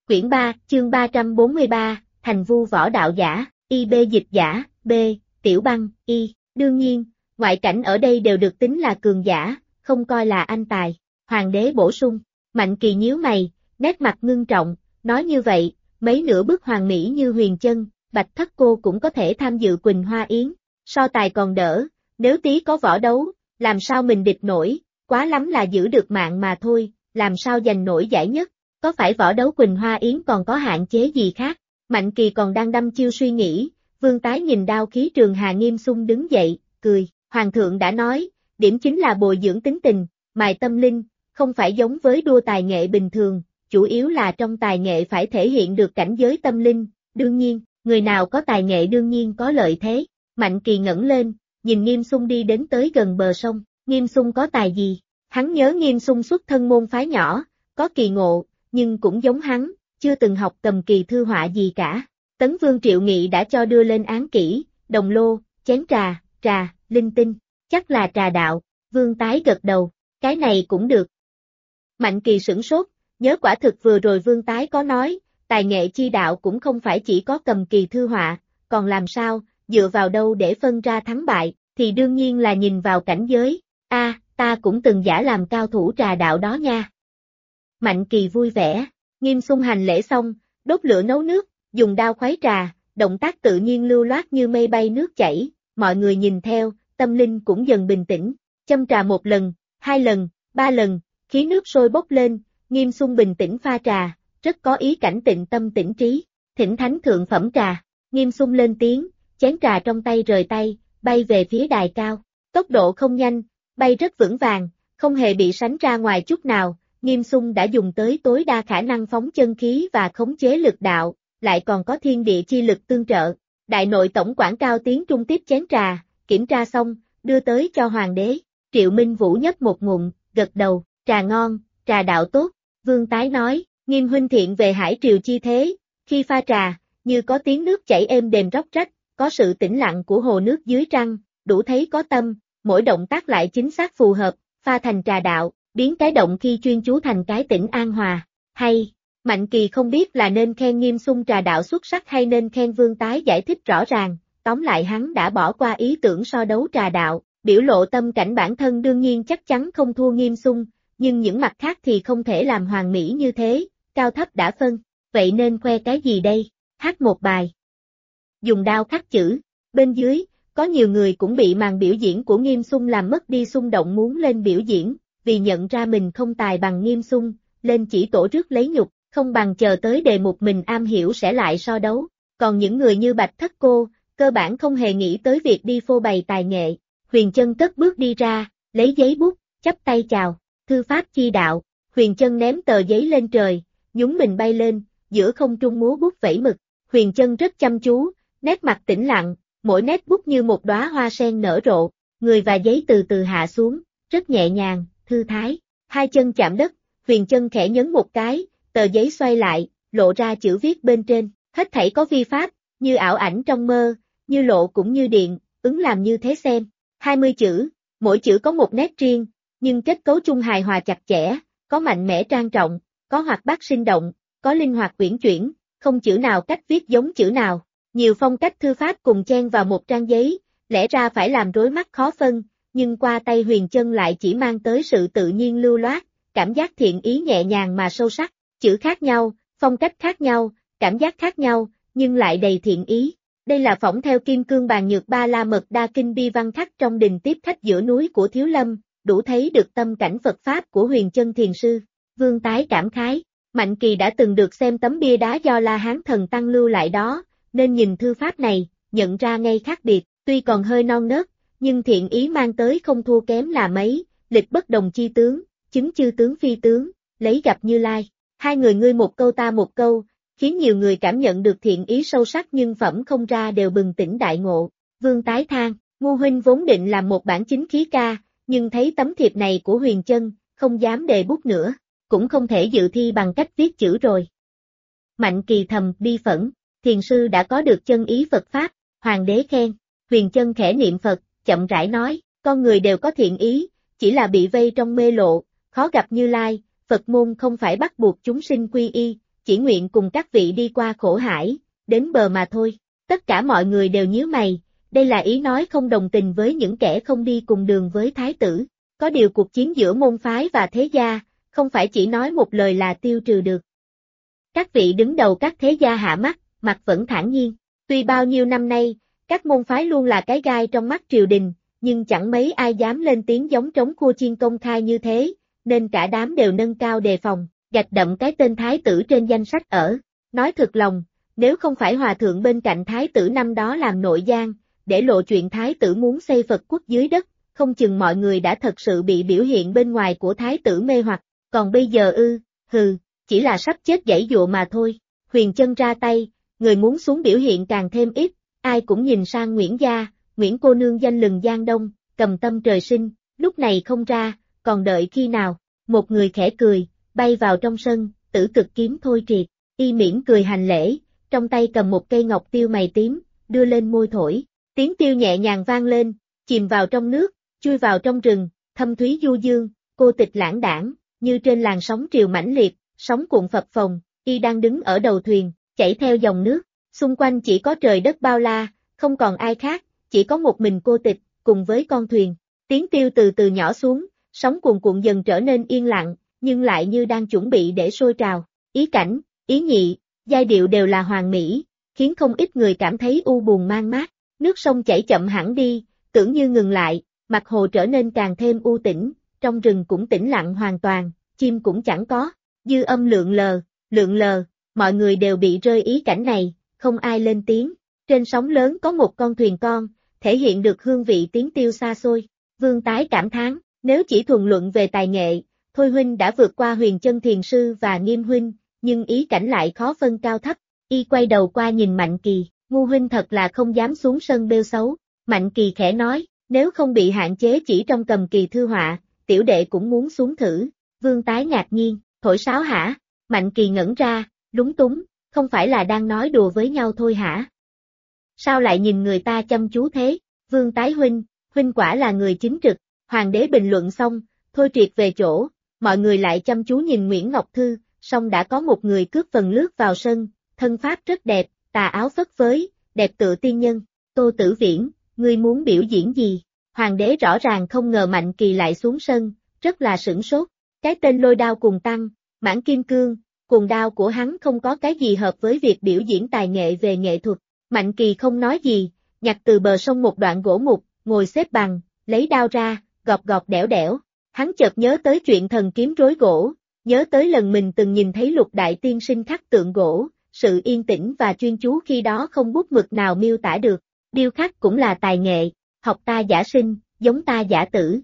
Quyển 3, chương 343, Thành Vu võ đạo giả, IB dịch giả, B, Tiểu Băng, Y. Đương nhiên, ngoại cảnh ở đây đều được tính là cường giả, không coi là anh tài. Hoàng đế bổ sung, Mạnh Kỳ nhíu mày, nét mặt ngưng trọng, nói như vậy, mấy nửa bức hoàng mỹ như Huyền Chân, Bạch Thất cô cũng có thể tham dự Quỳnh Hoa Yến. So tài còn đỡ, nếu tí có võ đấu, làm sao mình địch nổi, quá lắm là giữ được mạng mà thôi, làm sao giành nổi giải nhất. Có phải võ đấu Quỳnh Hoa Yến còn có hạn chế gì khác? Mạnh Kỳ còn đang đăm chiêu suy nghĩ, Vương Tái nhìn đao khí Trường Hà Nghiêm Xung đứng dậy, cười, Hoàng thượng đã nói, điểm chính là bồi dưỡng tính tình, mài tâm linh, không phải giống với đua tài nghệ bình thường, chủ yếu là trong tài nghệ phải thể hiện được cảnh giới tâm linh, đương nhiên, người nào có tài nghệ đương nhiên có lợi thế. Mạnh Kỳ ngẩng lên, nhìn Nghiêm Xung đi đến tới gần bờ sông, Nghiêm Xung có tài gì? Hắn nhớ Nghiêm Xung xuất thân môn phái nhỏ, có kỳ ngộ, nhưng cũng giống hắn, chưa từng học cầm kỳ thư họa gì cả. Tấn Vương Triệu Nghị đã cho đưa lên án kỹ, đồng lô, chén trà, linh tinh, chắc là trà đạo, Vương Tái gật đầu, cái này cũng được. Mạnh Kỳ sửng sốt, nhớ quả thực vừa rồi Vương Tái có nói, tài nghệ chi đạo cũng không phải chỉ có cầm kỳ thư họa, còn làm sao, dựa vào đâu để phân ra thắng bại, thì đương nhiên là nhìn vào cảnh giới, ta cũng từng giả làm cao thủ trà đạo đó nha. Mạnh Kỳ vui vẻ, Nghiêm Xung hành lễ xong, đốt lửa nấu nước, dùng đao khuấy trà, động tác tự nhiên lưu loát như mây bay nước chảy, mọi người nhìn theo, tâm linh cũng dần bình tĩnh, châm trà một lần, 2 lần, 3 lần, khí nước sôi bốc lên, Nghiêm Xung bình tĩnh pha trà, rất có ý cảnh tịnh tâm tĩnh trí, thỉnh thánh thượng phẩm trà, Nghiêm Xung lên tiếng, chén trà trong tay rời tay, bay về phía đài cao, tốc độ không nhanh, bay rất vững vàng, không hề bị sánh ra ngoài chút nào. Nghiêm Xung đã dùng tới tối đa khả năng phóng chân khí và khống chế lực đạo, lại còn có thiên địa chi lực tương trợ. Đại nội tổng quản Cao Tiến Trung tiếp chén trà, kiểm tra xong, đưa tới cho hoàng đế. Triệu Minh Vũ nhấp một ngụm, gật đầu, trà ngon, trà đạo tốt. Vương Tái nói, Nghiêm huynh thiện về hải triều chi thế, khi pha trà, như có tiếng nước chảy êm đềm róc rách, có sự tĩnh lặng của hồ nước dưới trăng, đủ thấy có tâm, mỗi động tác lại chính xác phù hợp, pha thành trà đạo. Biến cái động khi chuyên chú thành cái tĩnh an hòa, hay, Mạnh Kỳ không biết là nên khen Nghiêm Xung trà đạo xuất sắc hay nên khen Vương Tái giải thích rõ ràng, tóm lại hắn đã bỏ qua ý tưởng so đấu trà đạo, biểu lộ tâm cảnh bản thân đương nhiên chắc chắn không thua Nghiêm Xung, nhưng những mặt khác thì không thể làm hoàn mỹ như thế, cao thấp đã phân, vậy nên khoe cái gì đây, hát một bài. Dùng đao khắc chữ, bên dưới, có nhiều người cũng bị màn biểu diễn của Nghiêm Xung làm mất đi xung động muốn lên biểu diễn. Vì nhận ra mình không tài bằng Nghiêm Xung, lên chỉ tổ rước lấy nhục, không bằng chờ tới đề mục mình am hiểu sẽ lại so đấu. Còn những người như Bạch Thất cô, cơ bản không hề nghĩ tới việc đi phô bày tài nghệ. Huyền Chân cất bước đi ra, lấy giấy bút, chắp tay chào, thư pháp chi đạo. Huyền Chân ném tờ giấy lên trời, nhún mình bay lên, giữa không trung múa bút vẩy mực. Huyền Chân rất chăm chú, nét mặt tĩnh lặng, mỗi nét bút như một đóa hoa sen nở rộ, người và giấy từ từ hạ xuống, rất nhẹ nhàng. Thư thái, 2 chân chạm đất, Huyền Chân khẽ nhấn một cái, tờ giấy xoay lại, lộ ra chữ viết bên trên, hết thảy có vi pháp, như ảo ảnh trong mơ, như lộ cũng như điện, ứng làm như thế xem. 20 chữ, mỗi chữ có một nét riêng, nhưng kết cấu chung hài hòa chặt chẽ, có mạnh mẽ trang trọng, có hoạt bát sinh động, có linh hoạt uyển chuyển, không chữ nào cách viết giống chữ nào. Nhiều phong cách thư pháp cùng chen vào một trang giấy, lẽ ra phải làm rối mắt khó phân. Nhưng qua tay Huyền Chân lại chỉ mang tới sự tự nhiên lưu loát, cảm giác thiện ý nhẹ nhàng mà sâu sắc, chữ khác nhau, phong cách khác nhau, cảm giác khác nhau, nhưng lại đầy thiện ý. Đây là phỏng theo Kim Cương Bàn Nhược Ba La Mật Đa Kinh bi văn khắc trong đình tiếp khách giữa núi của Thiếu Lâm, đủ thấy được tâm cảnh Phật Pháp của Huyền Chân thiền sư. Vương Tái cảm khái, Mạnh Kỳ đã từng được xem tấm bia đá do La Hán Thần Tăng lưu lại đó, nên nhìn thư pháp này, nhận ra ngay khác biệt, tuy còn hơi non nớt, nhưng thiện ý mang tới không thua kém là mấy, lịch bất đồng chi tướng, chứng chư tướng phi tướng, lấy gặp Như Lai. 2 người ngươi một câu ta một câu, khiến nhiều người cảm nhận được thiện ý sâu sắc nhưng phẩm không ra đều bừng tỉnh đại ngộ. Vương Tái than, Ngô huynh vốn định làm một bản chính khí ca, nhưng thấy tấm thiệp này của Huyền Chân, không dám đề bút nữa, cũng không thể dự thi bằng cách viết chữ rồi. Mạnh Kỳ thầm bi phẫn, thiền sư đã có được chân ý Phật Pháp, hoàng đế khen. Huyền Chân khẽ niệm Phật, chậm rãi nói, con người đều có thiện ý, chỉ là bị vây trong mê lộ, khó gặp Như Lai, Phật môn không phải bắt buộc chúng sinh quy y, chỉ nguyện cùng các vị đi qua khổ hải, đến bờ mà thôi. Tất cả mọi người đều nhíu mày, đây là ý nói không đồng tình với những kẻ không đi cùng đường với thái tử. Có điều cuộc chiến giữa môn phái và thế gia, không phải chỉ nói một lời là tiêu trừ được. Các vị đứng đầu các thế gia hạ mắt, mặt vẫn thản nhiên. Tuy bao nhiêu năm nay, các môn phái luôn là cái gai trong mắt triều đình, nhưng chẳng mấy ai dám lên tiếng giống trống khua chiên công khai như thế, nên cả đám đều nâng cao đề phòng, gạch đậm cái tên thái tử trên danh sách ở. Nói thực lòng, nếu không phải hòa thượng bên cạnh thái tử năm đó làm nội gian, để lộ chuyện thái tử muốn xây Phật quốc dưới đất, không chừng mọi người đã thật sự bị biểu hiện bên ngoài của thái tử mê hoặc, còn bây giờ chỉ là sắp chết giãy dụa mà thôi. Huyền Chân ra tay, người muốn xuống biểu hiện càng thêm ít, ai cũng nhìn sang Nguyễn gia, Nguyễn cô nương danh lừng Giang Đông, cầm tâm trời sinh, lúc này không ra, còn đợi khi nào? Một người khẽ cười, bay vào trong sân, Tử Cực kiếm Thôi Triệt, y mỉm cười hành lễ, trong tay cầm một cây ngọc tiêu mày tím, đưa lên môi thổi, tiếng tiêu nhẹ nhàng vang lên, chìm vào trong nước, chui vào trong rừng, thâm thúy du dương, cô tịch lãng đãng, như trên làn sóng triều mãnh liệt, sóng cuộn phập phồng, y đang đứng ở đầu thuyền, chảy theo dòng nước, xung quanh chỉ có trời đất bao la, không còn ai khác, chỉ có một mình cô tịch, cùng với con thuyền. Tiếng tiêu từ từ nhỏ xuống, sóng cuồn cuộn dần trở nên yên lặng, nhưng lại như đang chuẩn bị để sôi trào. Ý cảnh, ý nhị, giai điệu đều là hoàn mỹ, khiến không ít người cảm thấy u buồn man mác. Nước sông chảy chậm hẳn đi, tưởng như ngừng lại, mặt hồ trở nên càng thêm u tĩnh, trong rừng cũng tĩnh lặng hoàn toàn, chim cũng chẳng có, dư âm lượn lờ, mọi người đều bị rơi ý cảnh này, không ai lên tiếng. Trên sóng lớn có một con thuyền con, thể hiện được hương vị tiếng tiêu xa xôi. Vương Tái cảm thán, nếu chỉ thuần luận về tài nghệ, Thôi huynh đã vượt qua Huyền Chân thiền sư và Nghiêm huynh, nhưng ý cảnh lại khó phân cao thấp. Y quay đầu qua nhìn Mạnh Kỳ, Ngu huynh thật là không dám xuống sân bêu xấu. Mạnh Kỳ khẽ nói, nếu không bị hạn chế chỉ trong cầm kỳ thư họa, tiểu đệ cũng muốn xuống thử. Vương Tái ngạc nhiên, thổi sáo hả? Mạnh Kỳ ngẩn ra, lúng túng, không phải là đang nói đùa với nhau thôi hả? Sao lại nhìn người ta chăm chú thế? Vương Tái huynh quả là người chính trực. Hoàng đế bình luận xong, Thôi Triệt về chỗ, mọi người lại chăm chú nhìn Nguyễn Ngọc Thư, song đã có một người cướp phần lướt vào sân, thân pháp rất đẹp, tà áo phất phới, đẹp tựa tiên nhân. Tô Tử Viễn, ngươi muốn biểu diễn gì? Hoàng đế rõ ràng không ngờ Mạnh Kỳ lại xuống sân, rất là sửng sốt. Cái tên Lôi Đao Cuồng Tăng, Mãn Kim Cương, cuồng đao của hắn không có cái gì hợp với việc biểu diễn tài nghệ về nghệ thuật. Mạnh Kỳ không nói gì, nhặt từ bờ sông một đoạn gỗ mục, ngồi xếp bằng, lấy đao ra, gọt gọt đẽo đẽo. Hắn chợt nhớ tới chuyện thần kiếm rối gỗ, nhớ tới lần mình từng nhìn thấy Lục đại tiên sinh khắc tượng gỗ, sự yên tĩnh và chuyên chú khi đó không bút mực nào miêu tả được. Điêu khắc cũng là tài nghệ, học ta giả sinh, giống ta giả tử.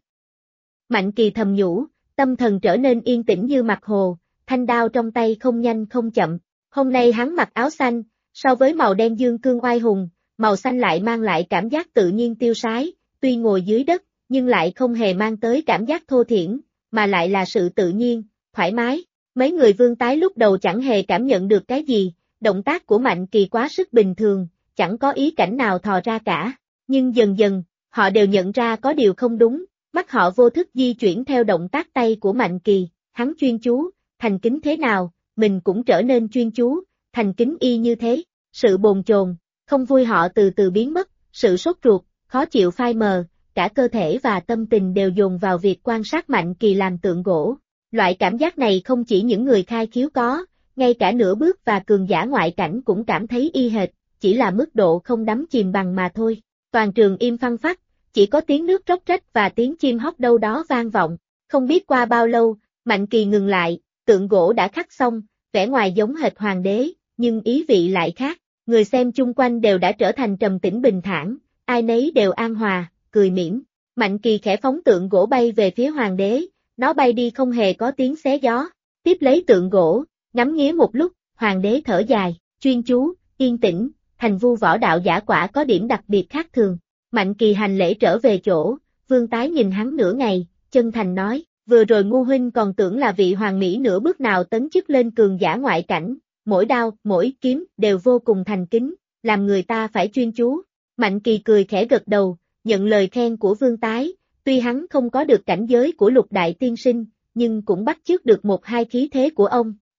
Mạnh Kỳ thầm nhủ, tâm thần trở nên yên tĩnh như mặt hồ, thanh đao trong tay không nhanh không chậm. Hôm nay hắn mặc áo xanh, so với màu đen dương cương oai hùng, màu xanh lại mang lại cảm giác tự nhiên tiêu sái, tuy ngồi dưới đất, nhưng lại không hề mang tới cảm giác thô thiển, mà lại là sự tự nhiên, thoải mái. Mấy người Vương Tái lúc đầu chẳng hề cảm nhận được cái gì, động tác của Mạnh Kỳ quá sức bình thường, chẳng có ý cảnh nào thò ra cả, nhưng dần dần, họ đều nhận ra có điều không đúng, mắt họ vô thức di chuyển theo động tác tay của Mạnh Kỳ, hắn chuyên chú, thành kính thế nào, mình cũng trở nên chuyên chú, thành kính y như thế. Sự bồn chồn, không vui họ từ từ biến mất, sự sốt ruột, khó chịu phai mờ, cả cơ thể và tâm tình đều dồn vào việc quan sát Mạnh Kỳ làm tượng gỗ. Loại cảm giác này không chỉ những người khai khiếu có, ngay cả nửa bước và cường giả ngoại cảnh cũng cảm thấy y hệt, chỉ là mức độ không đắm chìm bằng mà thôi. Toàn trường im phăng phắc, chỉ có tiếng nước róc rách và tiếng chim hót đâu đó vang vọng. Không biết qua bao lâu, Mạnh Kỳ ngừng lại, tượng gỗ đã khắc xong, vẻ ngoài giống hệt hoàng đế, nhưng ý vị lại khác. Người xem chung quanh đều đã trở thành trầm tĩnh bình thản, ai nấy đều an hòa, cười mỉm. Mạnh Kỳ khẽ phóng tượng gỗ bay về phía hoàng đế, nó bay đi không hề có tiếng xé gió. Tiếp lấy tượng gỗ, ngắm nghía một lúc, hoàng đế thở dài, chuyên chú, yên tĩnh, Thành Vu võ đạo giả quả có điểm đặc biệt khác thường. Mạnh Kỳ hành lễ trở về chỗ, Vương Tái nhìn hắn nửa ngày, chân thành nói, vừa rồi Ngu huynh còn tưởng là vị hoàng mỹ nửa bước nào tấn chức lên cường giả ngoại cảnh, mỗi đao, mỗi kiếm đều vô cùng thành kính, làm người ta phải chuyên chú. Mạnh Kỳ cười khẽ gật đầu, nhận lời khen của Vương Tái, tuy hắn không có được cảnh giới của Lục đại tiên sinh, nhưng cũng bắt chước được một hai khí thế của ông.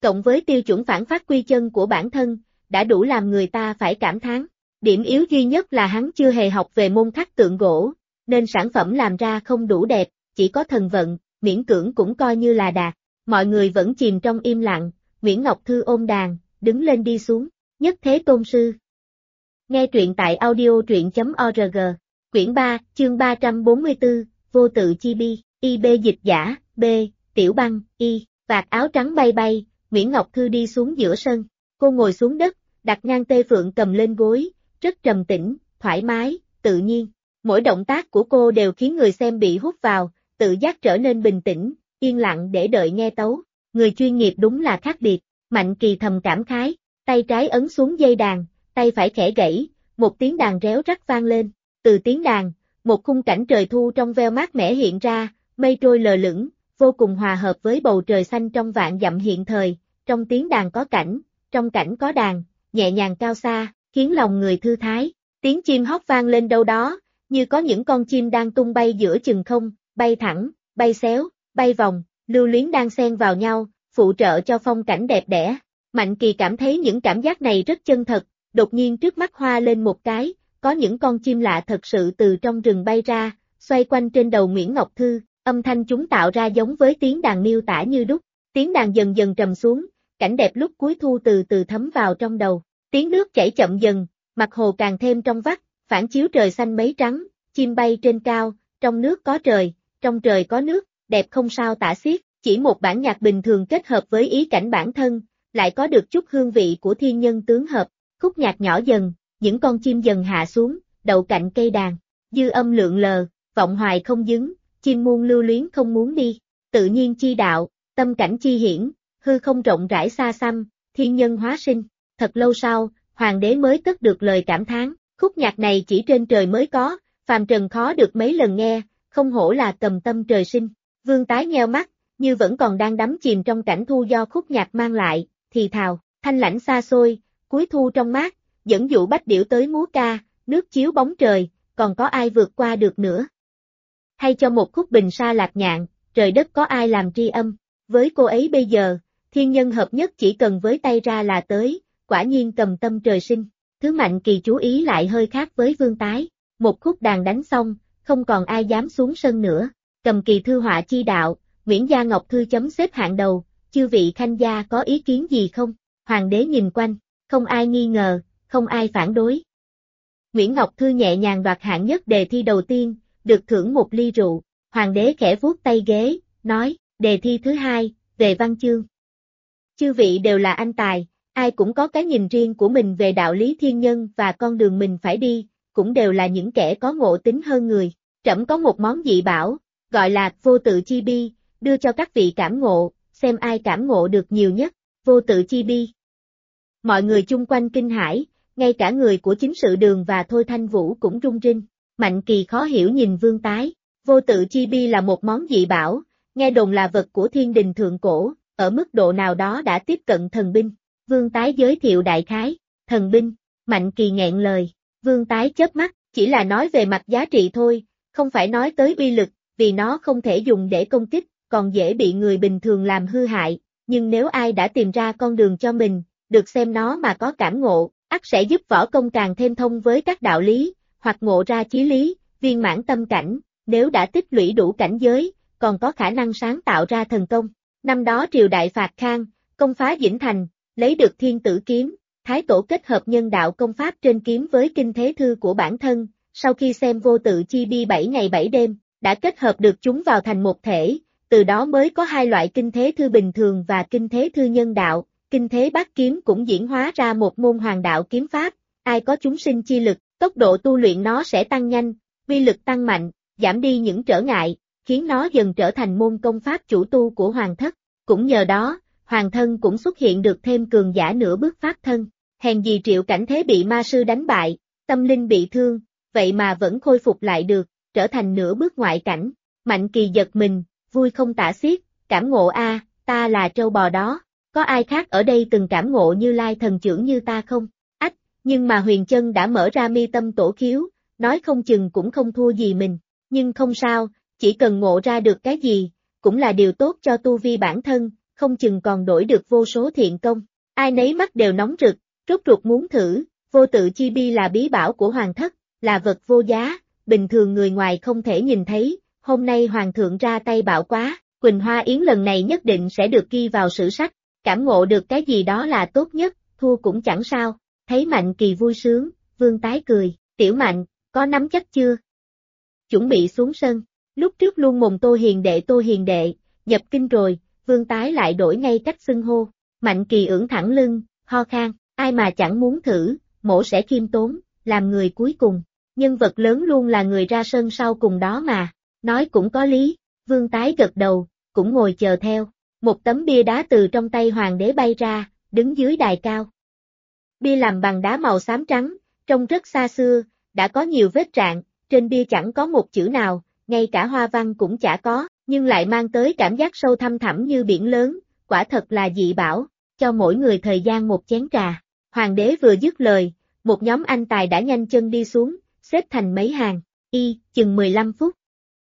cộng với tiêu chuẩn phản phát quy chân của bản thân, đã đủ làm người ta phải cảm thán. Điểm yếu duy nhất là hắn chưa hề học về môn khắc tượng gỗ, nên sản phẩm làm ra không đủ đẹp, chỉ có thần vận, miễn cưỡng cũng coi như là đạt. Mọi người vẫn chìm trong im lặng, Nguyễn Ngọc Thư ôm đàn, đứng lên đi xuống, nhất thế tôn sư. Nghe truyện tại audio.truyện.org, quyển 3, chương 344, vô tự chi bi, IB dịch giả, B, Tiểu Băng, Y, vạt áo trắng bay bay, Nguyễn Ngọc Thư đi xuống giữa sân, cô ngồi xuống đất, đặt ngang Tê Phượng cầm lên gối, rất trầm tĩnh, thoải mái, tự nhiên. Mỗi động tác của cô đều khiến người xem bị hút vào, tự giác trở nên bình tĩnh, yên lặng để đợi nghe tấu. Người chuyên nghiệp đúng là khác biệt, Mạnh Kỳ thầm cảm khái, tay trái ấn xuống dây đàn, tay phải khẽ gãy, một tiếng đàn réo rắt vang lên. Từ tiếng đàn, một khung cảnh trời thu trong veo mát mẻ hiện ra, mây trôi lờ lững, vô cùng hòa hợp với bầu trời xanh trong vạn dặm hiện thời. Trong tiếng đàn có cảnh, trong cảnh có đàn, nhẹ nhàng cao xa, khiến lòng người thư thái. Tiếng chim hót vang lên đâu đó, như có những con chim đang tung bay giữa chừng không, bay thẳng, bay xéo, bay vòng, lưu luyến đang xen vào nhau, phụ trợ cho phong cảnh đẹp đẽ. Mạnh Kỳ cảm thấy những cảm giác này rất chân thật, đột nhiên trước mắt hoa lên một cái, có những con chim lạ thật sự từ trong rừng bay ra, xoay quanh trên đầu Nguyễn Ngọc Thư, âm thanh chúng tạo ra giống với tiếng đàn miêu tả như đúc. Tiếng đàn dần dần trầm xuống, cảnh đẹp lúc cuối thu từ từ thấm vào trong đầu. Tiếng nước chảy chậm dần, mặt hồ càng thêm trong vắt, phản chiếu trời xanh mấy trắng, chim bay trên cao, trong nước có trời, trong trời có nước, đẹp không sao tả xiết. Chỉ một bản nhạc bình thường kết hợp với ý cảnh bản thân, lại có được chút hương vị của thiên nhân tướng hợp. Khúc nhạc nhỏ dần, những con chim dần hạ xuống, đậu cạnh cây đàn, dư âm lượn lờ, vọng hoài không dứng, chim muôn lưu luyến không muốn đi. Tự nhiên chi đạo, tâm cảnh chi hiển, hư không rộng rãi xa xăm, thiên nhân hóa sinh. Thật lâu sau, hoàng đế mới cất được lời cảm thán, khúc nhạc này chỉ trên trời mới có, phàm trần khó được mấy lần nghe, không hổ là cầm tâm trời sinh. Vương Tái nheo mắt, như vẫn còn đang đắm chìm trong cảnh thu do khúc nhạc mang lại, thì thào, thanh lãnh xa xôi, cuối thu trong mát, dẫn dụ bách điểu tới múa ca, nước chiếu bóng trời, còn có ai vượt qua được nữa. Hay cho một khúc bình sa lạc nhạn, trời đất có ai làm tri âm, với cô ấy bây giờ, thiên nhân hợp nhất chỉ cần với tay ra là tới, quả nhiên cầm tâm trời sinh. Thứ Mạnh Kỳ chú ý lại hơi khác với Vương Tái, một khúc đàn đánh xong, không còn ai dám xuống sân nữa. Cầm kỳ thư họa chi đạo, Nguyễn Gia Ngọc Thư chấm xếp hạng đầu, chư vị khanh gia có ý kiến gì không? Hoàng đế nhìn quanh, không ai nghi ngờ, không ai phản đối. Nguyễn Ngọc Thư nhẹ nhàng đoạt hạng nhất đề thi đầu tiên, được thưởng một ly rượu. Hoàng đế khẽ vuốt tay ghế, nói, đề thi thứ hai, về văn chương. Chư vị đều là anh tài, ai cũng có cái nhìn riêng của mình về đạo lý thiên nhân và con đường mình phải đi, cũng đều là những kẻ có ngộ tính hơn người. Trẫm có một món dị bảo, gọi là vô tự chi bi, đưa cho các vị cảm ngộ, xem ai cảm ngộ được nhiều nhất. Vô tự chi bi. Mọi người chung quanh kinh hãi, ngay cả người của chính sự Đường và Thôi Thanh Vũ cũng run rinh. Mạnh Kỳ khó hiểu nhìn Vương Tái. Vô tự chi bi là một món dị bảo, nghe đồn là vật của thiên đình thượng cổ, ở mức độ nào đó đã tiếp cận thần binh. Vương Tái giới thiệu đại khái, thần binh. Mạnh Kỳ nghẹn lời. Vương Tái chớp mắt, chỉ là nói về mặt giá trị thôi, không phải nói tới uy lực, vì nó không thể dùng để công kích, còn dễ bị người bình thường làm hư hại. Nhưng nếu ai đã tìm ra con đường cho mình, được xem nó mà có cảm ngộ, ắt sẽ giúp võ công càng thêm thông với các đạo lý, hoặc ngộ ra chí lý, viên mãn tâm cảnh, nếu đã tích lũy đủ cảnh giới, còn có khả năng sáng tạo ra thần công. Năm đó triều đại phạt Khang, công phá Dĩnh Thành, lấy được Thiên Tử Kiếm, Thái Tổ kết hợp nhân đạo công pháp trên kiếm với kinh thế thư của bản thân, sau khi xem vô tự chi bi 7 ngày 7 đêm, đã kết hợp được chúng vào thành một thể. Từ đó mới có hai loại kinh thế thư bình thường và kinh thế thư nhân đạo. Kinh thế bát kiếm cũng diễn hóa ra một môn hoàng đạo kiếm pháp. Ai có chúng sinh chi lực, tốc độ tu luyện nó sẽ tăng nhanh, uy lực tăng mạnh, giảm đi những trở ngại, khiến nó dần trở thành môn công pháp chủ tu của hoàng thất. Cũng nhờ đó, hoàng thân cũng xuất hiện được thêm cường giả nửa bước pháp thân. Hèn gì Triệu Cảnh Thế bị ma sư đánh bại, tâm linh bị thương, vậy mà vẫn khôi phục lại được, trở thành nửa bước ngoại cảnh. Mạnh Kỳ giật mình, vui không tả xiết, cảm ngộ a, ta là trâu bò đó, có ai khác ở đây từng cảm ngộ Như Lai thần trưởng như ta không? Ách, nhưng mà Huyền Chân đã mở ra mi tâm tổ khiếu, nói không chừng cũng không thua gì mình, nhưng không sao, chỉ cần ngộ ra được cái gì, cũng là điều tốt cho tu vi bản thân, không chừng còn đổi được vô số thiện công. Ai nấy mắt đều nóng rực, rốt ruột muốn thử, vô tự chi bi là bí bảo của hoàng thất, là vật vô giá, bình thường người ngoài không thể nhìn thấy, hôm nay hoàng thượng ra tay bạo quá, Quỳnh Hoa Yến lần này nhất định sẽ được ghi vào sử sách, cảm ngộ được cái gì đó là tốt nhất, thua cũng chẳng sao, thấy Mạnh Kỳ vui sướng, Vương Tái cười, tiểu Mạnh, có nắm chắc chưa? Chuẩn bị xuống sân, lúc trước luôn mồm Tô Hiền đệ, nhập kinh rồi, Vương Tái lại đổi ngay cách xưng hô, Mạnh Kỳ ưỡn thẳng lưng, ho khan, ai mà chẳng muốn thử, mổ sẽ khiêm tốn, làm người cuối cùng, nhân vật lớn luôn là người ra sân sau cùng đó mà, nói cũng có lý, Vương Tái gật đầu, cũng ngồi chờ theo, một tấm bia đá từ trong tay hoàng đế bay ra, đứng dưới đài cao. Bia làm bằng đá màu xám trắng, trông rất xa xưa, đã có nhiều vết rạn, trên bia chẳng có một chữ nào, ngay cả hoa văn cũng chả có, nhưng lại mang tới cảm giác sâu thăm thẳm như biển lớn, quả thật là dị bảo, cho mỗi người thời gian một chén trà. Hoàng đế vừa dứt lời, một nhóm anh tài đã nhanh chân đi xuống, xếp thành mấy hàng, chừng 15 phút.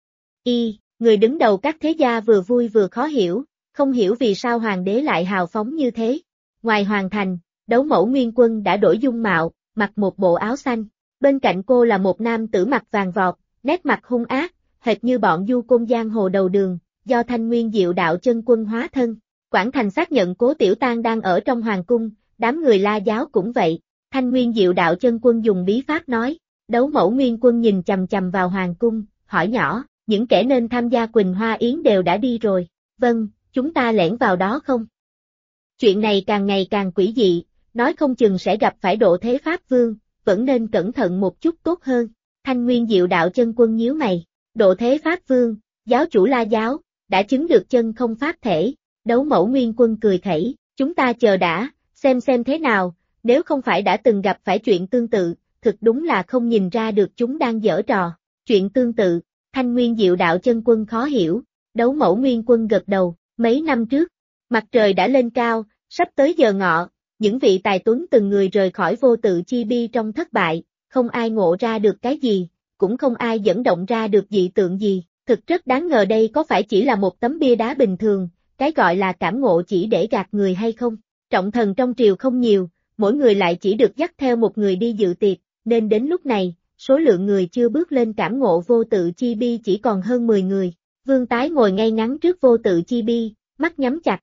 Người đứng đầu các thế gia vừa vui vừa khó hiểu, không hiểu vì sao hoàng đế lại hào phóng như thế. Ngoài hoàng thành, Đấu Mẫu Nguyên Quân đã đổi dung mạo, mặc một bộ áo xanh, bên cạnh cô là một nam tử mặt vàng vọt, nét mặt hung ác, hệt như bọn du côn giang hồ đầu đường, do Thanh Nguyên Diệu Đạo Chân Quân hóa thân. Quảng Thành xác nhận Cố Tiểu Tang đang ở trong hoàng cung, đám người La Giáo cũng vậy. Thanh Nguyên Diệu Đạo Chân Quân dùng bí pháp nói, Đấu Mẫu Nguyên Quân nhìn chằm chằm vào hoàng cung, hỏi nhỏ, những kẻ nên tham gia Quỳnh Hoa Yến đều đã đi rồi, vâng, chúng ta lẻn vào đó không? Chuyện này càng ngày càng quỷ dị, nói không chừng sẽ gặp phải độ thế Pháp Vương, vẫn nên cẩn thận một chút tốt hơn. Thanh Nguyên Diệu Đạo Chân Quân nhíu mày, độ thế Pháp Vương, giáo chủ La Giáo, đã chứng được chân không pháp thể, Đấu Mẫu Nguyên Quân cười khẩy, chúng ta chờ đã, xem thế nào, nếu không phải đã từng gặp phải chuyện tương tự, thực đúng là không nhìn ra được chúng đang giở trò. Chuyện tương tự, Thanh Nguyên Diệu Đạo Chân Quân khó hiểu, Đấu Mẫu Nguyên Quân gật đầu, mấy năm trước, mặt trời đã lên cao, sắp tới giờ ngọ, những vị tài tuấn từng người rời khỏi vô tự chi bi trong thất bại, không ai ngộ ra được cái gì, cũng không ai dẫn động ra được dị tượng gì, thực rất đáng ngờ đây có phải chỉ là một tấm bia đá bình thường, cái gọi là cảm ngộ chỉ để gạt người hay không? Trọng thần trong triều không nhiều, mỗi người lại chỉ được dắt theo một người đi dự tiệc, nên đến lúc này, số lượng người chưa bước lên cảm ngộ vô tự chi bi chỉ còn hơn 10 người. Vương Tái ngồi ngay ngắn trước vô tự chi bi, mắt nhắm chặt.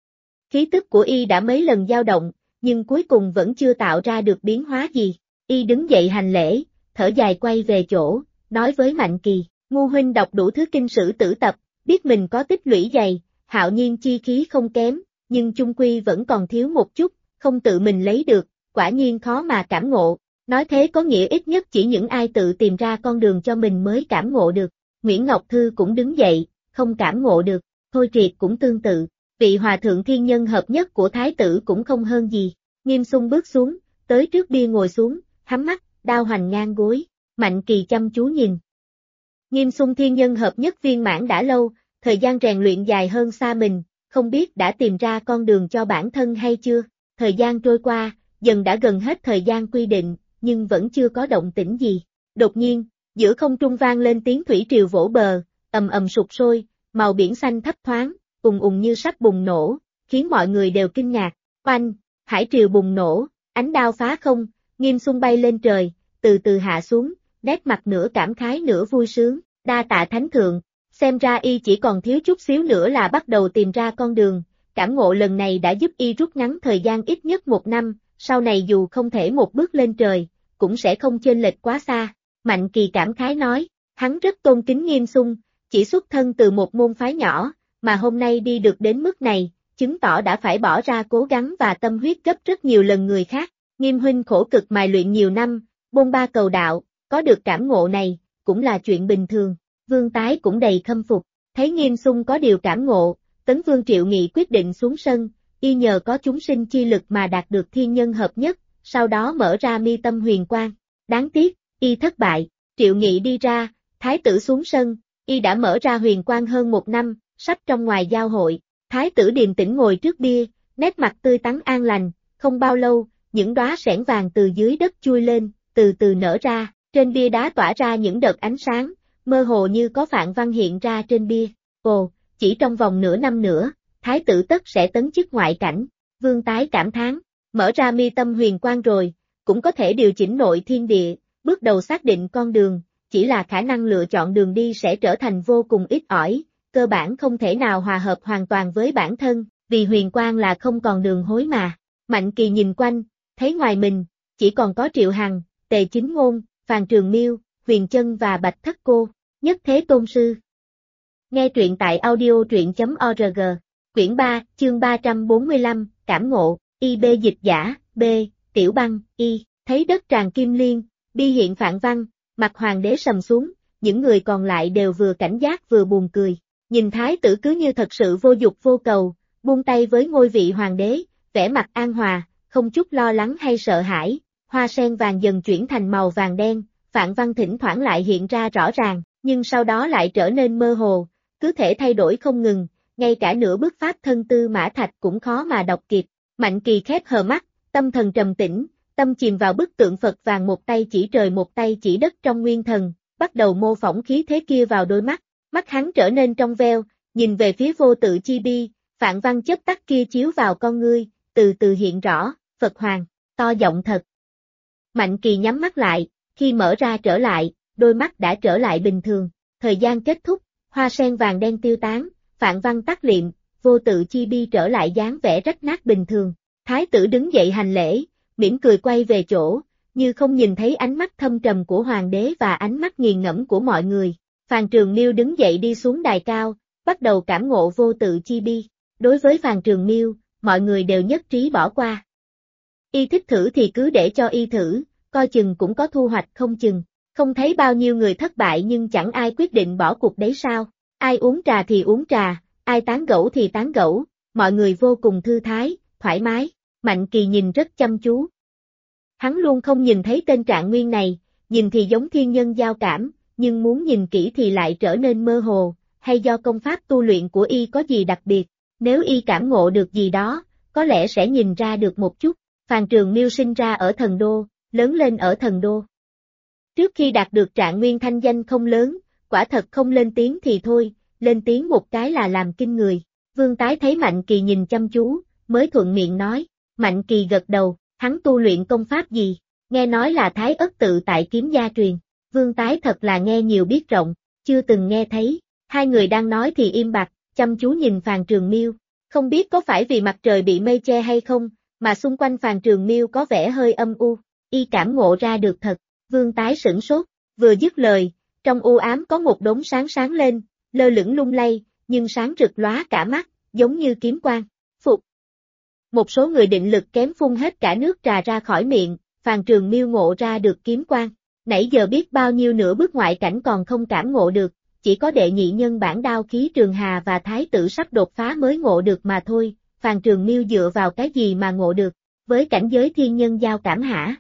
Khí tức của y đã mấy lần dao động, nhưng cuối cùng vẫn chưa tạo ra được biến hóa gì. Y đứng dậy hành lễ, thở dài quay về chỗ, nói với Mạnh Kỳ, Ngu huynh đọc đủ thứ kinh sử tử tập, biết mình có tích lũy dày, hạo nhiên chi khí không kém, nhưng chung quy vẫn còn thiếu một chút, không tự mình lấy được, quả nhiên khó mà cảm ngộ. Nói thế có nghĩa ít nhất chỉ những ai tự tìm ra con đường cho mình mới cảm ngộ được. Nguyễn Ngọc Thư cũng đứng dậy, không cảm ngộ được, Thôi Triệt cũng tương tự, vị hòa thượng thiên nhân hợp nhất của thái tử cũng không hơn gì. Nghiêm Xung bước xuống, tới trước bia ngồi xuống, hắm mắt, đao hoành ngang gối, Mạnh Kỳ chăm chú nhìn. Nghiêm Xung thiên nhân hợp nhất viên mãn đã lâu, thời gian rèn luyện dài hơn xa mình, không biết đã tìm ra con đường cho bản thân hay chưa. Thời gian trôi qua, dần đã gần hết thời gian quy định, nhưng vẫn chưa có động tĩnh gì. Đột nhiên, giữa không trung vang lên tiếng thủy triều vỗ bờ, ầm ầm sụt sôi, màu biển xanh thấp thoáng, ùng như sắp bùng nổ, khiến mọi người đều kinh ngạc. Oanh, hải triều bùng nổ, ánh đao phá không, Nghiêm Xung bay lên trời, từ từ hạ xuống, nét mặt nửa cảm khái nửa vui sướng, đa tạ thánh thượng, xem ra y chỉ còn thiếu chút xíu nữa là bắt đầu tìm ra con đường, cảm ngộ lần này đã giúp y rút ngắn thời gian ít nhất 1 năm, sau này dù không thể một bước lên trời, cũng sẽ không chênh lệch quá xa. Mạnh Kỳ cảm khái nói, hắn rất tôn kính Nghiêm Xung, chỉ xuất thân từ một môn phái nhỏ, mà hôm nay đi được đến mức này, chứng tỏ đã phải bỏ ra cố gắng và tâm huyết gấp rất nhiều lần người khác. Nghiêm huynh khổ cực mài luyện nhiều năm, bôn ba cầu đạo, có được cảm ngộ này, cũng là chuyện bình thường. Vương Tái cũng đầy khâm phục, thấy Nghiêm Xung có điều cảm ngộ, Tấn Vương Triệu Nghị quyết định xuống sân, y nhờ có chúng sinh chi lực mà đạt được thiên nhân hợp nhất, sau đó mở ra mi tâm huyền quang. Đáng tiếc, y thất bại, Triệu Nghị đi ra, Thái tử xuống sân, y đã mở ra huyền quang hơn 1 năm, sắp trong ngoài giao hội. Thái tử điềm tĩnh ngồi trước bia, nét mặt tươi tắn an lành, không bao lâu, những đóa sẻn vàng từ dưới đất chui lên, từ từ nở ra, trên bia đá tỏa ra những đợt ánh sáng, mơ hồ như có phạn văn hiện ra trên bia. Ồ, chỉ trong vòng nửa năm nữa, thái tử tất sẽ tấn chức ngoại cảnh. Vương Tái cảm thán, mở ra mi tâm huyền quang rồi, cũng có thể điều chỉnh nội thiên địa, bước đầu xác định con đường, chỉ là khả năng lựa chọn đường đi sẽ trở thành vô cùng ít ỏi, cơ bản không thể nào hòa hợp hoàn toàn với bản thân, vì huyền quang là không còn đường hối mà. Mạnh Kỳ nhìn quanh, thấy ngoài mình, chỉ còn có Triệu Hằng, Tề Chính Ngôn, Phàn Trường Miêu, Huyền Chân và Bạch Thất Cô, Nhất Thế Tôn Sư. Nghe truyện tại audio truyện.org, quyển 3, chương 345, Cảm ngộ, IB dịch giả, B, Tiểu Băng, Y, thấy đất tràn kim liên, bi hiện phạn văn, mặt hoàng đế sầm xuống, những người còn lại đều vừa cảnh giác vừa buồn cười, nhìn thái tử cứ như thật sự vô dục vô cầu, buông tay với ngôi vị hoàng đế, vẻ mặt an hòa, không chút lo lắng hay sợ hãi, hoa sen vàng dần chuyển thành màu vàng đen, phạn văn thỉnh thoảng lại hiện ra rõ ràng, nhưng sau đó lại trở nên mơ hồ, cứ thể thay đổi không ngừng, ngay cả nửa bức pháp thân tư mã thạch cũng khó mà đọc kịp. Mạnh Kỳ khép hờ mắt, tâm thần trầm tĩnh, tâm chìm vào bức tượng Phật vàng một tay chỉ trời một tay chỉ đất trong nguyên thần, bắt đầu mô phỏng khí thế kia vào đôi mắt, mắt hắn trở nên trong veo, nhìn về phía vô tự chi bi, phạn văn chớp tắt kia chiếu vào con ngươi, từ từ hiện rõ, Phật Hoàng, to giọng thật. Mạnh Kỳ nhắm mắt lại, khi mở ra trở lại, đôi mắt đã trở lại bình thường, thời gian kết thúc, hoa sen vàng đen tiêu tán, phạn văn tắt liệm, vô tự chi bi trở lại dáng vẻ rách nát bình thường. Thái tử đứng dậy hành lễ, mỉm cười quay về chỗ, như không nhìn thấy ánh mắt thâm trầm của hoàng đế và ánh mắt nghiền ngẫm của mọi người. Phàn Trường Miêu đứng dậy đi xuống đài cao, bắt đầu cảm ngộ vô tự chi bi. Đối với Phàn Trường Miêu, mọi người đều nhất trí bỏ qua. Y thích thử thì cứ để cho y thử, coi chừng cũng có thu hoạch không chừng. Không thấy bao nhiêu người thất bại nhưng chẳng ai quyết định bỏ cuộc đấy sao. Ai uống trà thì uống trà, ai tán gẫu thì tán gẫu, mọi người vô cùng thư thái, thoải mái. Mạnh Kỳ nhìn rất chăm chú. Hắn luôn không nhìn thấy tên Trạng Nguyên này, nhìn thì giống thiên nhân giao cảm, nhưng muốn nhìn kỹ thì lại trở nên mơ hồ, hay do công pháp tu luyện của y có gì đặc biệt, nếu y cảm ngộ được gì đó, có lẽ sẽ nhìn ra được một chút. Phàn Trường Miêu sinh ra ở Thần Đô, lớn lên ở Thần Đô. Trước khi đạt được Trạng Nguyên thanh danh không lớn, quả thật không lên tiếng thì thôi, lên tiếng một cái là làm kinh người. Vương Tái thấy Mạnh Kỳ nhìn chăm chú, mới thuận miệng nói. Mạnh Kỳ gật đầu, hắn tu luyện công pháp gì, nghe nói là Thái Ất tự tại kiếm gia truyền. Vương Tái thật là nghe nhiều biết rộng, chưa từng nghe thấy. Hai người đang nói thì im bặt, chăm chú nhìn Phàn Trường Miêu. Không biết có phải vì mặt trời bị mây che hay không, mà xung quanh Phàn Trường Miêu có vẻ hơi âm u. Y cảm ngộ ra được thật. Vương Tái sửng sốt, vừa dứt lời, trong u ám có một đốm sáng sáng lên, lơ lửng lung lay, nhưng sáng rực lóa cả mắt, giống như kiếm quang. Phục. Một số người định lực kém phun hết cả nước trà ra khỏi miệng, Phàn Trường Miêu ngộ ra được kiếm quang. Nãy giờ biết bao nhiêu nửa bước ngoại cảnh còn không cảm ngộ được, chỉ có đệ nhị nhân bản đao khí Trường Hà và Thái tử sắp đột phá mới ngộ được mà thôi. Phàn Trường Miêu dựa vào cái gì mà ngộ được, với cảnh giới thiên nhân giao cảm hả?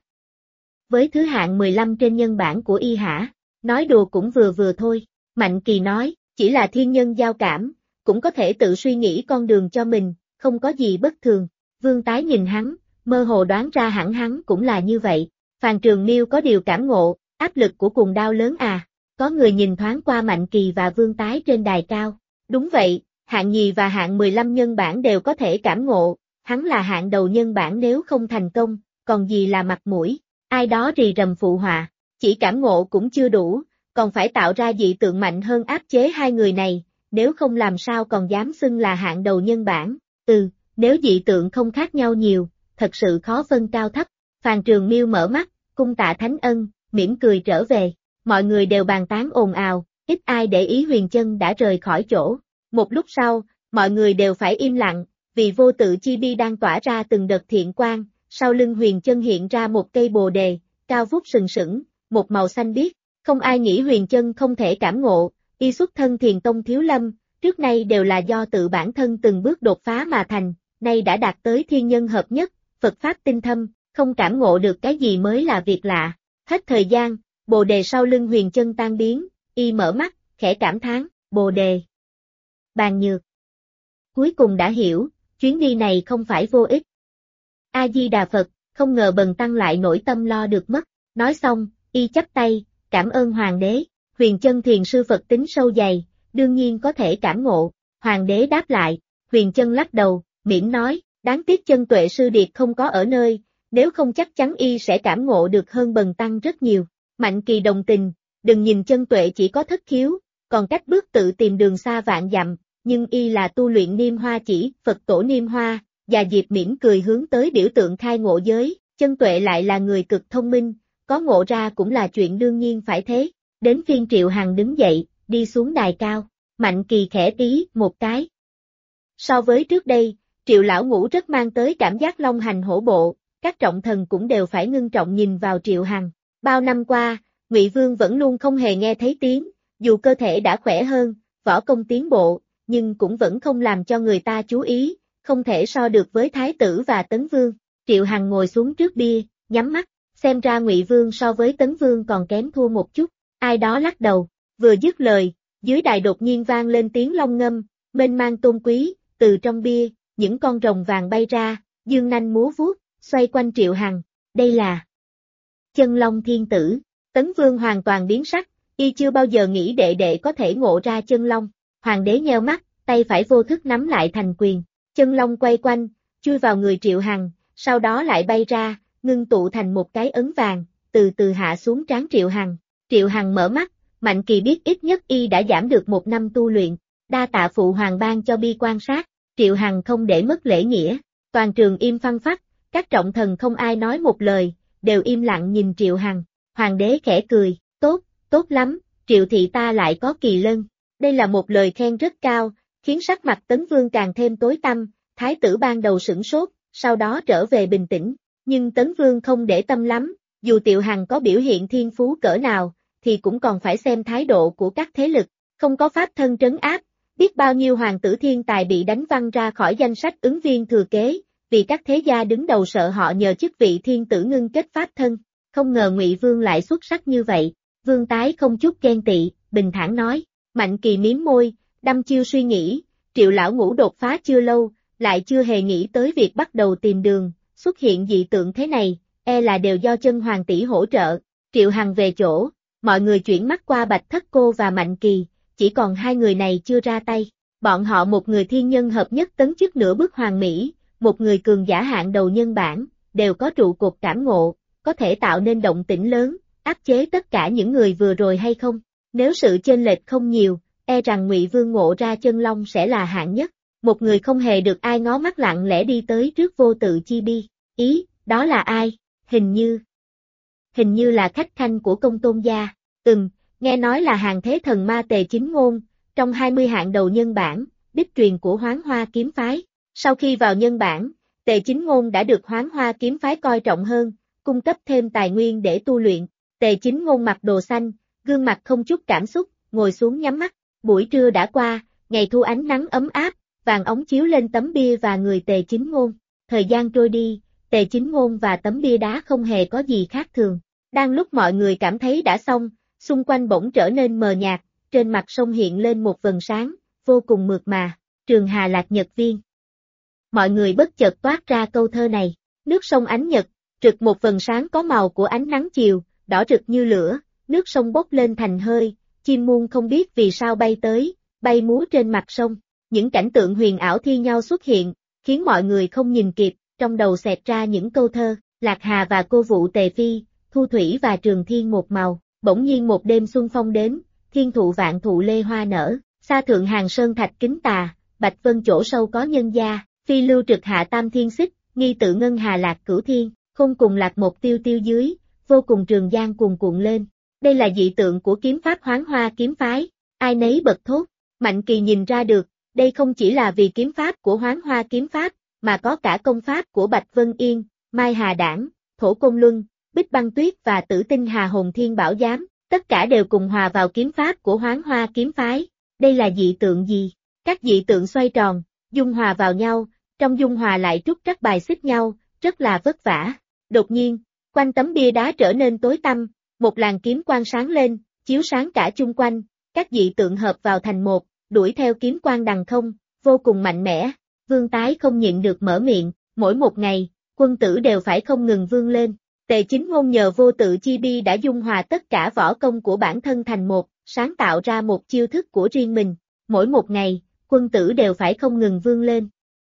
Với thứ hạng 15 trên nhân bản của y hả? Nói đùa cũng vừa vừa thôi. Mạnh Kỳ nói, chỉ là thiên nhân giao cảm, cũng có thể tự suy nghĩ con đường cho mình, không có gì bất thường. Vương Tái nhìn hắn, mơ hồ đoán ra hẳn hắn cũng là như vậy. Phàn Trường Miêu có điều cảm ngộ, áp lực của cuồng đao lớn à? Có người nhìn thoáng qua Mạnh Kỳ và Vương Tái trên đài cao. Đúng vậy, hạng nhì và hạng 15 nhân bản đều có thể cảm ngộ, hắn là hạng đầu nhân bản nếu không thành công, còn gì là mặt mũi. Ai đó rì rầm phụ họa, chỉ cảm ngộ cũng chưa đủ, còn phải tạo ra dị tượng mạnh hơn áp chế hai người này, nếu không làm sao còn dám xưng là hạng đầu nhân bản. Nếu dị tượng không khác nhau nhiều, thật sự khó phân cao thấp. Phàn Trường Miêu mở mắt, cung tạ Thánh Ân, mỉm cười trở về. Mọi người đều bàn tán ồn ào, ít ai để ý Huyền Chân đã rời khỏi chỗ. Một lúc sau, mọi người đều phải im lặng, vì vô tự chi bi đang tỏa ra từng đợt thiện quang, sau lưng Huyền Chân hiện ra một cây bồ đề, cao vút sừng sững, một màu xanh biếc. Không ai nghĩ Huyền Chân không thể cảm ngộ, y xuất thân Thiền Tông Thiếu Lâm, trước nay đều là do tự bản thân từng bước đột phá mà thành, nay đã đạt tới thiên nhân hợp nhất, Phật Pháp tinh thâm, không cảm ngộ được cái gì mới là việc lạ. Hết thời gian, bồ đề sau lưng Huyền Chân tan biến, y mở mắt, khẽ cảm thán, bồ đề. Bàn nhược. Cuối cùng đã hiểu, chuyến đi này không phải vô ích. A-di-đà Phật, không ngờ bần tăng lại nổi tâm lo được mất. Nói xong, y chắp tay, cảm ơn Hoàng đế. Huyền Chân thiền sư Phật tính sâu dày, đương nhiên có thể cảm ngộ. Hoàng đế đáp lại, Huyền Chân lắc đầu, mỉm nói, đáng tiếc Chân Tuệ sư điệt không có ở nơi, nếu không chắc chắn y sẽ cảm ngộ được hơn bần tăng rất nhiều. Mạnh Kỳ đồng tình, đừng nhìn Chân Tuệ chỉ có thất khiếu, còn cách bước tự tìm đường xa vạn dặm, nhưng y là tu luyện Niêm Hoa chỉ, Phật tổ Niêm Hoa, và Diệp mỉm cười hướng tới biểu tượng khai ngộ giới, Chân Tuệ lại là người cực thông minh, có ngộ ra cũng là chuyện đương nhiên phải thế. Đến phiên Triệu Hằng đứng dậy, đi xuống đài cao, Mạnh Kỳ khẽ tí một cái. So với trước đây, Triệu lão ngũ rất mang tới cảm giác long hành hổ bộ, các trọng thần cũng đều phải ngưng trọng nhìn vào Triệu Hằng. Bao năm qua, Ngụy Vương vẫn luôn không hề nghe thấy tiếng, dù cơ thể đã khỏe hơn, võ công tiến bộ, nhưng cũng vẫn không làm cho người ta chú ý, không thể so được với Thái tử và Tấn Vương. Triệu Hằng ngồi xuống trước bia, nhắm mắt, xem ra Ngụy Vương so với Tấn Vương còn kém thua một chút. Ai đó lắc đầu, vừa dứt lời, dưới đài đột nhiên vang lên tiếng long ngâm, mênh mang tôn quý, từ trong bia, những con rồng vàng bay ra, dương nanh múa vuốt, xoay quanh Triệu Hằng. Đây là Chân Long Thiên Tử. Tấn Vương hoàn toàn biến sắc, y chưa bao giờ nghĩ đệ đệ có thể ngộ ra chân long. Hoàng đế nheo mắt, tay phải vô thức nắm lại thành quyền. Chân long quay quanh, chui vào người Triệu Hằng, sau đó lại bay ra, ngưng tụ thành một cái ấn vàng, từ từ hạ xuống trán Triệu Hằng. Triệu Hằng mở mắt, Mạnh Kỳ biết ít nhất y đã giảm được 1 năm tu luyện, đa tạ phụ hoàng ban cho bi quan sát. Triệu Hằng không để mất lễ nghĩa, toàn trường im phăng phắc, các trọng thần không ai nói một lời, đều im lặng nhìn Triệu Hằng. Hoàng đế khẽ cười, tốt lắm, Triệu thị ta lại có kỳ lân. Đây là một lời khen rất cao, khiến sắc mặt Tấn Vương càng thêm tối tăm, Thái tử ban đầu sửng sốt, sau đó trở về bình tĩnh, nhưng Tấn Vương không để tâm lắm, dù Triệu Hằng có biểu hiện thiên phú cỡ nào, thì cũng còn phải xem thái độ của các thế lực, không có pháp thân trấn áp, biết bao nhiêu hoàng tử thiên tài bị đánh văng ra khỏi danh sách ứng viên thừa kế, vì các thế gia đứng đầu sợ họ nhờ chức vị thiên tử ngưng kết pháp thân. Không ngờ Ngụy Vương lại xuất sắc như vậy. Vương tái không chút ghen tị, bình thản nói. Mạnh Kỳ mím môi, đăm chiêu suy nghĩ, Triệu lão ngũ đột phá chưa lâu, lại chưa hề nghĩ tới việc bắt đầu tìm đường, xuất hiện dị tượng thế này, e là đều do Chân Hoàng tỷ hỗ trợ. Triệu Hằng về chỗ, mọi người chuyển mắt qua Bạch Thất Cô và Mạnh Kỳ, chỉ còn hai người này chưa ra tay. Bọn họ một người thiên nhân hợp nhất tấn chức nửa bước hoàng mỹ, một người cường giả hạng đầu nhân bản, đều có trụ cột cảm ngộ, có thể tạo nên động tĩnh lớn, áp chế tất cả những người vừa rồi hay không? Nếu sự chênh lệch không nhiều, e rằng Ngụy Vương ngộ ra chân long sẽ là hạng nhất. Một người không hề được ai ngó mắt lặng lẽ đi tới trước Vô Tự Chi Bi. Ý, đó là ai? Hình như là khách khanh của Công Tôn gia. Nghe nói là hàng thế thần ma Tề Chính Ngôn, trong 20 hạng đầu nhân bản, đích truyền của Hoán Hoa kiếm phái. Sau khi vào nhân bản, Tề Chính Ngôn đã được Hoán Hoa kiếm phái coi trọng hơn, cung cấp thêm tài nguyên để tu luyện. Tề Chính Ngôn mặc đồ xanh, gương mặt không chút cảm xúc, ngồi xuống nhắm mắt. Buổi trưa đã qua, ngày thu ánh nắng ấm áp, vàng ống chiếu lên tấm bia và người Tề Chính Ngôn. Thời gian trôi đi, Tề Chính Ngôn và tấm bia đá không hề có gì khác thường. Đang lúc mọi người cảm thấy đã xong, xung quanh bỗng trở nên mờ nhạt, trên mặt sông hiện lên một vầng sáng, vô cùng mượt mà, Trường Hà Lạc Nhật Viên. Mọi người bất chợt toát ra câu thơ này, nước sông ánh nhật, rực một vầng sáng có màu của ánh nắng chiều, đỏ rực như lửa, nước sông bốc lên thành hơi, chim muôn không biết vì sao bay tới, bay múa trên mặt sông. Những cảnh tượng huyền ảo thi nhau xuất hiện, khiến mọi người không nhìn kịp, trong đầu xẹt ra những câu thơ, Lạc Hà và cô vụ Tề Phi, Thu Thủy và Trường Thiên một màu, bỗng nhiên một đêm xuân phong đến, thiên thụ vạn thụ lê hoa nở, xa thượng hàng sơn thạch kính tà, bạch vân chỗ sâu có nhân gia, phi lưu trực hạ tam thiên xích, nghi tự ngân hà lạc cửu thiên, không cùng lạc một tiêu tiêu dưới, vô cùng trường giang cuồn cuộn lên. Đây là dị tượng của kiếm pháp Hoán Hoa kiếm phái, ai nấy bật thốt. Mạnh Kỳ nhìn ra được, đây không chỉ là vì kiếm pháp của Hoán Hoa kiếm pháp, mà có cả công pháp của Bạch Vân Yên, Mai Hà Đảng, Thổ Côn Luân, Bích Băng Tuyết và Tử Tinh Hà Hồn Thiên Bảo Giám, tất cả đều cùng hòa vào kiếm pháp của Hoán Hoa kiếm phái. Đây là dị tượng gì? Các dị tượng xoay tròn, dung hòa vào nhau, trong dung hòa lại trúc trắc bài xích nhau, rất là vất vả. Đột nhiên, quanh tấm bia đá trở nên tối tăm, một làn kiếm quang sáng lên, chiếu sáng cả chung quanh, các dị tượng hợp vào thành một, đuổi theo kiếm quang đằng không, vô cùng mạnh mẽ. Vương tái không nhịn được mở miệng, mỗi một ngày, quân tử đều phải không ngừng vươn lên. Tề Chính Ngôn nhờ Vô Tự Chi Bi đã dung hòa tất cả võ công của bản thân thành một, sáng tạo ra một chiêu thức của riêng mình. Mỗi một ngày, quân tử đều phải không ngừng vươn lên.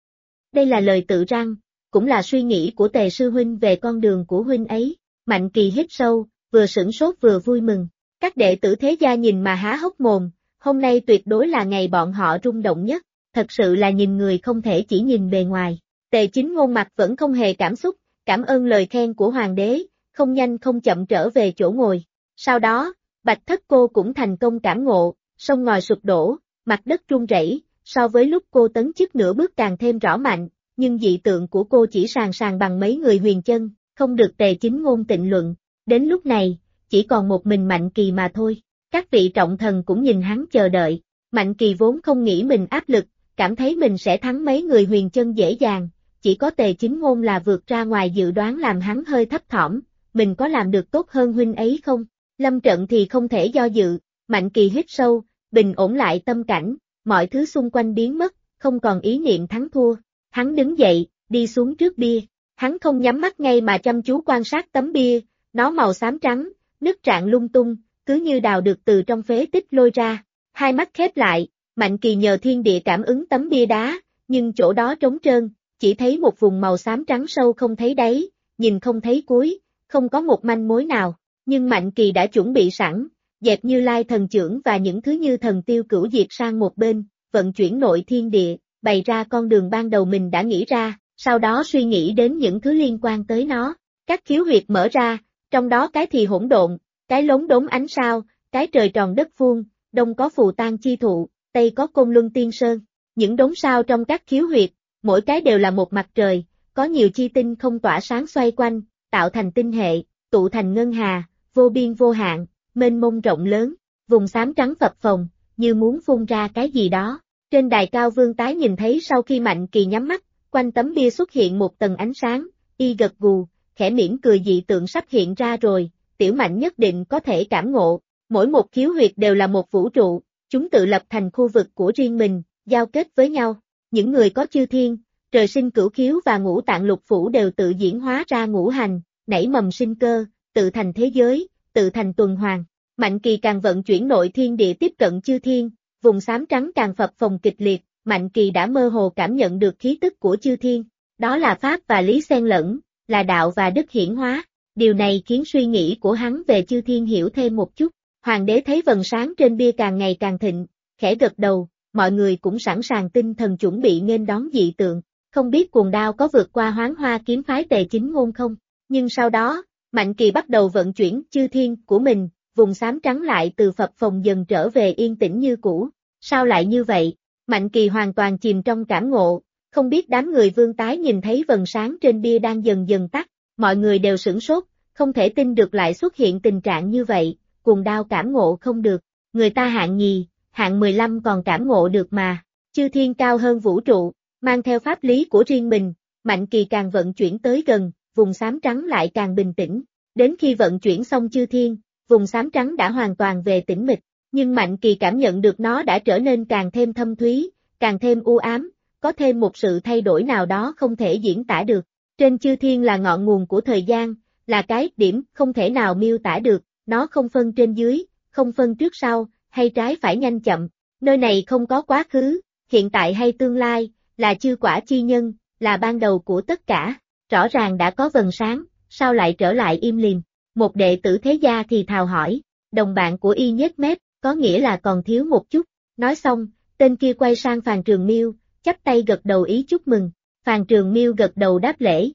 Đây là lời tự răn, cũng là suy nghĩ của Tề sư huynh về con đường của huynh ấy. Mạnh Kỳ hít sâu, vừa sửng sốt vừa vui mừng. Các đệ tử thế gia nhìn mà há hốc mồm, hôm nay tuyệt đối là ngày bọn họ rung động nhất, thật sự là nhìn người không thể chỉ nhìn bề ngoài. Tề Chính Ngôn mặt vẫn không hề cảm xúc, cảm ơn lời khen của hoàng đế, không nhanh không chậm trở về chỗ ngồi. Sau đó, Bạch Thất cô cũng thành công cảm ngộ, sông ngòi sụp đổ, mặt đất rung rẩy, so với lúc cô tấn chức nửa bước càng thêm rõ mạnh, nhưng dị tượng của cô chỉ sàn sàn bằng mấy người huyền chân, không được Tề Chính Ngôn tịnh luận. Đến lúc này, chỉ còn một mình Mạnh Kỳ mà thôi. Các vị trọng thần cũng nhìn hắn chờ đợi. Mạnh Kỳ vốn không nghĩ mình áp lực, cảm thấy mình sẽ thắng mấy người huyền chân dễ dàng, chỉ có Tề Chính Ngôn là vượt ra ngoài dự đoán làm hắn hơi thấp thỏm, mình có làm được tốt hơn huynh ấy không? Lâm trận thì không thể do dự, Mạnh Kỳ hít sâu, bình ổn lại tâm cảnh, mọi thứ xung quanh biến mất, không còn ý niệm thắng thua. Hắn đứng dậy, đi xuống trước bia, hắn không nhắm mắt ngay mà chăm chú quan sát tấm bia, nó màu xám trắng, nứt rạn lung tung, cứ như đào được từ trong phế tích lôi ra. Hai mắt khép lại, Mạnh Kỳ nhờ thiên địa cảm ứng tấm bia đá, nhưng chỗ đó trống trơn, chỉ thấy một vùng màu xám trắng sâu không thấy đáy, nhìn không thấy cuối, không có một manh mối nào. Nhưng Mạnh Kỳ đã chuẩn bị sẵn, dẹp Như Lai thần chưởng và những thứ như thần tiêu cửu diệt sang một bên, vận chuyển nội thiên địa, bày ra con đường ban đầu mình đã nghĩ ra, sau đó suy nghĩ đến những thứ liên quan tới nó. Các khiếu huyệt mở ra, trong đó cái thì hỗn độn, cái lống đống ánh sao, cái trời tròn đất vuông, đông có phù tang chi thụ, tây có côn luân tiên sơn. Những đống sao trong các khiếu huyệt, mỗi cái đều là một mặt trời, có nhiều chi tinh không tỏa sáng xoay quanh, tạo thành tinh hệ, tụ thành ngân hà, vô biên vô hạn, mênh mông rộng lớn, vùng xám trắng phập phồng, như muốn phun ra cái gì đó. Trên đài cao Vương Tái nhìn thấy sau khi Mạnh Kỳ nhắm mắt, quanh tấm bia xuất hiện một tầng ánh sáng, y gật gù, khẽ mỉm cười dị tượng sắp hiện ra rồi, Tiểu Mạnh nhất định có thể cảm ngộ, mỗi một khiếu huyệt đều là một vũ trụ, chúng tự lập thành khu vực của riêng mình, giao kết với nhau. Những người có chư thiên, trời sinh cửu khiếu và ngũ tạng lục phủ đều tự diễn hóa ra ngũ hành, nảy mầm sinh cơ, tự thành thế giới, tự thành tuần hoàn. Mạnh Kỳ càng vận chuyển nội thiên địa tiếp cận chư thiên, vùng xám trắng càng phập phồng kịch liệt, Mạnh Kỳ đã mơ hồ cảm nhận được khí tức của chư thiên, đó là pháp và lý xen lẫn, là đạo và đức hiển hóa. Điều này khiến suy nghĩ của hắn về chư thiên hiểu thêm một chút. Hoàng đế thấy vầng sáng trên bia càng ngày càng thịnh, khẽ gật đầu, mọi người cũng sẵn sàng tinh thần chuẩn bị nghênh đón dị tượng. Không biết Cuồng Đao có vượt qua Hoán Hoa kiếm phái Tề Chính Ngôn không? Nhưng sau đó, Mạnh Kỳ bắt đầu vận chuyển chư thiên của mình, vùng xám trắng lại từ phập phồng dần trở về yên tĩnh như cũ. Sao lại như vậy? Mạnh Kỳ hoàn toàn chìm trong cảm ngộ, không biết đám người Vương Tái nhìn thấy vầng sáng trên bia đang dần dần tắt, mọi người đều sửng sốt, không thể tin được lại xuất hiện tình trạng như vậy. Cuồng Đao cảm ngộ không được, người ta hạng nhì, hạng 15 còn cảm ngộ được mà. Chư thiên cao hơn vũ trụ, mang theo pháp lý của riêng mình, Mạnh Kỳ càng vận chuyển tới gần, vùng xám trắng lại càng bình tĩnh. Đến khi vận chuyển xong chư thiên, vùng xám trắng đã hoàn toàn về tĩnh mịch, nhưng Mạnh Kỳ cảm nhận được nó đã trở nên càng thêm thâm thúy, càng thêm u ám, có thêm một sự thay đổi nào đó không thể diễn tả được. Trên chư thiên là ngọn nguồn của thời gian, là cái điểm không thể nào miêu tả được, nó không phân trên dưới, không phân trước sau, hay trái phải nhanh chậm. Nơi này không có quá khứ, hiện tại hay tương lai, là chư quả chi nhân, là ban đầu của tất cả. Rõ ràng đã có vầng sáng, sao lại trở lại im lìm? Một đệ tử thế gia thì thào hỏi, đồng bạn của y nhếch mép, có nghĩa là còn thiếu một chút. Nói xong, tên kia quay sang Phàn Trường Miêu, chắp tay gật đầu ý chúc mừng. Phàn Trường Miêu gật đầu đáp lễ.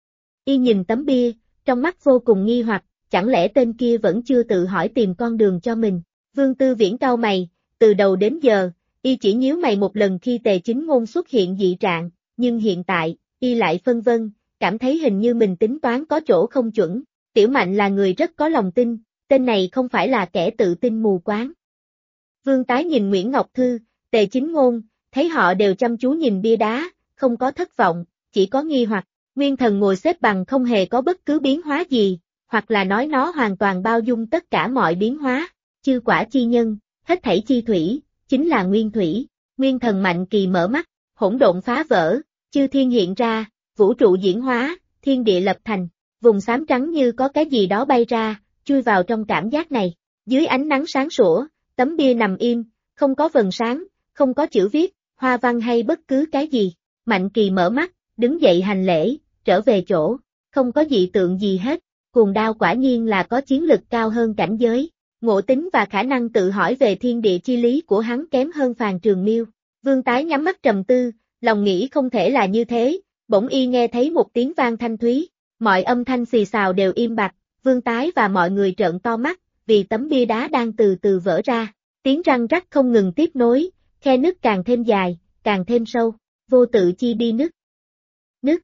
Y nhìn tấm bia, trong mắt vô cùng nghi hoặc, chẳng lẽ tên kia vẫn chưa tự hỏi tìm con đường cho mình. Vương Tư Viễn cau mày, từ đầu đến giờ, y chỉ nhíu mày một lần khi Tề Chính Ngôn xuất hiện dị trạng, nhưng hiện tại, y lại phân vân, cảm thấy hình như mình tính toán có chỗ không chuẩn. Tiểu Mạnh là người rất có lòng tin, tên này không phải là kẻ tự tin mù quáng. Vương Tái nhìn Nguyễn Ngọc Thư, Tề Chính Ngôn, thấy họ đều chăm chú nhìn bia đá, không có thất vọng, chỉ có nghi hoặc. Nguyên thần ngồi xếp bằng không hề có bất cứ biến hóa gì, hoặc là nói nó hoàn toàn bao dung tất cả mọi biến hóa. Chư quả chi nhân, hết thảy chi thủy, chính là nguyên thủy. Nguyên thần Mạnh Kỳ mở mắt, hỗn độn phá vỡ, chư thiên hiện ra, vũ trụ diễn hóa, thiên địa lập thành. Vùng xám trắng như có cái gì đó bay ra, chui vào trong cảm giác này. Dưới ánh nắng sáng sủa, tấm bia nằm im, không có vầng sáng, không có chữ viết, hoa văn hay bất cứ cái gì. Mạnh Kỳ mở mắt, đứng dậy hành lễ, trở về chỗ, không có dị tượng gì hết. Cuồng đao quả nhiên là có chiến lực cao hơn cảnh giới. Ngộ tính và khả năng tự hỏi về thiên địa chi lý của hắn kém hơn Phàn Trường Miêu. Vương Tái nhắm mắt trầm tư, lòng nghĩ không thể là như thế, bỗng y nghe thấy một tiếng vang thanh thúy, mọi âm thanh xì xào đều im bặt, Vương Tái và mọi người trợn to mắt, vì tấm bia đá đang từ từ vỡ ra, tiếng răng rắc không ngừng tiếp nối, khe nứt càng thêm dài, càng thêm sâu, vô tự chi bi nứt. Nứt.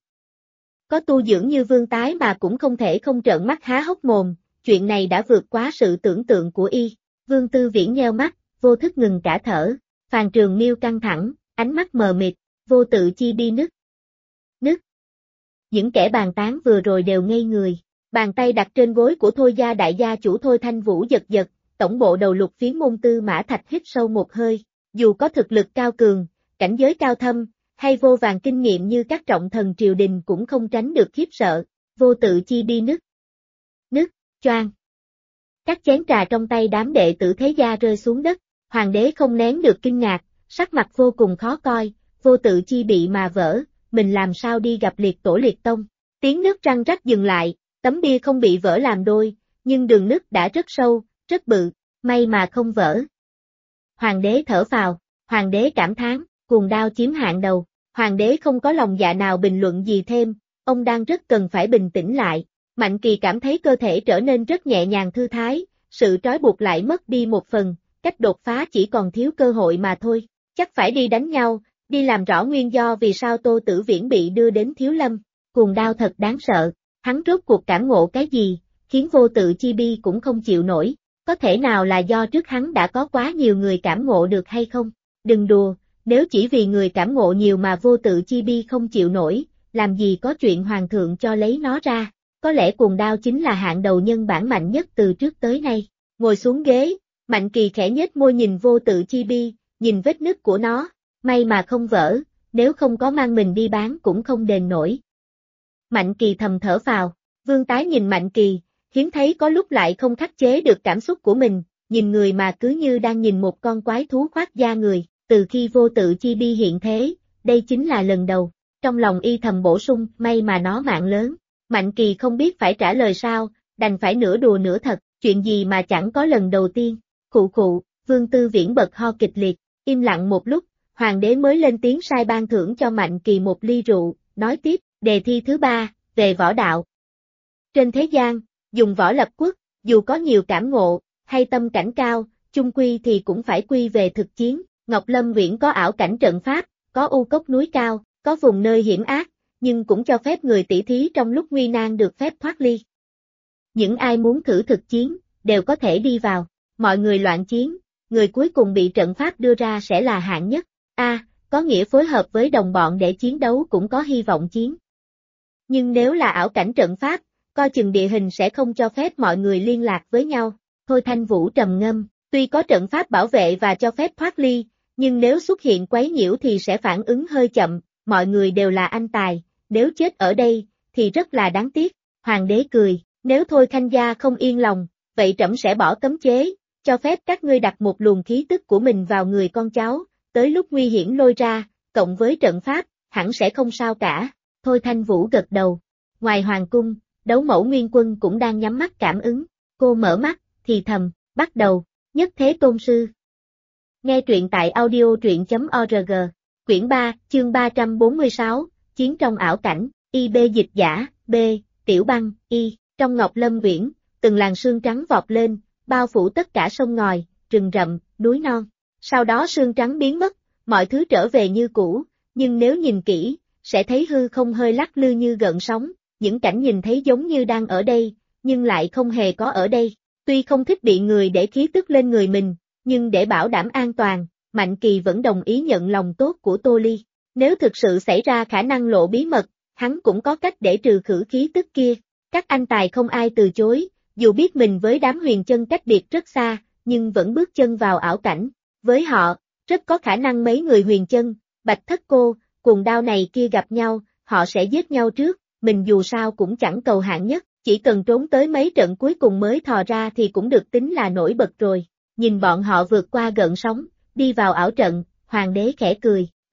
Có tu dưỡng như Vương Tái mà cũng không thể không trợn mắt há hốc mồm, chuyện này đã vượt quá sự tưởng tượng của y. Vương Tư Viễn nheo mắt, vô thức ngừng cả thở, Phàn Trường Miêu căng thẳng, ánh mắt mờ mịt, vô tự chi bi nứt. Nứt. Những kẻ bàn tán vừa rồi đều ngây người, bàn tay đặt trên gối của Thôi gia đại gia chủ Thôi Thanh Vũ giật giật, tổng bộ đầu Lục Phiến môn Tư Mã Thạch hít sâu một hơi, dù có thực lực cao cường, cảnh giới cao thâm, hay vô vàn kinh nghiệm như các trọng thần triều đình cũng không tránh được khiếp sợ, vô tự chi bi nứt. Nứt, choang. Các chén trà trong tay đám đệ tử thế gia rơi xuống đất, hoàng đế không nén được kinh ngạc, sắc mặt vô cùng khó coi, vô tự chi bị mà vỡ, mình làm sao đi gặp liệt tổ liệt tông. Tiếng nước răng rắc dừng lại, tấm bia không bị vỡ làm đôi, nhưng đường nứt đã rất sâu, rất bự, may mà không vỡ. Hoàng đế thở phào, hoàng đế cảm thán, cuồng đao chiếm hạng đầu, hoàng đế không có lòng dạ nào bình luận gì thêm, ông đang rất cần phải bình tĩnh lại. Mạnh Kỳ cảm thấy cơ thể trở nên rất nhẹ nhàng thư thái, sự trói buộc lại mất đi một phần, cách đột phá chỉ còn thiếu cơ hội mà thôi, chắc phải đi đánh nhau, đi làm rõ nguyên do vì sao Tô Tử Viễn bị đưa đến Thiếu Lâm. Cuồng đao thật đáng sợ, hắn rốt cuộc cảm ngộ cái gì, khiến vô tự chi bi cũng không chịu nổi, có thể nào là do trước hắn đã có quá nhiều người cảm ngộ được hay không? Đừng đùa, nếu chỉ vì người cảm ngộ nhiều mà vô tự chi bi không chịu nổi, làm gì có chuyện hoàng thượng cho lấy nó ra, có lẽ cuồng đao chính là hạng đầu nhân bản mạnh nhất từ trước tới nay. Ngồi xuống ghế, Mạnh Kỳ khẽ nhếch môi nhìn vô tự chi bi, nhìn vết nứt của nó, may mà không vỡ, nếu không có mang mình đi bán cũng không đền nổi. Mạnh Kỳ thầm thở phào, Vương Tái nhìn Mạnh Kỳ, hiếm thấy có lúc lại không khắc chế được cảm xúc của mình, nhìn người mà cứ như đang nhìn một con quái thú khoác da người, từ khi vô tự chi bi hiện thế, đây chính là lần đầu, trong lòng y thầm bổ sung, may mà nó mạng lớn. Mạnh Kỳ không biết phải trả lời sao, đành phải nửa đùa nửa thật, chuyện gì mà chẳng có lần đầu tiên. Khụ khụ, Vương Tư Viễn bật ho kịch liệt, im lặng một lúc, hoàng đế mới lên tiếng sai ban thưởng cho Mạnh Kỳ một ly rượu, nói tiếp, đề thi thứ 3, về võ đạo. Trên thế gian, dùng võ lập quốc, dù có nhiều cảm ngộ, hay tâm cảnh cao, chung quy thì cũng phải quy về thực chiến. Ngọc Lâm Uyển có ảo cảnh trận pháp, có u cốc núi cao, có vùng nơi hiểm ác, nhưng cũng cho phép người tỷ thí trong lúc nguy nan được phép thoát ly. Những ai muốn thử thực chiến, đều có thể đi vào. Mọi người loạn chiến, người cuối cùng bị trận pháp đưa ra sẽ là hạng nhất. Có nghĩa phối hợp với đồng bọn để chiến đấu cũng có hy vọng chiến. Nhưng nếu là ảo cảnh trận pháp, coi chừng địa hình sẽ không cho phép mọi người liên lạc với nhau. Thôi Thanh Vũ trầm ngâm, tuy có trận pháp bảo vệ và cho phép thoát ly, nhưng nếu xuất hiện quấy nhiễu thì sẽ phản ứng hơi chậm, mọi người đều là anh tài, nếu chết ở đây, thì rất là đáng tiếc. Hoàng đế cười, nếu Thôi Khanh gia không yên lòng, vậy trẫm sẽ bỏ cấm chế, cho phép các ngươi đặt một luồng khí tức của mình vào người con cháu, tới lúc nguy hiểm lôi ra, cộng với trận pháp, hẳn sẽ không sao cả. Thôi Thanh Vũ gật đầu. Ngoài hoàng cung, Đấu Mẫu Nguyên Quân cũng đang nhắm mắt cảm ứng, cô mở mắt, thì thầm, bắt đầu, nhất thế tôn sư. Nghe truyện tại audio.truyện.org, quyển 3, chương 346, Chiến trong ảo cảnh, IB dịch giả, B, Tiểu Băng, Y, trong Ngọc Lâm Uyển, từng làn sương trắng vọt lên, bao phủ tất cả sông ngòi, rừng rậm, núi non. Sau đó sương trắng biến mất, mọi thứ trở về như cũ, nhưng nếu nhìn kỹ, sẽ thấy hư không hơi lắc lư như gợn sóng, những cảnh nhìn thấy giống như đang ở đây, nhưng lại không hề có ở đây. Tuy không thích bị người để khí tức lên người mình, nhưng để bảo đảm an toàn, Mạnh Kỳ vẫn đồng ý nhận lòng tốt của Tô Ly. Nếu thực sự xảy ra khả năng lộ bí mật, hắn cũng có cách để trừ khử khí tức kia. Các anh tài không ai từ chối, dù biết mình với đám huyền chân cách biệt rất xa, nhưng vẫn bước chân vào ảo cảnh. Với họ, rất có khả năng mấy người huyền chân, Bạch Thất Cô, Cuồng Đao này kia gặp nhau, họ sẽ giết nhau trước, mình dù sao cũng chẳng cầu hạng nhất, chỉ cần trốn tới mấy trận cuối cùng mới thò ra thì cũng được tính là nổi bật rồi. Nhìn bọn họ vượt qua gợn sóng, đi vào ảo trận, hoàng đế khẽ cười,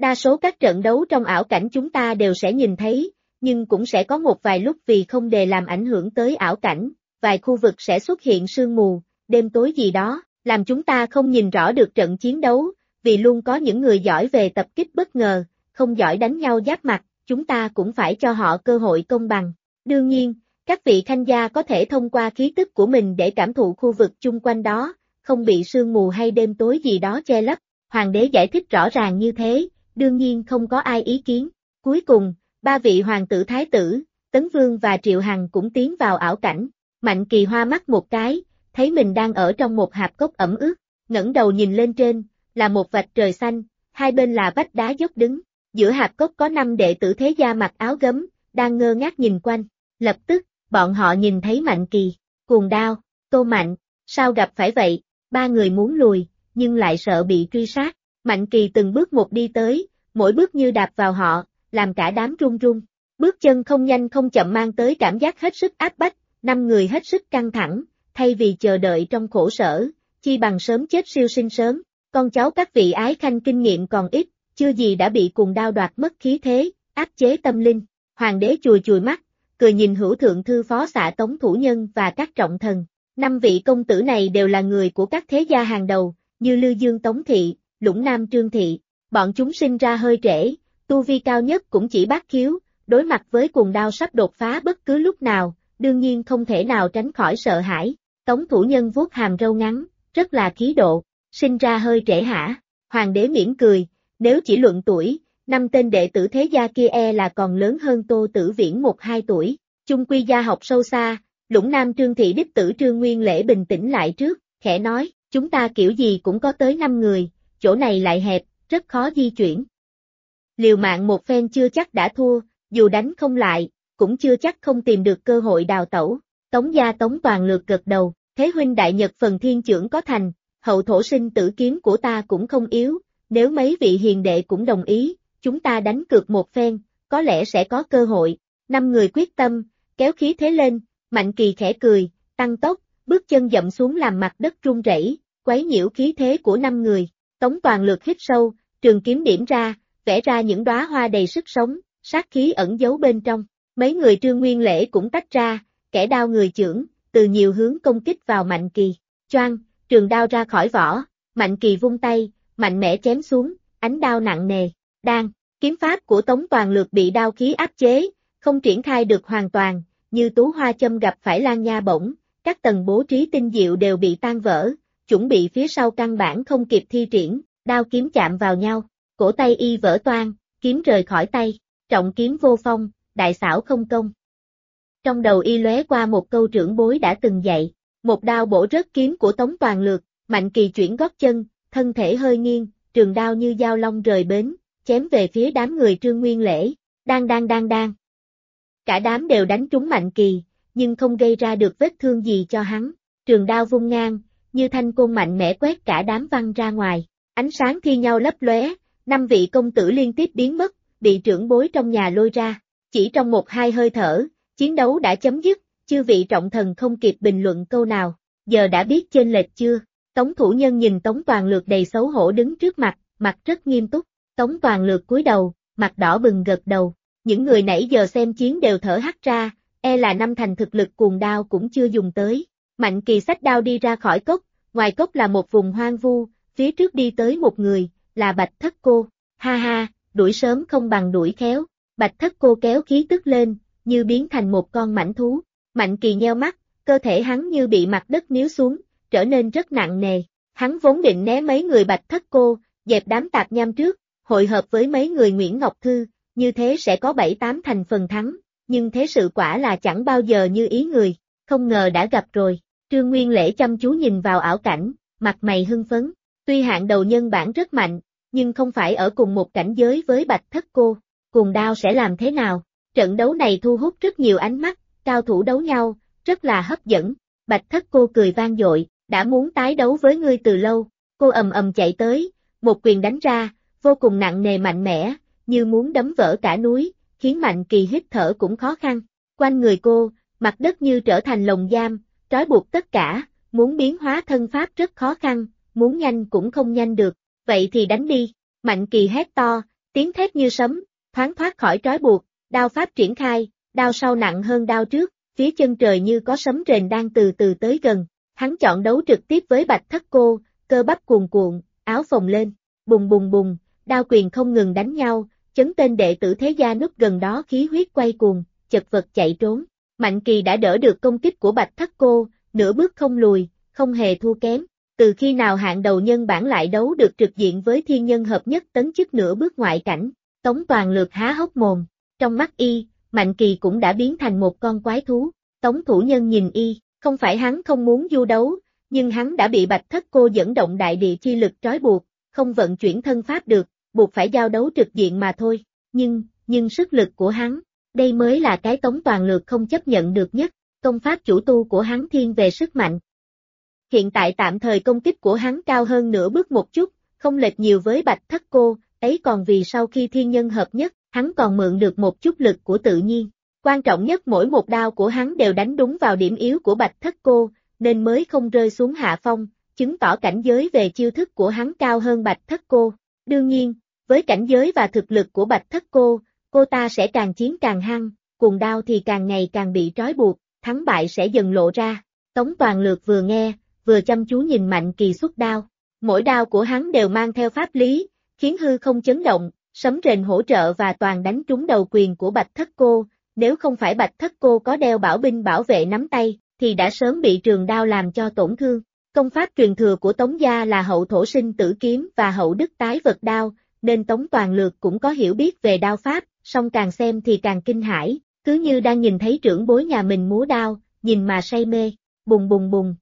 Đa số các trận đấu trong ảo cảnh chúng ta đều sẽ nhìn thấy, nhưng cũng sẽ có một vài lúc vì không để làm ảnh hưởng tới ảo cảnh, vài khu vực sẽ xuất hiện sương mù, đêm tối gì đó, làm chúng ta không nhìn rõ được trận chiến đấu, vì luôn có những người giỏi về tập kích bất ngờ, không giỏi đánh nhau giáp mặt, chúng ta cũng phải cho họ cơ hội công bằng. Đương nhiên, các vị khanh gia có thể thông qua khí tức của mình để cảm thụ khu vực chung quanh đó, không bị sương mù hay đêm tối gì đó che lấp. Hoàng đế giải thích rõ ràng như thế, đương nhiên không có ai ý kiến. Cuối cùng, ba vị hoàng tử thái tử, Tấn Vương và Triệu Hằng cũng tiến vào ảo cảnh. Mạnh Kỳ hoa mắt một cái, thấy mình đang ở trong một hạp cốc ẩm ướt, ngẩng đầu nhìn lên trên, là một vạch trời xanh, hai bên là vách đá dốc đứng. Giữa hạp cốc có 5 đệ tử thế gia mặc áo gấm, đang ngơ ngác nhìn quanh. Lập tức, bọn họ nhìn thấy Mạnh Kỳ, Cuồng Đao, Tô Mạnh, sao gặp phải vậy? Ba người muốn lùi, nhưng lại sợ bị truy sát. Mạnh Kỳ từng bước một đi tới, mỗi bước như đạp vào họ, làm cả đám run run. Bước chân không nhanh không chậm mang tới cảm giác hết sức áp bách, 5 người hết sức căng thẳng, thay vì chờ đợi trong khổ sở, chi bằng sớm chết siêu sinh sớm. Con cháu các vị ái khanh kinh nghiệm còn ít, chưa gì đã bị Cuồng Đao đoạt mất khí thế, áp chế tâm linh. Hoàng đế chùi chùi mắt, cười nhìn Hữu Thượng Thư Phó Xạ Tống Thủ Nhân và các trọng thần. 5 vị công tử này đều là người của các thế gia hàng đầu, như Lư Dương Tống Thị, Lũng Nam Trương Thị. Bọn chúng sinh ra hơi trễ, tu vi cao nhất cũng chỉ bát khiếu, đối mặt với Cuồng Đao sắp đột phá bất cứ lúc nào, đương nhiên không thể nào tránh khỏi sợ hãi. Tống Thủ Nhân vuốt hàm râu ngắn, rất là khí độ, sinh ra hơi trễ hả? Hoàng đế mỉm cười, nếu chỉ luận tuổi, 5 tên đệ tử thế gia kia là còn lớn hơn Tô Tử Viễn 1-2 tuổi. Chung quy gia học sâu xa, Lũng Nam Trương Thị đích tử Trương Nguyên Lễ bình tĩnh lại trước, khẽ nói, chúng ta kiểu gì cũng có tới 5 người, chỗ này lại hẹp, rất khó di chuyển. Liều mạng một phen chưa chắc đã thua, dù đánh không lại, cũng chưa chắc không tìm được cơ hội đào tẩu. Tống gia Tống Toàn Lược gật đầu, thế huynh đại nhật phần thiên chưởng có thành, hậu thổ sinh tử kiếm của ta cũng không yếu, nếu mấy vị hiền đệ cũng đồng ý, chúng ta đánh cược một phen, có lẽ sẽ có cơ hội. 5 người quyết tâm, kéo khí thế lên, Mạnh Kỳ khẽ cười, tăng tốc, bước chân dậm xuống làm mặt đất rung rẩy, quấy nhiễu khí thế của 5 người. Tống Toàn Lược hít sâu, trường kiếm điểm ra, vẽ ra những đóa hoa đầy sức sống, sát khí ẩn giấu bên trong. Mấy người Trương Nguyên Lễ cũng tách ra, kẻ đao người chưởng, từ nhiều hướng công kích vào Mạnh Kỳ. Choang, trường đao ra khỏi vỏ, Mạnh Kỳ vung tay, mạnh mẽ chém xuống, ánh đao nặng nề. Đan, kiếm pháp của Tống Toàn Lược bị đao khí áp chế, không triển khai được hoàn toàn, như tú hoa châm gặp phải lan nha bổng, các tầng bố trí tinh diệu đều bị tan vỡ, chuẩn bị phía sau căn bản không kịp thi triển, đao kiếm chạm vào nhau, cổ tay y vỡ toang, kiếm rời khỏi tay, trọng kiếm vô phong, đại xảo không công. Trong đầu y lóe qua một câu trưởng bối đã từng dạy, một đao bổ rớt kiếm của Tống Toàn Lược, Mạnh Kỳ chuyển gót chân, thân thể hơi nghiêng, trường đao như dao long rời bến, chém về phía đám người Trương Nguyên Lễ, đang. Cả đám đều đánh trúng Mạnh Kỳ, nhưng không gây ra được vết thương gì cho hắn, trường đao vung ngang, như thanh côn mạnh mẽ quét cả đám văng ra ngoài, ánh sáng thi nhau lấp lóe, 5 vị công tử liên tiếp biến mất, bị trưởng bối trong nhà lôi ra, chỉ trong 1-2 hơi thở, chiến đấu đã chấm dứt, chư vị trọng thần không kịp bình luận câu nào, giờ đã biết chênh lệch chưa? Tống Thủ Nhân nhìn Tống Toàn Lược đầy xấu hổ đứng trước mặt, mặt rất nghiêm túc, Tống Toàn Lược cúi đầu, mặt đỏ bừng gật đầu, những người nãy giờ xem chiến đều thở hắt ra, là 5 thành thực lực Cuồng Đao cũng chưa dùng tới. Mạnh Kỳ xách đao đi ra khỏi cốc, ngoài cốc là một vùng hoang vu, phía trước đi tới một người, là Bạch Thất Cô, ha ha, đuổi sớm không bằng đuổi khéo, Bạch Thất Cô kéo khí tức lên, như biến thành một con mãnh thú. Mạnh Kỳ nheo mắt, cơ thể hắn như bị mặt đất níu xuống, trở nên rất nặng nề. Hắn vốn định né mấy người Bạch Thất Cô, dẹp đám tạp nham trước, hội hợp với mấy người Nguyễn Ngọc Thư, như thế sẽ có 7-8 thành phần thắng, nhưng thế sự quả là chẳng bao giờ như ý người, không ngờ đã gặp rồi. Trương Nguyên Lễ chăm chú nhìn vào ảo cảnh, mặt mày hưng phấn, tuy hạng đầu nhân bản rất mạnh, nhưng không phải ở cùng một cảnh giới với Bạch Thất Cô, Cuồng Đao sẽ làm thế nào? Trận đấu này thu hút rất nhiều ánh mắt, cao thủ đấu nhau, rất là hấp dẫn. Bạch Thất Cô cười vang dội, đã muốn tái đấu với ngươi từ lâu. Cô ầm ầm chạy tới, một quyền đánh ra, vô cùng nặng nề mạnh mẽ, như muốn đấm vỡ cả núi, khiến Mạnh Kỳ hít thở cũng khó khăn. Quanh người cô, mặt đất như trở thành lồng giam, trói buộc tất cả, muốn biến hóa thân pháp rất khó khăn, muốn nhanh cũng không nhanh được. Vậy thì đánh đi. Mạnh Kỳ hét to, Tiếng thét như sấm, thoáng thoát khỏi trói buộc, đao pháp triển khai, đao sau nặng hơn đao trước, phía chân trời như có sấm rền đang từ từ tới gần. Hắn chọn đấu trực tiếp với Bạch Thất Cô, cơ bắp cuồn cuộn, áo phồng lên, bùng bùng bùng, đao quyền không ngừng đánh nhau, chấn tên đệ tử thế gia núp gần đó khí huyết quay cuồng, chật vật chạy trốn. Mạnh Kỳ đã đỡ được công kích của Bạch Thất Cô, nửa bước không lùi, không hề thua kém. Từ khi nào hạng đầu nhân bản lại đấu được trực diện với thiên nhân hợp nhất tấn chức nửa bước ngoại cảnh, Tống Toàn Lược há hốc mồm, trong mắt y, Mạnh Kỳ cũng đã biến thành một con quái thú. Tống thủ nhân nhìn y, không phải hắn không muốn du đấu, nhưng hắn đã bị Bạch Thất Cô dẫn động đại địa chi lực trói buộc, không vận chuyển thân pháp được, buộc phải giao đấu trực diện mà thôi. Nhưng sức lực của hắn, đây mới là cái Tống Toàn Lược không chấp nhận được nhất. Công pháp chủ tu của hắn thiên về sức mạnh. Hiện tại tạm thời công kích của hắn cao hơn nửa bước một chút, không lệch nhiều với Bạch Thất Cô, ấy còn vì sau khi thiên nhân hợp nhất, hắn còn mượn được một chút lực của tự nhiên. Quan trọng nhất mỗi một đao của hắn đều đánh đúng vào điểm yếu của Bạch Thất Cô, nên mới không rơi xuống hạ phong, chứng tỏ cảnh giới về chiêu thức của hắn cao hơn Bạch Thất Cô. Đương nhiên, với cảnh giới và thực lực của Bạch Thất cô ta sẽ càng chiến càng hăng, cùng đao thì càng ngày càng bị trói buộc, thắng bại sẽ dần lộ ra. Tống Toàn Lược vừa nghe, vừa chăm chú nhìn Mạnh Kỳ xuất đao. Mỗi đao của hắn đều mang theo pháp lý, khiến hư không chấn động, sấm rền hỗ trợ và toàn đánh trúng đầu quyền của Bạch Thất Cô. Nếu không phải Bạch Thất Cô có đeo bảo binh bảo vệ nắm tay, thì đã sớm bị trường đao làm cho tổn thương. Công pháp truyền thừa của Tống gia là hậu thổ sinh tử kiếm và hậu đức tái vật đao, nên Tống Toàn Lược cũng có hiểu biết về đao pháp, song càng xem thì càng kinh hãi, cứ như đang nhìn thấy trưởng bối nhà mình múa đao, nhìn mà say mê. Bùng bùng bùng.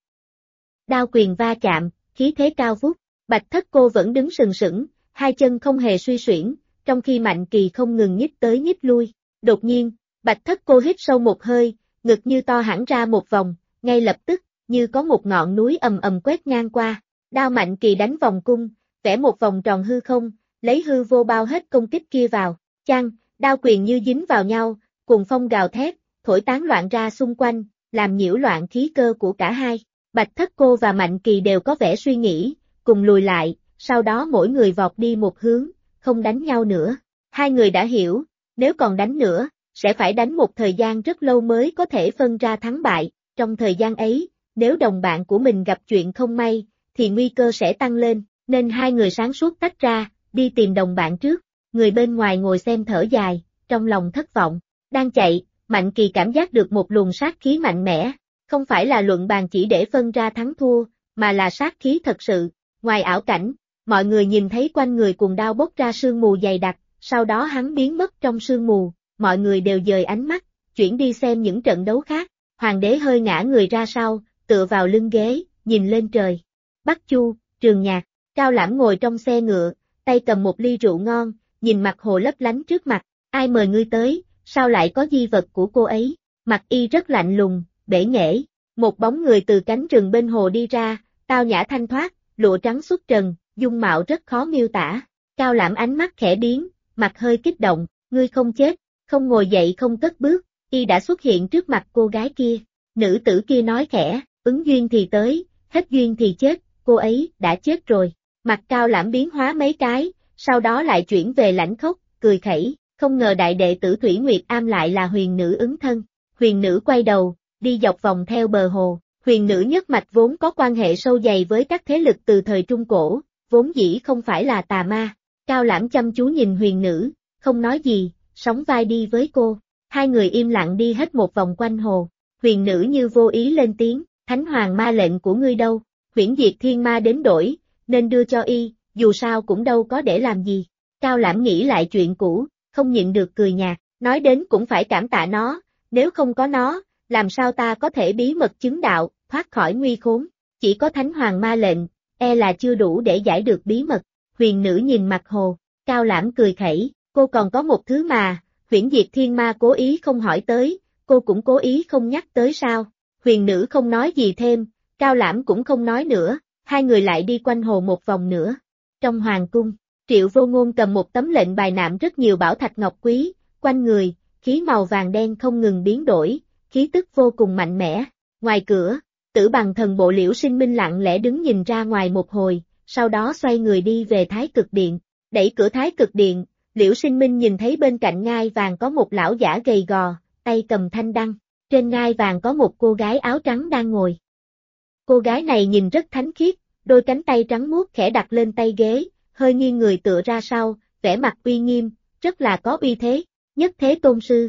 Đao quyền va chạm, khí thế cao vút, Bạch Thất Cô vẫn đứng sừng sững, hai chân không hề suy xuyển, trong khi Mạnh Kỳ không ngừng nhích tới nhích lui. Đột nhiên, Bạch Thất Cô hít sâu một hơi, ngực như to hẳn ra một vòng, ngay lập tức, như có một ngọn núi ầm ầm quét ngang qua. Đao Mạnh Kỳ đánh vòng cung, vẽ một vòng tròn hư không, lấy hư vô bao hết công kích kia vào. Chăng, đao quyền như dính vào nhau, cuồng phong gào thét, thổi tán loạn ra xung quanh, làm nhiễu loạn khí cơ của cả hai. Bạch Thất Cô và Mạnh Kỳ đều có vẻ suy nghĩ, cùng lùi lại, sau đó mỗi người vọt đi một hướng, không đánh nhau nữa. Hai người đã hiểu, nếu còn đánh nữa, sẽ phải đánh một thời gian rất lâu mới có thể phân ra thắng bại. Trong thời gian ấy, nếu đồng bạn của mình gặp chuyện không may, thì nguy cơ sẽ tăng lên, nên hai người sáng suốt tách ra, đi tìm đồng bạn trước. Người bên ngoài ngồi xem thở dài, trong lòng thất vọng. Đang chạy, Mạnh Kỳ cảm giác được một luồng sát khí mạnh mẽ, không phải là luận bàn chỉ để phân ra thắng thua, mà là sát khí thật sự. Ngoài ảo cảnh, mọi người nhìn thấy quanh người cuồng đao bốc ra sương mù dày đặc, sau đó hắn biến mất trong sương mù, mọi người đều dời ánh mắt, chuyển đi xem những trận đấu khác. Hoàng đế hơi ngã người ra sau, tựa vào lưng ghế, nhìn lên trời. Bắc Chu, Trường Nhạc, Cao Lãm ngồi trong xe ngựa, tay cầm một ly rượu ngon, nhìn mặt hồ lấp lánh trước mặt. Ai mời ngươi tới, sao lại có di vật của cô ấy? Mặt y rất lạnh lùng, bể nghễ. Một bóng người từ cánh rừng bên hồ đi ra, tao nhã thanh thoát, lụa trắng xuất trần, dung mạo rất khó miêu tả. Cao Lãm ánh mắt khẽ biến, mặt hơi kích động, ngươi không chết, không ngồi dậy không cất bước, y đã xuất hiện trước mặt cô gái kia. Nữ tử kia nói khẽ, ứng duyên thì tới, hết duyên thì chết, cô ấy đã chết rồi. Mặt Cao Lãm biến hóa mấy cái, sau đó lại chuyển về lãnh khốc, cười khẩy, không ngờ đại đệ tử Thủy Nguyệt Am lại là huyền nữ ứng thân. Huyền nữ quay đầu, đi dọc vòng theo bờ hồ. Huyền nữ nhất mạch vốn có quan hệ sâu dày với các thế lực từ thời Trung Cổ, vốn dĩ không phải là tà ma. Cao Lãm chăm chú nhìn huyền nữ, không nói gì, sóng vai đi với cô. Hai người im lặng đi hết một vòng quanh hồ. Huyền nữ như vô ý lên tiếng, Thánh Hoàng ma lệnh của ngươi đâu? Huyễn Diệt Thiên Ma đến đổi, nên đưa cho y, dù sao cũng đâu có để làm gì. Cao Lãm nghĩ lại chuyện cũ, không nhịn được cười nhạt, nói đến cũng phải cảm tạ nó, nếu không có nó, làm sao ta có thể bí mật chứng đạo, thoát khỏi nguy khốn. Chỉ có Thánh Hoàng ma lệnh, e là chưa đủ để giải được bí mật. Huyền nữ nhìn mặt hồ, Cao Lãm cười khẩy, cô còn có một thứ mà, Huyễn Diệt Thiên Ma cố ý không hỏi tới, cô cũng cố ý không nhắc tới sao? Huyền nữ không nói gì thêm, Cao Lãm cũng không nói nữa, hai người lại đi quanh hồ một vòng nữa. Trong hoàng cung, Triệu Vô Ngôn cầm một tấm lệnh bài nạm rất nhiều bảo thạch ngọc quý, quanh người, khí màu vàng đen không ngừng biến đổi, khí tức vô cùng mạnh mẽ. Ngoài cửa, Tử Bằng thần bộ Liễu Sinh Minh lặng lẽ đứng nhìn ra ngoài một hồi, sau đó xoay người đi về Thái Cực Điện. Đẩy cửa Thái Cực Điện, Liễu Sinh Minh nhìn thấy bên cạnh ngai vàng có một lão giả gầy gò, tay cầm thanh đăng, trên ngai vàng có một cô gái áo trắng đang ngồi. Cô gái này nhìn rất thánh khiết, đôi cánh tay trắng muốt khẽ đặt lên tay ghế, hơi nghiêng người tựa ra sau, vẻ mặt uy nghiêm, rất là có uy thế, nhất thế tôn sư.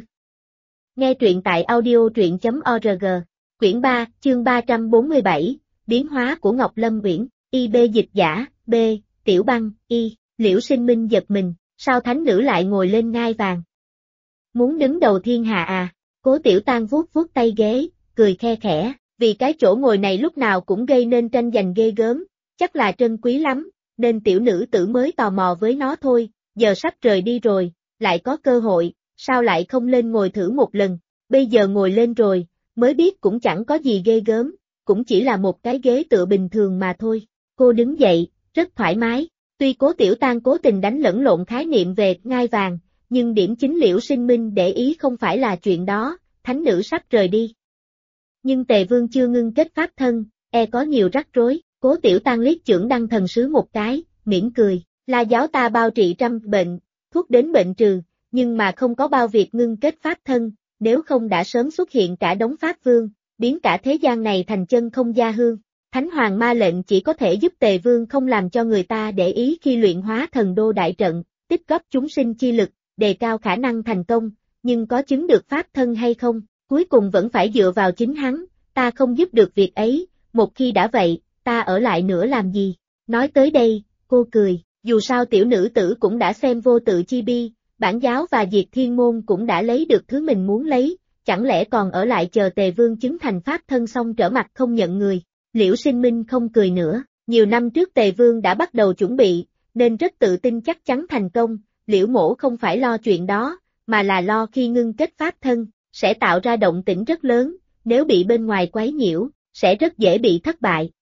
Nghe truyện tại audio.truyện.org, quyển 3, chương 347, biến hóa của Ngọc Lâm Uyển, IB dịch giả, B, Tiểu Băng, Y, Liễu Sinh Minh giật mình, sao thánh nữ lại ngồi lên ngai vàng? Muốn đứng đầu thiên hạ à? Cố Tiểu Tang vuốt vuốt tay ghế, cười khe khẽ, vì cái chỗ ngồi này lúc nào cũng gây nên tranh giành ghê gớm, chắc là trân quý lắm, nên tiểu nữ tử mới tò mò với nó thôi, giờ sắp rời đi rồi, lại có cơ hội, sao lại không lên ngồi thử một lần, bây giờ ngồi lên rồi, mới biết cũng chẳng có gì ghê gớm, cũng chỉ là một cái ghế tựa bình thường mà thôi. Cô đứng dậy, rất thoải mái, tuy Cố Tiểu Tang cố tình đánh lẫn lộn khái niệm về ngai vàng, nhưng điểm chính Liễu Sinh Minh để ý không phải là chuyện đó, thánh nữ sắp rời đi. Nhưng Tề Vương chưa ngưng kết pháp thân, có nhiều rắc rối, Cố Tiểu Tang liếc Chưởng Đăng thần sứ một cái, mỉm cười, La giáo ta bao trị trăm bệnh, thuốc đến bệnh trừ, nhưng mà không có bao việc ngưng kết pháp thân, nếu không đã sớm xuất hiện cả đống pháp vương, biến cả thế gian này thành chân không gia hương. Thánh Hoàng ma lệnh chỉ có thể giúp Tề Vương không làm cho người ta để ý khi luyện hóa thần đô đại trận, tích góp chúng sinh chi lực, đề cao khả năng thành công, nhưng có chứng được pháp thân hay không, cuối cùng vẫn phải dựa vào chính hắn, ta không giúp được việc ấy, một khi đã vậy, ta ở lại nữa làm gì? Nói tới đây, cô cười, dù sao tiểu nữ tử cũng đã xem vô tự chi bi, bản giáo và Diệt Thiên Môn cũng đã lấy được thứ mình muốn lấy, chẳng lẽ còn ở lại chờ Tề Vương chứng thành pháp thân xong trở mặt không nhận người. Liễu Sinh Minh không cười nữa, nhiều năm trước Tề Vương đã bắt đầu chuẩn bị, nên rất tự tin chắc chắn thành công, Liễu mỗ không phải lo chuyện đó, mà là lo khi ngưng kết pháp thân, sẽ tạo ra động tĩnh rất lớn, nếu bị bên ngoài quấy nhiễu, sẽ rất dễ bị thất bại.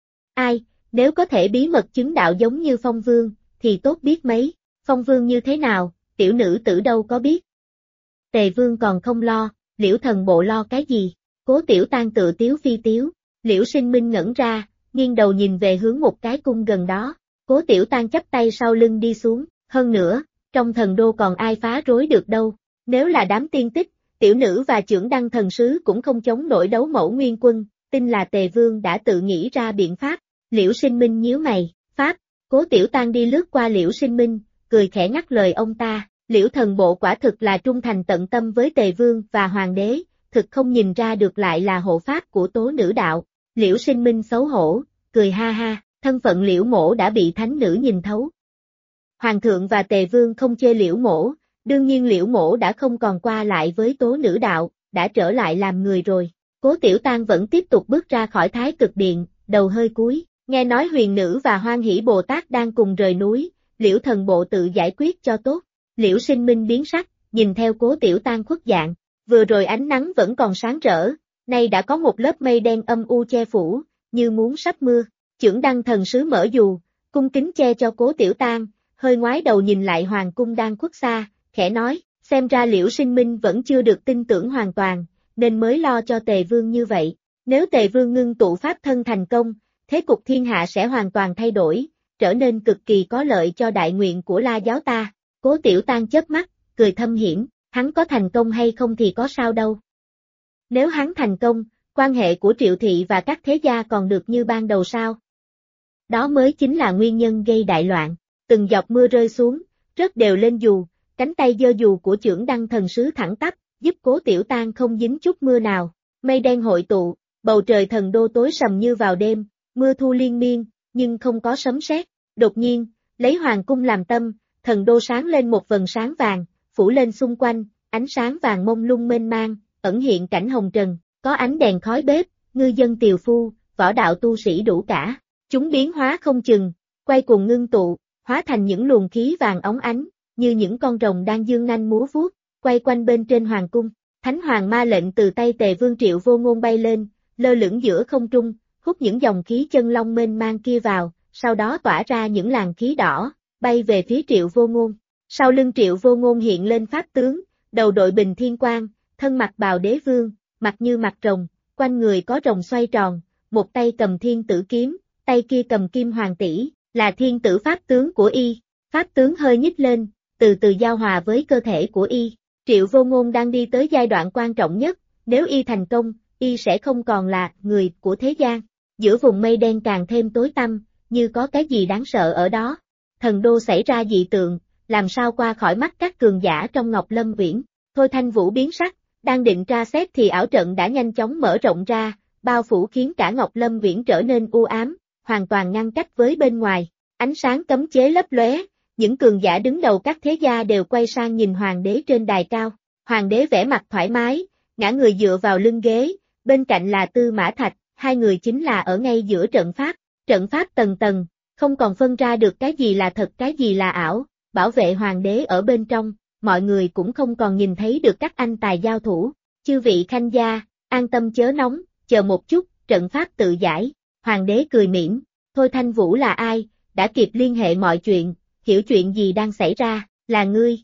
Ai, nếu có thể bí mật chứng đạo giống như Phong Vương, thì tốt biết mấy, Phong Vương như thế nào, tiểu nữ tử đâu có biết. Tề Vương còn không lo, Liễu thần bộ lo cái gì, Cố Tiểu Tang tự tiếu phi tiếu. Liễu Sinh Minh ngẩn ra, nghiêng đầu nhìn về hướng một cái cung gần đó, Cố Tiểu Tang chắp tay sau lưng đi xuống, hơn nữa, trong thần đô còn ai phá rối được đâu, nếu là đám tiên tích, tiểu nữ và Chưởng Đăng thần sứ cũng không chống nổi đấu mẫu nguyên quân, tin là Tề Vương đã tự nghĩ ra biện pháp. Liễu Sinh Minh nhíu mày, pháp, Cố Tiểu Tang đi lướt qua Liễu Sinh Minh, cười khẽ ngắt lời ông ta, Liễu thần bộ quả thực là trung thành tận tâm với Tề Vương và Hoàng đế, thực không nhìn ra được lại là hộ pháp của tố nữ đạo. Liễu Sinh Minh xấu hổ, cười ha ha, thân phận Liễu mỗ đã bị thánh nữ nhìn thấu. Hoàng thượng và Tề Vương không chê Liễu mỗ, đương nhiên Liễu mỗ đã không còn qua lại với tố nữ đạo, đã trở lại làm người rồi. Cố Tiểu Tang vẫn tiếp tục bước ra khỏi Thái Cực Điện, đầu hơi cúi, nghe nói Huyền Nữ và Hoan Hỷ Bồ Tát đang cùng rời núi, Liễu thần bộ tự giải quyết cho tốt. Liễu Sinh Minh biến sắc, nhìn theo Cố Tiểu Tang khuất dạng, vừa rồi ánh nắng vẫn còn sáng rỡ, nay đã có một lớp mây đen âm u che phủ, như muốn sắp mưa. Chưởng Đăng thần sứ mở dù, cung kính che cho Cố Tiểu Tang, hơi ngoái đầu nhìn lại hoàng cung đang khuất xa, khẽ nói, xem ra Liễu Sinh Minh vẫn chưa được tin tưởng hoàn toàn, nên mới lo cho Tề Vương như vậy. Nếu Tề Vương ngưng tụ pháp thân thành công, thế cục thiên hạ sẽ hoàn toàn thay đổi, trở nên cực kỳ có lợi cho đại nguyện của La giáo ta. Cố Tiểu Tang chớp mắt, cười thâm hiểm, hắn có thành công hay không thì có sao đâu. Nếu hắn thành công, quan hệ của Triệu Thị và các thế gia còn được như ban đầu sao? Đó mới chính là nguyên nhân gây đại loạn. Từng giọt mưa rơi xuống, rớt đều lên dù, cánh tay giơ dù của Chưởng Đăng thần sứ thẳng tắp, giúp Cố Tiểu Tang không dính chút mưa nào. Mây đen hội tụ, bầu trời thần đô tối sầm như vào đêm, mưa thu liên miên, nhưng không có sấm sét. Đột nhiên, lấy hoàng cung làm tâm, thần đô sáng lên một vầng sáng vàng, phủ lên xung quanh, ánh sáng vàng mông lung mênh mang, ẩn hiện cảnh hồng trần, có ánh đèn khói bếp, ngư dân tiều phu, võ đạo tu sĩ đủ cả. Chúng biến hóa không chừng, quay cuồng ngưng tụ, hóa thành những luồng khí vàng óng ánh, như những con rồng đang dương nanh múa vuốt, quay quanh bên trên hoàng cung. Thánh Hoàng ma lệnh từ tay Tề Vương Triệu Vô Ngôn bay lên, lơ lửng giữa không trung, hút những dòng khí chân long mênh mang kia vào, sau đó tỏa ra những làn khí đỏ, bay về phía Triệu Vô Ngôn. Sau lưng Triệu Vô Ngôn hiện lên pháp tướng, đầu đội bình thiên quang, thân mặc bào đế vương, mặt như mặt rồng, quanh người có rồng xoay tròn, một tay cầm thiên tử kiếm, tay kia cầm kim hoàng tỷ, là thiên tử pháp tướng của y. Pháp tướng hơi nhích lên, từ từ giao hòa với cơ thể của y. Triệu Vô Ngôn đang đi tới giai đoạn quan trọng nhất, nếu y thành công, y sẽ không còn là người của thế gian. Giữa vùng mây đen càng thêm tối tăm, như có cái gì đáng sợ ở đó. Thần đô xảy ra dị tượng, làm sao qua khỏi mắt các cường giả trong Ngọc Lâm Uyển. Thôi Thanh Vũ biến sắc, đang định tra xét thì ảo trận đã nhanh chóng mở rộng ra, bao phủ khiến cả Ngọc Lâm Uyển trở nên u ám, hoàn toàn ngăn cách với bên ngoài. Ánh sáng cấm chế lấp lóe, những cường giả đứng đầu các thế gia đều quay sang nhìn hoàng đế trên đài cao. Hoàng đế vẻ mặt thoải mái, ngã người dựa vào lưng ghế, bên cạnh là Tư Mã Thạch, hai người chính là ở ngay giữa trận pháp. Trận pháp tầng tầng, không còn phân ra được cái gì là thật cái gì là ảo, bảo vệ hoàng đế ở bên trong, mọi người cũng không còn nhìn thấy được các anh tài giao thủ. Chư vị khanh gia, an tâm chớ nóng, chờ một chút, trận pháp tự giải. Hoàng đế cười mỉm, Thôi Thanh Vũ là ai, đã kịp liên hệ mọi chuyện, hiểu chuyện gì đang xảy ra, là ngươi.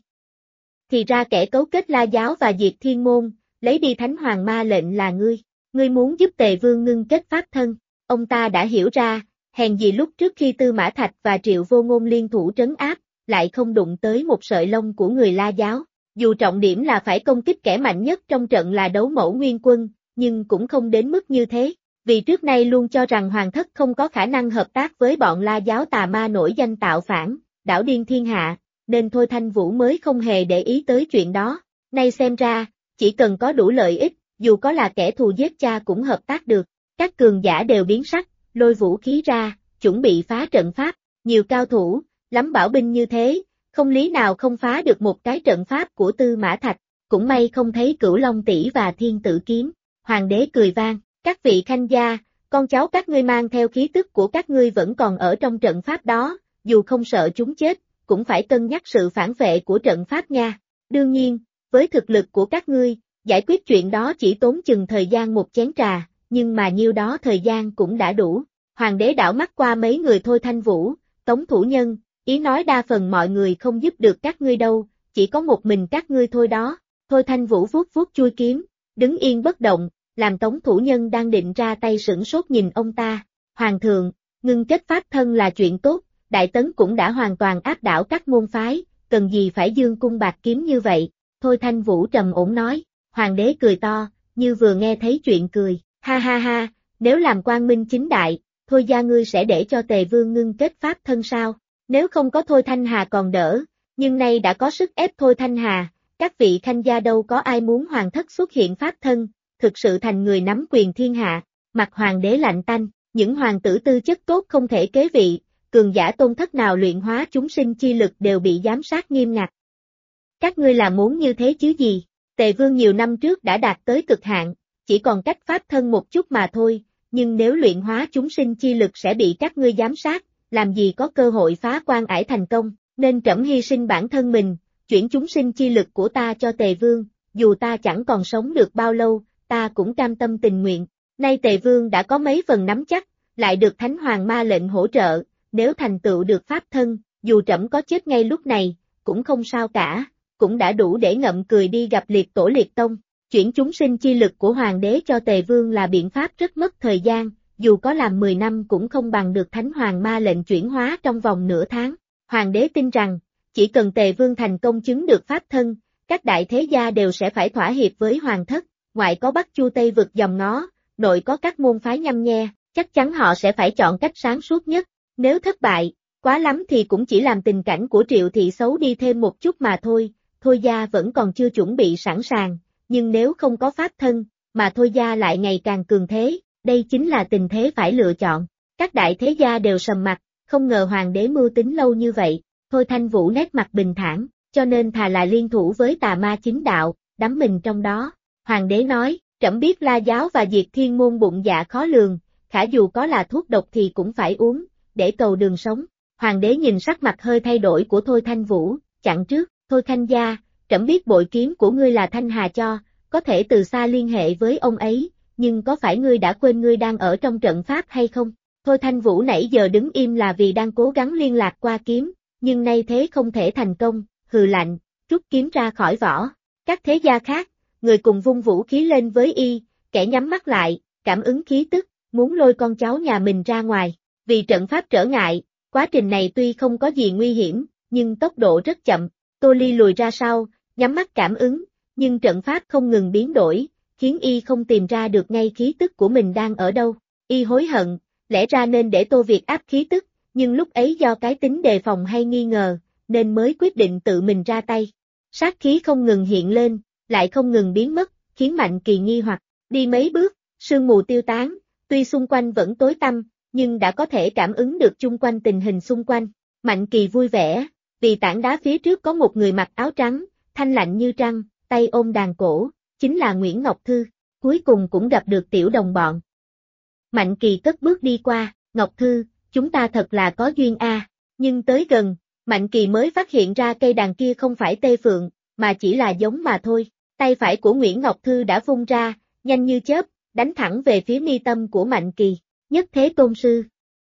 Thì ra kẻ cấu kết La Giáo và Diệt Thiên Môn, lấy đi Thánh Hoàng Ma lệnh là ngươi muốn giúp Tề Vương ngưng kết pháp thân. Ông ta đã hiểu ra, hèn gì lúc trước khi Tư Mã Thạch và Triệu Vô Ngôn liên thủ trấn áp, lại không đụng tới một sợi lông của người La Giáo. Dù trọng điểm là phải công kích kẻ mạnh nhất trong trận là Đấu Mẫu Nguyên Quân, nhưng cũng không đến mức như thế. Vì trước nay luôn cho rằng Hoàng thất không có khả năng hợp tác với bọn La Giáo tà ma nổi danh tạo phản, đảo điên thiên hạ, nên Thôi Thanh Vũ mới không hề để ý tới chuyện đó. Nay xem ra, chỉ cần có đủ lợi ích, dù có là kẻ thù giết cha cũng hợp tác được. Các cường giả đều biến sắc, lôi vũ khí ra, chuẩn bị phá trận pháp. Nhiều cao thủ, lắm bảo binh như thế, không lý nào không phá được một cái trận pháp của Tư Mã Thạch. Cũng may không thấy Cửu Long Tỷ và Thiên Tử Kiếm. Hoàng đế cười vang, các vị khanh gia, con cháu các ngươi mang theo khí tức của các ngươi vẫn còn ở trong trận pháp đó, dù không sợ chúng chết, cũng phải cân nhắc sự phản vệ của trận pháp nha. Đương nhiên, với thực lực của các ngươi, giải quyết chuyện đó chỉ tốn chừng thời gian một chén trà, nhưng mà nhiêu đó thời gian cũng đã đủ. Hoàng đế đảo mắt qua mấy người Thôi Thanh Vũ, Tống Thủ Nhân, ý nói đa phần mọi người không giúp được các ngươi đâu, chỉ có một mình các ngươi thôi đó. Thôi Thanh Vũ vuốt vuốt chuôi kiếm, đứng yên bất động, làm Tống Thủ Nhân đang định ra tay sửng sốt nhìn ông ta. Hoàng thượng, ngưng kết pháp thân là chuyện tốt, Đại Tấn cũng đã hoàn toàn áp đảo các môn phái, cần gì phải dương cung bạc kiếm như vậy. Thôi Thanh Vũ trầm ổn nói. Hoàng đế cười to, như vừa nghe thấy chuyện cười, ha ha ha, nếu làm quang minh chính đại, Thôi gia ngươi sẽ để cho Tề Vương ngưng kết pháp thân sao? Nếu không có Thôi Thanh Hà còn đỡ, nhưng nay đã có sức ép Thôi Thanh Hà, các vị khanh gia đâu có ai muốn hoàng thất xuất hiện pháp thân, thực sự thành người nắm quyền thiên hạ. Mặt hoàng đế lạnh tanh, những hoàng tử tư chất tốt không thể kế vị, cường giả tôn thất nào luyện hóa chúng sinh chi lực đều bị giám sát nghiêm ngặt. Các ngươi là muốn như thế chứ gì? Tề Vương nhiều năm trước đã đạt tới cực hạn, chỉ còn cách pháp thân một chút mà thôi, nhưng nếu luyện hóa chúng sinh chi lực sẽ bị các ngươi giám sát, làm gì có cơ hội phá quan ải thành công, nên trẫm hy sinh bản thân mình, chuyển chúng sinh chi lực của ta cho Tề Vương, dù ta chẳng còn sống được bao lâu, ta cũng cam tâm tình nguyện. Nay Tề Vương đã có mấy phần nắm chắc, lại được Thánh Hoàng Ma lệnh hỗ trợ, nếu thành tựu được pháp thân, dù trẫm có chết ngay lúc này, cũng không sao cả, cũng đã đủ để ngậm cười đi gặp liệt tổ liệt tông. Chuyển chúng sinh chi lực của hoàng đế cho Tề Vương là biện pháp rất mất thời gian, dù có làm 10 năm cũng không bằng được Thánh Hoàng Ma lệnh chuyển hóa trong vòng nửa tháng. Hoàng đế tin rằng, chỉ cần Tề Vương thành công chứng được pháp thân, các đại thế gia đều sẽ phải thỏa hiệp với hoàng thất, ngoại có Bắc Chu Tây vực dòng ngó, nội có các môn phái nhăm nhe, chắc chắn họ sẽ phải chọn cách sáng suốt nhất. Nếu thất bại, quá lắm thì cũng chỉ làm tình cảnh của Triệu thị xấu đi thêm một chút mà thôi. Thôi gia vẫn còn chưa chuẩn bị sẵn sàng, nhưng nếu không có pháp thân, mà Thôi gia lại ngày càng cường thế, đây chính là tình thế phải lựa chọn. Các đại thế gia đều sầm mặt, không ngờ hoàng đế mưu tính lâu như vậy. Thôi Thanh Vũ nét mặt bình thản, cho nên thà là liên thủ với tà ma chính đạo, đắm mình trong đó. Hoàng đế nói, trẫm biết La Giáo và Diệt Thiên Môn bụng dạ khó lường, khả dù có là thuốc độc thì cũng phải uống, để cầu đường sống. Hoàng đế nhìn sắc mặt hơi thay đổi của Thôi Thanh Vũ, chặn trước, Thôi Khanh gia, trẫm biết bội kiếm của ngươi là Thanh Hà cho, có thể từ xa liên hệ với ông ấy, nhưng có phải ngươi đã quên ngươi đang ở trong trận pháp hay không? Thôi Thanh Vũ nãy giờ đứng im là vì đang cố gắng liên lạc qua kiếm, nhưng nay thế không thể thành công, hừ lạnh, rút kiếm ra khỏi vỏ. Các thế gia khác, người cùng vung vũ khí lên với y, kẻ nhắm mắt lại, cảm ứng khí tức, muốn lôi con cháu nhà mình ra ngoài. Vì trận pháp trở ngại, quá trình này tuy không có gì nguy hiểm, nhưng tốc độ rất chậm. Tô Ly lùi ra sau, nhắm mắt cảm ứng, nhưng trận pháp không ngừng biến đổi, khiến y không tìm ra được ngay khí tức của mình đang ở đâu. Y hối hận, lẽ ra nên để Tô Việt áp khí tức, nhưng lúc ấy do cái tính đề phòng hay nghi ngờ, nên mới quyết định tự mình ra tay. Sát khí không ngừng hiện lên, lại không ngừng biến mất, khiến Mạnh Kỳ nghi hoặc. Đi mấy bước, sương mù tiêu tán, tuy xung quanh vẫn tối tăm, nhưng đã có thể cảm ứng được chung quanh tình hình xung quanh. Mạnh Kỳ vui vẻ, vì tảng đá phía trước có một người mặc áo trắng, thanh lạnh như trăng, tay ôm đàn cổ, chính là Nguyễn Ngọc Thư, cuối cùng cũng gặp được tiểu đồng bọn. Mạnh Kỳ cất bước đi qua, Ngọc Thư, chúng ta thật là có duyên a. Nhưng tới gần, Mạnh Kỳ mới phát hiện ra cây đàn kia không phải tê phượng, mà chỉ là giống mà thôi. Tay phải của Nguyễn Ngọc Thư đã vung ra, nhanh như chớp, đánh thẳng về phía mi tâm của Mạnh Kỳ. Nhất Thế Tôn Sư.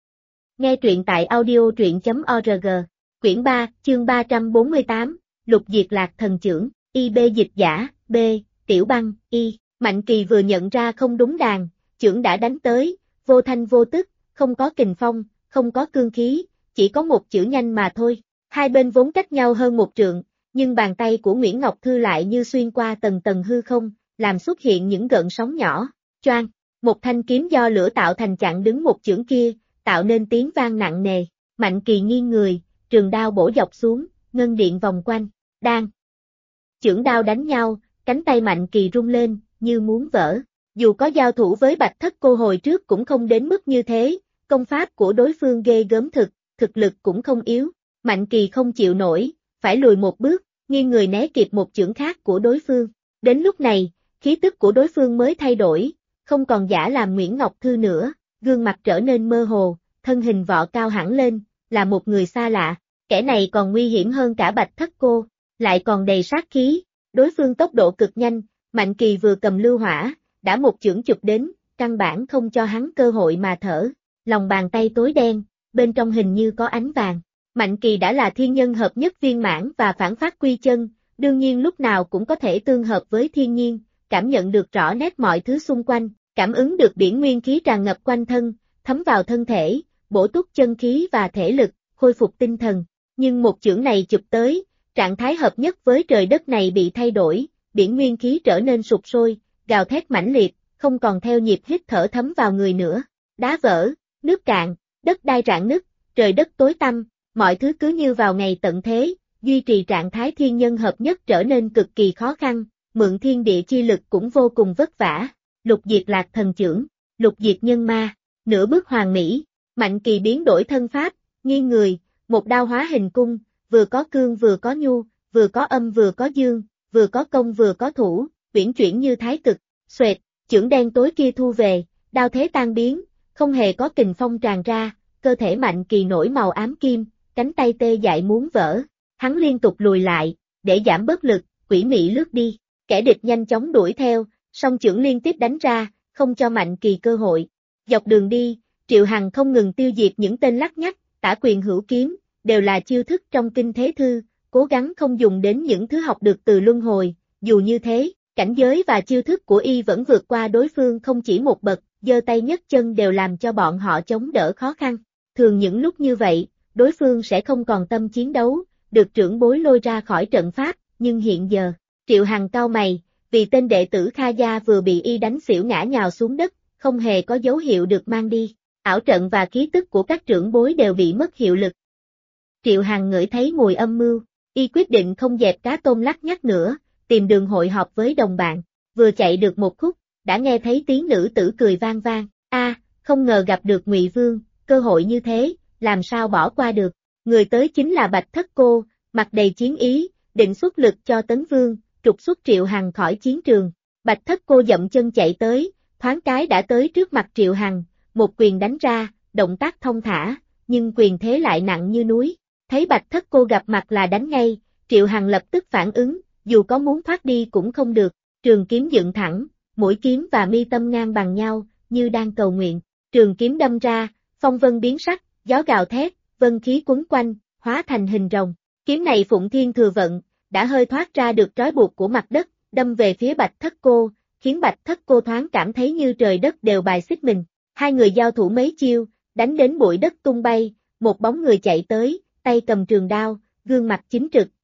Nghe truyện tại audio.org. Quyển 3, chương 348, Lục Diệt Lạc Thần Chưởng, IB dịch giả, B, Tiểu Băng, Y. Mạnh Kỳ vừa nhận ra không đúng đàn, chưởng đã đánh tới, vô thanh vô tức, không có kình phong, không có cương khí, chỉ có một chữ nhanh mà thôi. Hai bên vốn cách nhau hơn một trượng, nhưng bàn tay của Nguyễn Ngọc Thư lại như xuyên qua tầng tầng hư không, làm xuất hiện những gợn sóng nhỏ. Choang, một thanh kiếm do lửa tạo thành chặn đứng một chưởng kia, tạo nên tiếng vang nặng nề. Mạnh Kỳ nghiêng người, trường đao bổ dọc xuống, ngân điện vòng quanh, đang. Chưởng đao đánh nhau, cánh tay Mạnh Kỳ rung lên, như muốn vỡ. Dù có giao thủ với Bạch Thất Cô hồi trước cũng không đến mức như thế, công pháp của đối phương ghê gớm thực lực cũng không yếu. Mạnh Kỳ không chịu nổi, phải lùi một bước, nghiêng người né kịp một chưởng khác của đối phương. Đến lúc này, khí tức của đối phương mới thay đổi, không còn giả làm Nguyễn Ngọc Thư nữa, gương mặt trở nên mơ hồ, thân hình vọ cao hẳn lên, là một người xa lạ. Kẻ này còn nguy hiểm hơn cả Bạch Thất Cô, lại còn đầy sát khí. Đối phương tốc độ cực nhanh, Mạnh Kỳ vừa cầm lưu hỏa, đã một chưởng chụp đến, căn bản không cho hắn cơ hội mà thở. Lòng bàn tay tối đen, bên trong hình như có ánh vàng. Mạnh Kỳ đã là thiên nhân hợp nhất viên mãn và phản phát quy chân, đương nhiên lúc nào cũng có thể tương hợp với thiên nhiên, cảm nhận được rõ nét mọi thứ xung quanh, cảm ứng được biển nguyên khí tràn ngập quanh thân, thấm vào thân thể, bổ túc chân khí và thể lực, khôi phục tinh thần. Nhưng một chưởng này chụp tới, trạng thái hợp nhất với trời đất này bị thay đổi, biển nguyên khí trở nên sụp sôi, gào thét mãnh liệt, không còn theo nhịp hít thở thấm vào người nữa. Đá vỡ, nước cạn, đất đai rạn nứt, trời đất tối tăm, mọi thứ cứ như vào ngày tận thế, duy trì trạng thái thiên nhân hợp nhất trở nên cực kỳ khó khăn, mượn thiên địa chi lực cũng vô cùng vất vả. Lục Diệt Lạc Thần Chưởng, Lục Diệt Nhân Ma, nửa bước hoàn mỹ. Mạnh Kỳ biến đổi thân pháp, nghiêng người, một đao hóa hình cung, vừa có cương vừa có nhu, vừa có âm vừa có dương, vừa có công vừa có thủ, uyển chuyển như thái cực. Xoẹt, chưởng đen tối kia thu về, đao thế tan biến, không hề có kình phong tràn ra, cơ thể Mạnh Kỳ nổi màu ám kim, cánh tay tê dại muốn vỡ. Hắn liên tục lùi lại, để giảm bớt lực, quỷ mị lướt đi. Kẻ địch nhanh chóng đuổi theo, song chưởng liên tiếp đánh ra, không cho Mạnh Kỳ cơ hội. Dọc đường đi, Triệu Hằng không ngừng tiêu diệt những tên lắt nhắt, tả quyền hữu kiếm, đều là chiêu thức trong kinh thế thư, cố gắng không dùng đến những thứ học được từ luân hồi. Dù như thế, cảnh giới và chiêu thức của y vẫn vượt qua đối phương không chỉ một bậc, giơ tay nhấc chân đều làm cho bọn họ chống đỡ khó khăn. Thường những lúc như vậy, đối phương sẽ không còn tâm chiến đấu, được trưởng bối lôi ra khỏi trận pháp, nhưng hiện giờ, Triệu Hằng cau mày, vì tên đệ tử Kha Gia vừa bị y đánh xỉu ngã nhào xuống đất, không hề có dấu hiệu được mang đi. Ảo trận và khí tức của các trưởng bối đều bị mất hiệu lực. Triệu Hằng ngửi thấy mùi âm mưu, y quyết định không dẹp cá tôm lắt nhắt nữa, tìm đường hội họp với đồng bạn. Vừa chạy được một khúc, đã nghe thấy tiếng nữ tử cười vang vang. Không ngờ gặp được Ngụy Vương, cơ hội như thế, làm sao bỏ qua được. Người tới chính là Bạch Thất Cô, mặt đầy chiến ý, định xuất lực cho Tấn Vương, trục xuất Triệu Hằng khỏi chiến trường. Bạch Thất Cô dậm chân chạy tới, thoáng cái đã tới trước mặt Triệu Hằng, một quyền đánh ra, động tác thông thả, nhưng quyền thế lại nặng như núi. Thấy Bạch Thất Cô gặp mặt là đánh ngay, Triệu Hằng lập tức phản ứng, dù có muốn thoát đi cũng không được. Trường kiếm dựng thẳng, mũi kiếm và mi tâm ngang bằng nhau, như đang cầu nguyện. Trường kiếm đâm ra, phong vân biến sắc, gió gào thét, vân khí quấn quanh, hóa thành hình rồng. Kiếm này Phụng Thiên Thừa Vận, đã hơi thoát ra được trói buộc của mặt đất, đâm về phía Bạch Thất Cô, khiến Bạch Thất Cô thoáng cảm thấy như trời đất đều bài xích mình. Hai người giao thủ mấy chiêu, đánh đến bụi đất tung bay, một bóng người chạy tới, tay cầm trường đao, gương mặt chính trực,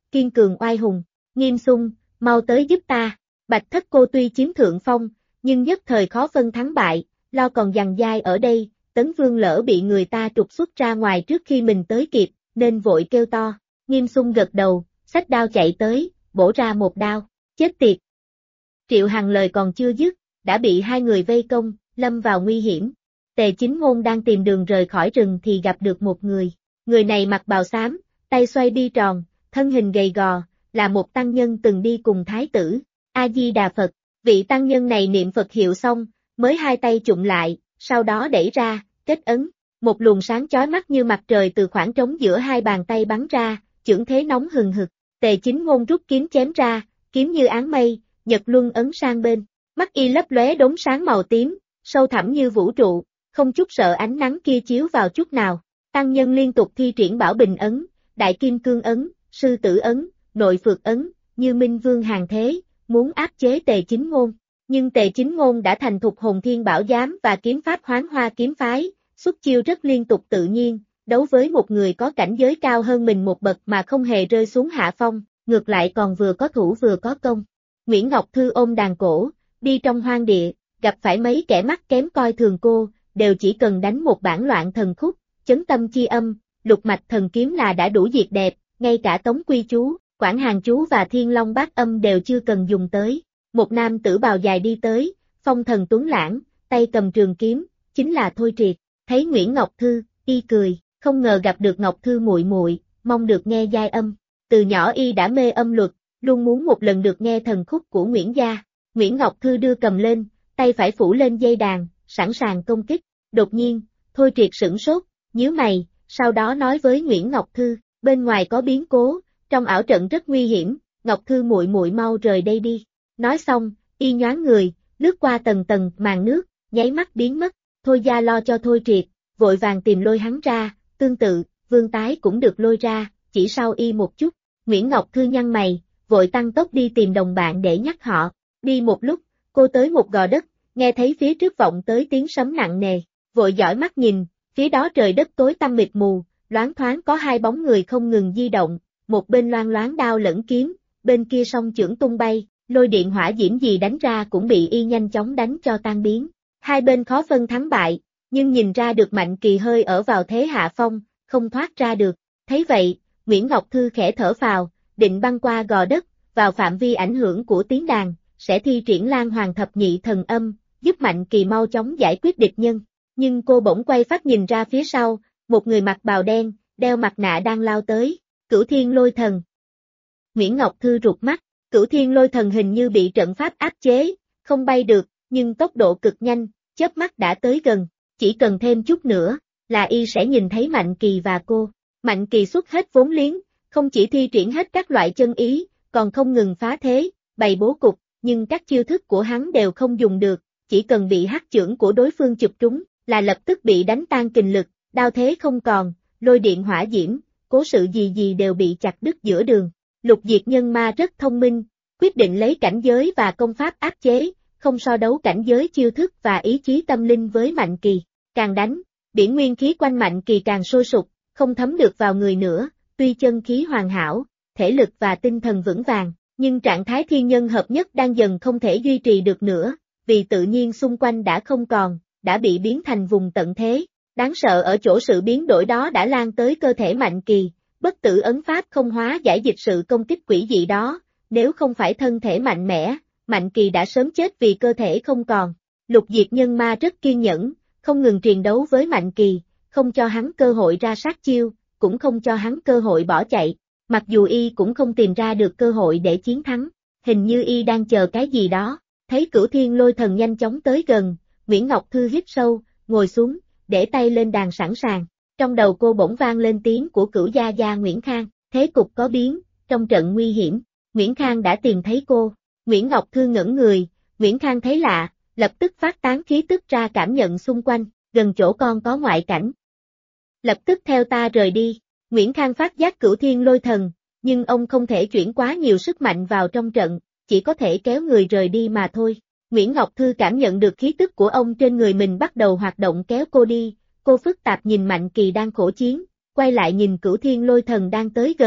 kiên cường oai hùng. Nghiêm Xung, mau tới giúp ta. Bạch Thất Cô tuy chiếm thượng phong, nhưng nhất thời khó phân thắng bại, lo còn giằng giai ở đây, Tấn Vương lỡ bị người ta trục xuất ra ngoài trước khi mình tới kịp, nên vội kêu to. Nghiêm Xung gật đầu, xách đao chạy tới, bổ ra một đao. Chết tiệt! Triệu Hằng lời còn chưa dứt, đã bị hai người vây công, lâm vào nguy hiểm. Tề Chính Ngôn đang tìm đường rời khỏi rừng thì gặp được một người. Người này mặc bào xám, tay xoay bi tròn, thân hình gầy gò, là một tăng nhân từng đi cùng thái tử. A-di-đà Phật, vị tăng nhân này niệm Phật hiệu xong, mới hai tay chụm lại, sau đó đẩy ra, kết ấn. Một luồng sáng chói mắt như mặt trời từ khoảng trống giữa hai bàn tay bắn ra, chưởng thế nóng hừng hực. Tề Chính Ngôn rút kiếm chém ra, kiếm như áng mây, nhật luân ấn sang bên. Mắt y lấp lóe đốm sáng màu tím, sâu thẳm như vũ trụ, không chút sợ ánh nắng kia chiếu vào chút nào. Tăng nhân liên tục thi triển Bảo Bình ấn, Đại Kim Cương ấn, Sư Tử ấn, Nội Phược ấn, như Minh Vương hàng thế, muốn áp chế Tề Chính Ngôn. Nhưng Tề Chính Ngôn đã thành thục Hồn Thiên Bảo Giám và kiếm pháp Hoán Hoa kiếm phái, xuất chiêu rất liên tục tự nhiên, đấu với một người có cảnh giới cao hơn mình một bậc mà không hề rơi xuống hạ phong, ngược lại còn vừa có thủ vừa có công. Nguyễn Ngọc Thư ôm đàn cổ, đi trong hoang địa, gặp phải mấy kẻ mắt kém coi thường cô, đều chỉ cần đánh một bản loạn thần khúc, chấn tâm chi âm, lục mạch thần kiếm là đã đủ diệt đẹp, ngay cả Tống Quy chú, Quảng Hàn chú và Thiên Long bát âm đều chưa cần dùng tới. Một nam tử bào dài đi tới, phong thần tuấn lãng, tay cầm trường kiếm, chính là Thôi Triệt. Thấy Nguyễn Ngọc Thư, y cười, không ngờ gặp được Ngọc Thư muội muội, mong được nghe giai âm. Từ nhỏ y đã mê âm luật, luôn muốn một lần được nghe thần khúc của Nguyễn gia. Nguyễn Ngọc Thư đưa cầm lên, tay phải phủ lên dây đàn, sẵn sàng công kích. Đột nhiên, Thôi Triệt sửng sốt, nhíu mày, sau đó nói với Nguyễn Ngọc Thư, bên ngoài có biến cố, trong ảo trận rất nguy hiểm, Ngọc Thư muội muội mau rời đây đi. Nói xong, y nhoáng người, lướt qua tầng tầng màn nước, nháy mắt biến mất. Thôi gia lo cho Thôi Triệt, vội vàng tìm lôi hắn ra, tương tự, Vương Tái cũng được lôi ra, chỉ sau y một chút. Nguyễn Ngọc Thư nhăn mày, vội tăng tốc đi tìm đồng bạn để nhắc họ. Đi một lúc, cô tới một gò đất, nghe thấy phía trước vọng tới tiếng sấm nặng nề, vội dõi mắt nhìn, phía đó trời đất tối tăm mịt mù, loáng thoáng có hai bóng người không ngừng di động, một bên loang loáng đao lẫn kiếm, bên kia song chưởng tung bay, lôi điện hỏa diễm gì đánh ra cũng bị y nhanh chóng đánh cho tan biến. Hai bên khó phân thắng bại, nhưng nhìn ra được Mạnh Kỳ hơi ở vào thế hạ phong, không thoát ra được. Thấy vậy, Nguyễn Ngọc Thư khẽ thở phào, định băng qua gò đất, vào phạm vi ảnh hưởng của tiếng đàn, sẽ thi triển Lan Hoàng thập nhị thần âm, giúp Mạnh Kỳ mau chóng giải quyết địch nhân. Nhưng cô bỗng quay phát nhìn ra phía sau, một người mặc bào đen, đeo mặt nạ đang lao tới, Cửu Thiên Lôi Thần. Nguyễn Ngọc Thư rụt mắt, Cửu Thiên Lôi Thần hình như bị trận pháp áp chế, không bay được, nhưng tốc độ cực nhanh, chớp mắt đã tới gần, chỉ cần thêm chút nữa, là y sẽ nhìn thấy Mạnh Kỳ và cô. Mạnh Kỳ xuất hết vốn liếng, không chỉ thi triển hết các loại chân ý, còn không ngừng phá thế, bày bố cục, nhưng các chiêu thức của hắn đều không dùng được, chỉ cần bị hắc chưởng của đối phương chụp trúng, là lập tức bị đánh tan kình lực, đao thế không còn, lôi điện hỏa diễm, cố sự gì gì đều bị chặt đứt giữa đường. Lục Diệt Nhân Ma rất thông minh, quyết định lấy cảnh giới và công pháp áp chế, không so đấu cảnh giới chiêu thức và ý chí tâm linh với Mạnh Kỳ. Càng đánh, biển nguyên khí quanh Mạnh Kỳ càng sôi sục, không thấm được vào người nữa, tuy chân khí hoàn hảo, thể lực và tinh thần vững vàng, nhưng trạng thái thiên nhân hợp nhất đang dần không thể duy trì được nữa, vì tự nhiên xung quanh đã không còn, đã bị biến thành vùng tận thế. Đáng sợ ở chỗ sự biến đổi đó đã lan tới cơ thể Mạnh Kỳ, bất tử ấn pháp không hóa giải dịch sự công kích quỷ dị đó, nếu không phải thân thể mạnh mẽ, Mạnh Kỳ đã sớm chết vì cơ thể không còn. Lục Diệt Nhân Ma rất kiên nhẫn, không ngừng triền đấu với Mạnh Kỳ, không cho hắn cơ hội ra sát chiêu, cũng không cho hắn cơ hội bỏ chạy, mặc dù y cũng không tìm ra được cơ hội để chiến thắng, hình như y đang chờ cái gì đó. Thấy Cửu Thiên Lôi Thần nhanh chóng tới gần, Nguyễn Ngọc Thư hít sâu, ngồi xuống, để tay lên đàn sẵn sàng. Trong đầu cô bỗng vang lên tiếng của Cửu Gia Gia Nguyễn Khang, thế cục có biến, trong trận nguy hiểm, Nguyễn Khang đã tìm thấy cô. Nguyễn Ngọc Thư ngẩn người, Nguyễn Khang thấy lạ, lập tức phát tán khí tức ra cảm nhận xung quanh, gần chỗ con có ngoại cảnh. Lập tức theo ta rời đi. Nguyễn Khang phát giác Cửu Thiên Lôi Thần, nhưng ông không thể chuyển quá nhiều sức mạnh vào trong trận, chỉ có thể kéo người rời đi mà thôi. Nguyễn Ngọc Thư cảm nhận được khí tức của ông trên người mình bắt đầu hoạt động kéo cô đi, cô phức tạp nhìn Mạnh Kỳ đang khổ chiến, quay lại nhìn Cửu Thiên Lôi Thần đang tới gần,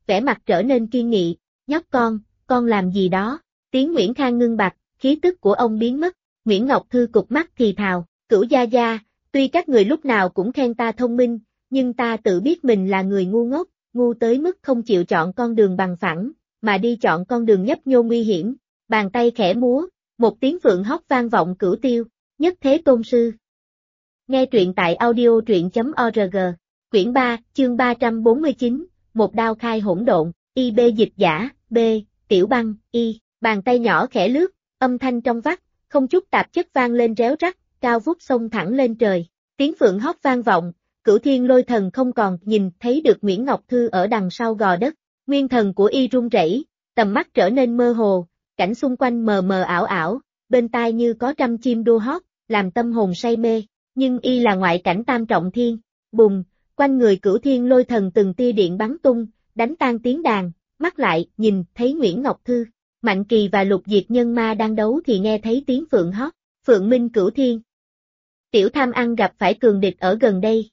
vẻ mặt trở nên kiên nghị, nhóc con làm gì đó, tiếng Nguyễn Khang ngưng bặt, khí tức của ông biến mất, Nguyễn Ngọc Thư cụp mắt thì thào, Cửu gia gia, tuy các người lúc nào cũng khen ta thông minh, nhưng ta tự biết mình là người ngu ngốc, ngu tới mức không chịu chọn con đường bằng phẳng, mà đi chọn con đường nhấp nhô nguy hiểm, bàn tay khẽ múa, một tiếng phượng hót vang vọng cửu tiêu, nhất thế tôn sư. Nghe truyện tại audio.truyện.org, quyển 3, chương 349, một đao khai hỗn độn, IB dịch giả, B, Tiểu Băng, Y, bàn tay nhỏ khẽ lướt, âm thanh trong vắt, không chút tạp chất vang lên réo rắt, cao vút xông thẳng lên trời, tiếng phượng hót vang vọng, Cửu Thiên Lôi Thần không còn nhìn thấy được Nguyễn Ngọc Thư ở đằng sau gò đất, nguyên thần của Y run rẩy, tầm mắt trở nên mơ hồ, cảnh xung quanh mờ mờ ảo ảo, bên tai như có trăm chim đua hót, làm tâm hồn say mê, nhưng Y là ngoại cảnh tam trọng thiên, bùng, quanh người Cửu Thiên Lôi Thần từng tia điện bắn tung, đánh tan tiếng đàn, mắt lại, nhìn thấy Nguyễn Ngọc Thư, Mạnh Kỳ và Lục Diệt Nhân Ma đang đấu thì nghe thấy tiếng phượng hót, Phượng Minh Cửu Thiên. Tiểu Tham Ăn gặp phải cường địch ở gần đây.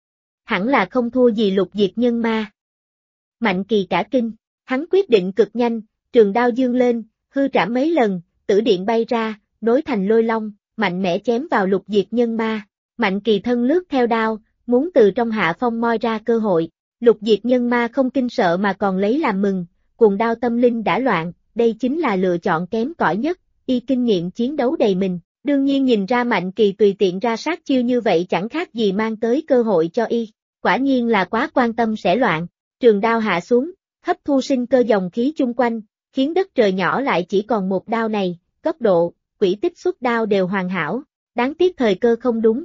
Hẳn là không thua gì Lục Diệt Nhân Ma. Mạnh Kỳ cả kinh, hắn quyết định cực nhanh, trường đao dương lên, hư trảm mấy lần, tử điện bay ra, nối thành lôi long, mạnh mẽ chém vào Lục Diệt Nhân Ma. Mạnh Kỳ thân lướt theo đao, muốn từ trong hạ phong moi ra cơ hội. Lục Diệt Nhân Ma không kinh sợ mà còn lấy làm mừng, cuồng đao tâm linh đã loạn, đây chính là lựa chọn kém cỏi nhất, Y kinh nghiệm chiến đấu đầy mình. Đương nhiên nhìn ra Mạnh Kỳ tùy tiện ra sát chiêu như vậy chẳng khác gì mang tới cơ hội cho Y, quả nhiên là quá quan tâm sẽ loạn, trường đao hạ xuống, hấp thu sinh cơ dòng khí chung quanh, khiến đất trời nhỏ lại chỉ còn một đao này, góc độ, quỹ tích xuất đao đều hoàn hảo, đáng tiếc thời cơ không đúng.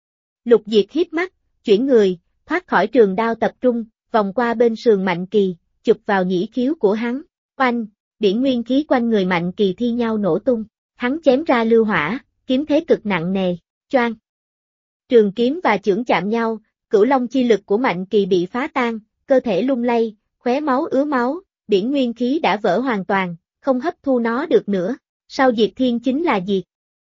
Lục Diệt híp mắt, chuyển người, thoát khỏi trường đao tập trung, vòng qua bên sườn Mạnh Kỳ, chụp vào nhĩ khiếu của hắn, oanh, điển nguyên khí quanh người Mạnh Kỳ thi nhau nổ tung. Hắn chém ra lưu hỏa, kiếm thế cực nặng nề, choang. Trường kiếm và chưởng chạm nhau, cửu long chi lực của Mạnh Kỳ bị phá tan, cơ thể lung lay, khóe máu ứa máu, điển nguyên khí đã vỡ hoàn toàn, không hấp thu nó được nữa. Sau diệt thiên chính là diệt.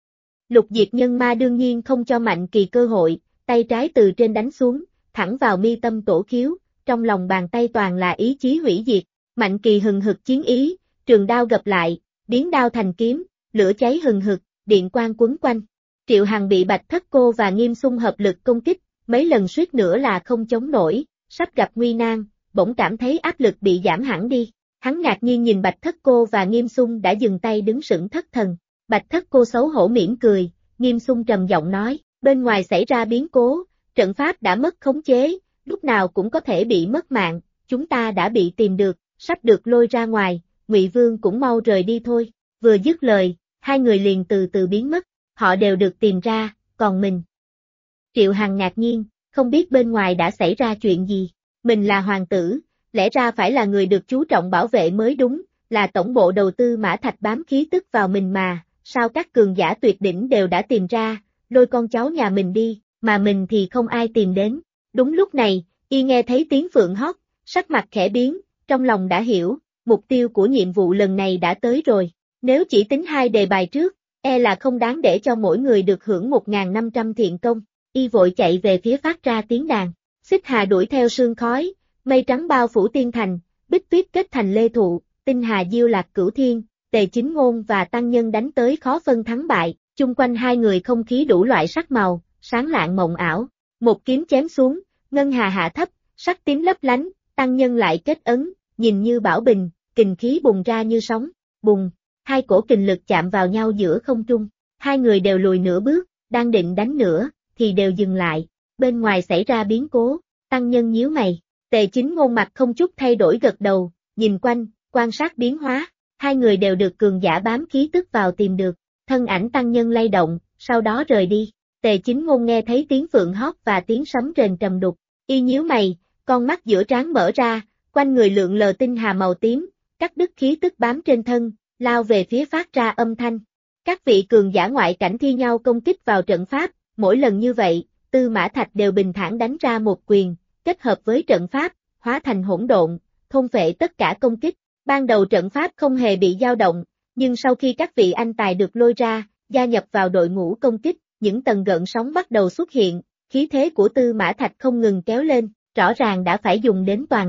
Lục Diệt Nhân Ma đương nhiên không cho Mạnh Kỳ cơ hội, tay trái từ trên đánh xuống, thẳng vào mi tâm tổ khiếu, trong lòng bàn tay toàn là ý chí hủy diệt. Mạnh Kỳ hừng hực chiến ý, trường đao gập lại, biến đao thành kiếm. Lửa cháy hừng hực, điện quang quấn quanh. Triệu Hằng bị Bạch Thất Cô và Nghiêm Xung hợp lực công kích, mấy lần suýt nữa là không chống nổi, sắp gặp nguy nan, bỗng cảm thấy áp lực bị giảm hẳn đi. Hắn ngạc nhiên nhìn Bạch Thất Cô và Nghiêm Xung đã dừng tay đứng sững thất thần. Bạch Thất Cô xấu hổ mỉm cười, Nghiêm Xung trầm giọng nói, bên ngoài xảy ra biến cố, trận pháp đã mất khống chế, lúc nào cũng có thể bị mất mạng, chúng ta đã bị tìm được, sắp được lôi ra ngoài, Ngụy Vương cũng mau rời đi thôi. Vừa dứt lời, hai người liền từ từ biến mất, họ đều được tìm ra, còn mình. Triệu Hằng ngạc nhiên, không biết bên ngoài đã xảy ra chuyện gì, mình là hoàng tử, lẽ ra phải là người được chú trọng bảo vệ mới đúng, là tổng bộ đầu tư Mã Thạch bám khí tức vào mình mà, sao các cường giả tuyệt đỉnh đều đã tìm ra, lôi con cháu nhà mình đi, mà mình thì không ai tìm đến. Đúng lúc này, Y nghe thấy tiếng phượng hót, sắc mặt khẽ biến, trong lòng đã hiểu, mục tiêu của nhiệm vụ lần này đã tới rồi. Nếu chỉ tính hai đề bài trước, là không đáng để cho mỗi người được hưởng 1.500 thiện công. Y vội chạy về phía phát ra tiếng đàn. Xích Hà đuổi theo sương khói, mây trắng bao phủ tiên thành, bích tuyết kết thành lê thụ, tinh hà diêu lạc cửu thiên, Tề Chính Ngôn và Tăng Nhân đánh tới khó phân thắng bại, chung quanh hai người không khí đủ loại sắc màu, sáng lạng mộng ảo. Một kiếm chém xuống, ngân hà hạ thấp, sắc tím lấp lánh, Tăng Nhân lại kết ấn, nhìn như bảo bình, kình khí bùng ra như sóng, bùng. Hai cổ kình lực chạm vào nhau giữa không trung, hai người đều lùi nửa bước, đang định đánh nữa, thì đều dừng lại, bên ngoài xảy ra biến cố, Tăng Nhân nhíu mày, Tề Chính Ngôn mặt không chút thay đổi gật đầu, nhìn quanh, quan sát biến hóa, hai người đều được cường giả bám khí tức vào tìm được, thân ảnh Tăng Nhân lay động, sau đó rời đi, Tề Chính Ngôn nghe thấy tiếng phượng hót và tiếng sấm rền trầm đục, Y nhíu mày, con mắt giữa trán mở ra, quanh người lượn lờ tinh hà màu tím, cắt đứt khí tức bám trên thân, lao về phía phát ra âm thanh. Các vị cường giả ngoại cảnh thi nhau công kích vào trận pháp, mỗi lần như vậy, Tư Mã Thạch đều bình thản đánh ra một quyền, kết hợp với trận pháp, hóa thành hỗn độn, thôn phệ tất cả công kích. Ban đầu trận pháp không hề bị dao động, nhưng sau khi các vị anh tài được lôi ra, gia nhập vào đội ngũ công kích, những tầng gợn sóng bắt đầu xuất hiện, khí thế của Tư Mã Thạch không ngừng kéo lên, rõ ràng đã phải dùng đến toàn lực.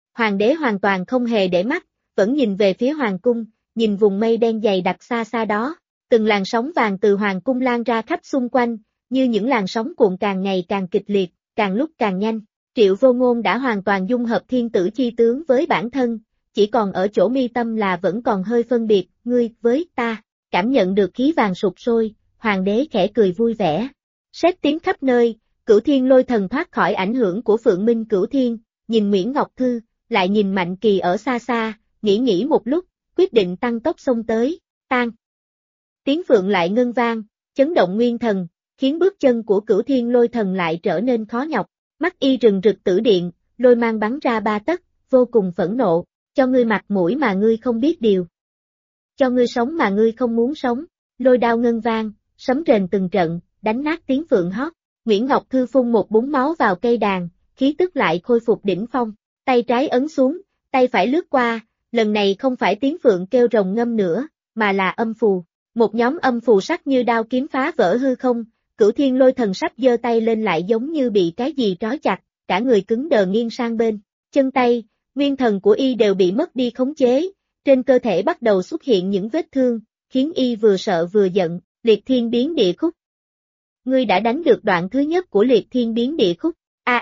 Hoàng đế hoàn toàn không hề để mắt, vẫn nhìn về phía hoàng cung, nhìn vùng mây đen dày đặc xa xa đó. Từng làn sóng vàng từ hoàng cung lan ra khắp xung quanh, như những làn sóng cuộn càng ngày càng kịch liệt, càng lúc càng nhanh. Triệu Vô Ngôn đã hoàn toàn dung hợp thiên tử chi tướng với bản thân, chỉ còn ở chỗ mi tâm là vẫn còn hơi phân biệt, ngươi với ta. Cảm nhận được khí vàng sụp sôi, hoàng đế khẽ cười vui vẻ. Sét tiếng khắp nơi, Cửu Thiên Lôi Thần thoát khỏi ảnh hưởng của Phượng Minh Cửu Thiên, nhìn Nguyễn Ngọc Thư, lại nhìn Mạnh Kỳ ở xa xa, nghĩ một lúc, quyết định tăng tốc xông tới, tan. Tiếng Phượng lại ngân vang, chấn động nguyên thần, khiến bước chân của Cửu Thiên Lôi Thần lại trở nên khó nhọc. Mắt y rừng rực tử điện, lôi mang bắn ra 3 tấc, vô cùng phẫn nộ, cho ngươi mặt mũi mà ngươi không biết điều. Cho ngươi sống mà ngươi không muốn sống, lôi đao ngân vang, sấm rền từng trận, đánh nát tiếng Phượng hót. Nguyễn Ngọc Thư phun một búng máu vào cây đàn, khí tức lại khôi phục đỉnh phong, tay trái ấn xuống, tay phải lướt qua, lần này không phải tiếng Phượng kêu rồng ngâm nữa, mà là âm phù. Một nhóm âm phù sắc như đao kiếm phá vỡ hư không, Cửu Thiên Lôi Thần sắp giơ tay lên lại giống như bị cái gì trói chặt, cả người cứng đờ nghiêng sang bên. Chân tay, nguyên thần của y đều bị mất đi khống chế, trên cơ thể bắt đầu xuất hiện những vết thương, khiến y vừa sợ vừa giận. Liệt Thiên Biến Địa Khúc. Ngươi đã đánh được đoạn thứ nhất của Liệt Thiên Biến Địa Khúc.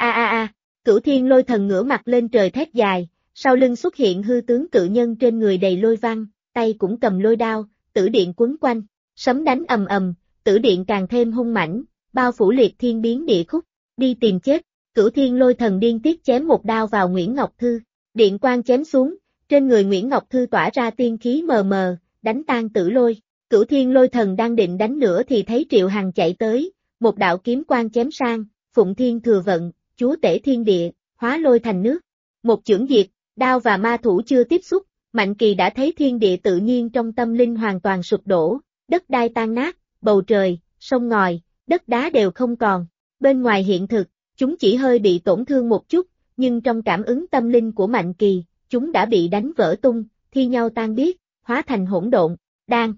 Cửu Thiên Lôi Thần ngửa mặt lên trời thét dài, sau lưng xuất hiện hư tướng cự nhân trên người đầy lôi văn, tay cũng cầm lôi đao, tử điện quấn quanh, sấm đánh ầm ầm, tử điện càng thêm hung mãnh, bao phủ Liệt Thiên Biến Địa Khúc, đi tìm chết. Cửu Thiên Lôi Thần điên tiết chém một đao vào Nguyễn Ngọc Thư, điện quang chém xuống, trên người Nguyễn Ngọc Thư tỏa ra tiên khí mờ mờ, đánh tan tử lôi. Cửu Thiên Lôi Thần đang định đánh nữa thì thấy Triệu Hằng chạy tới, một đạo kiếm quang chém sang, Phụng Thiên Thừa Vận, chúa tể thiên địa, hóa lôi thành nước. Một chưởng diệt, đao và ma thủ chưa tiếp xúc, Mạnh Kỳ đã thấy thiên địa tự nhiên trong tâm linh hoàn toàn sụp đổ, đất đai tan nát, bầu trời, sông ngòi, đất đá đều không còn. Bên ngoài hiện thực, chúng chỉ hơi bị tổn thương một chút, nhưng trong cảm ứng tâm linh của Mạnh Kỳ, chúng đã bị đánh vỡ tung, thi nhau tan biến, hóa thành hỗn độn. Đang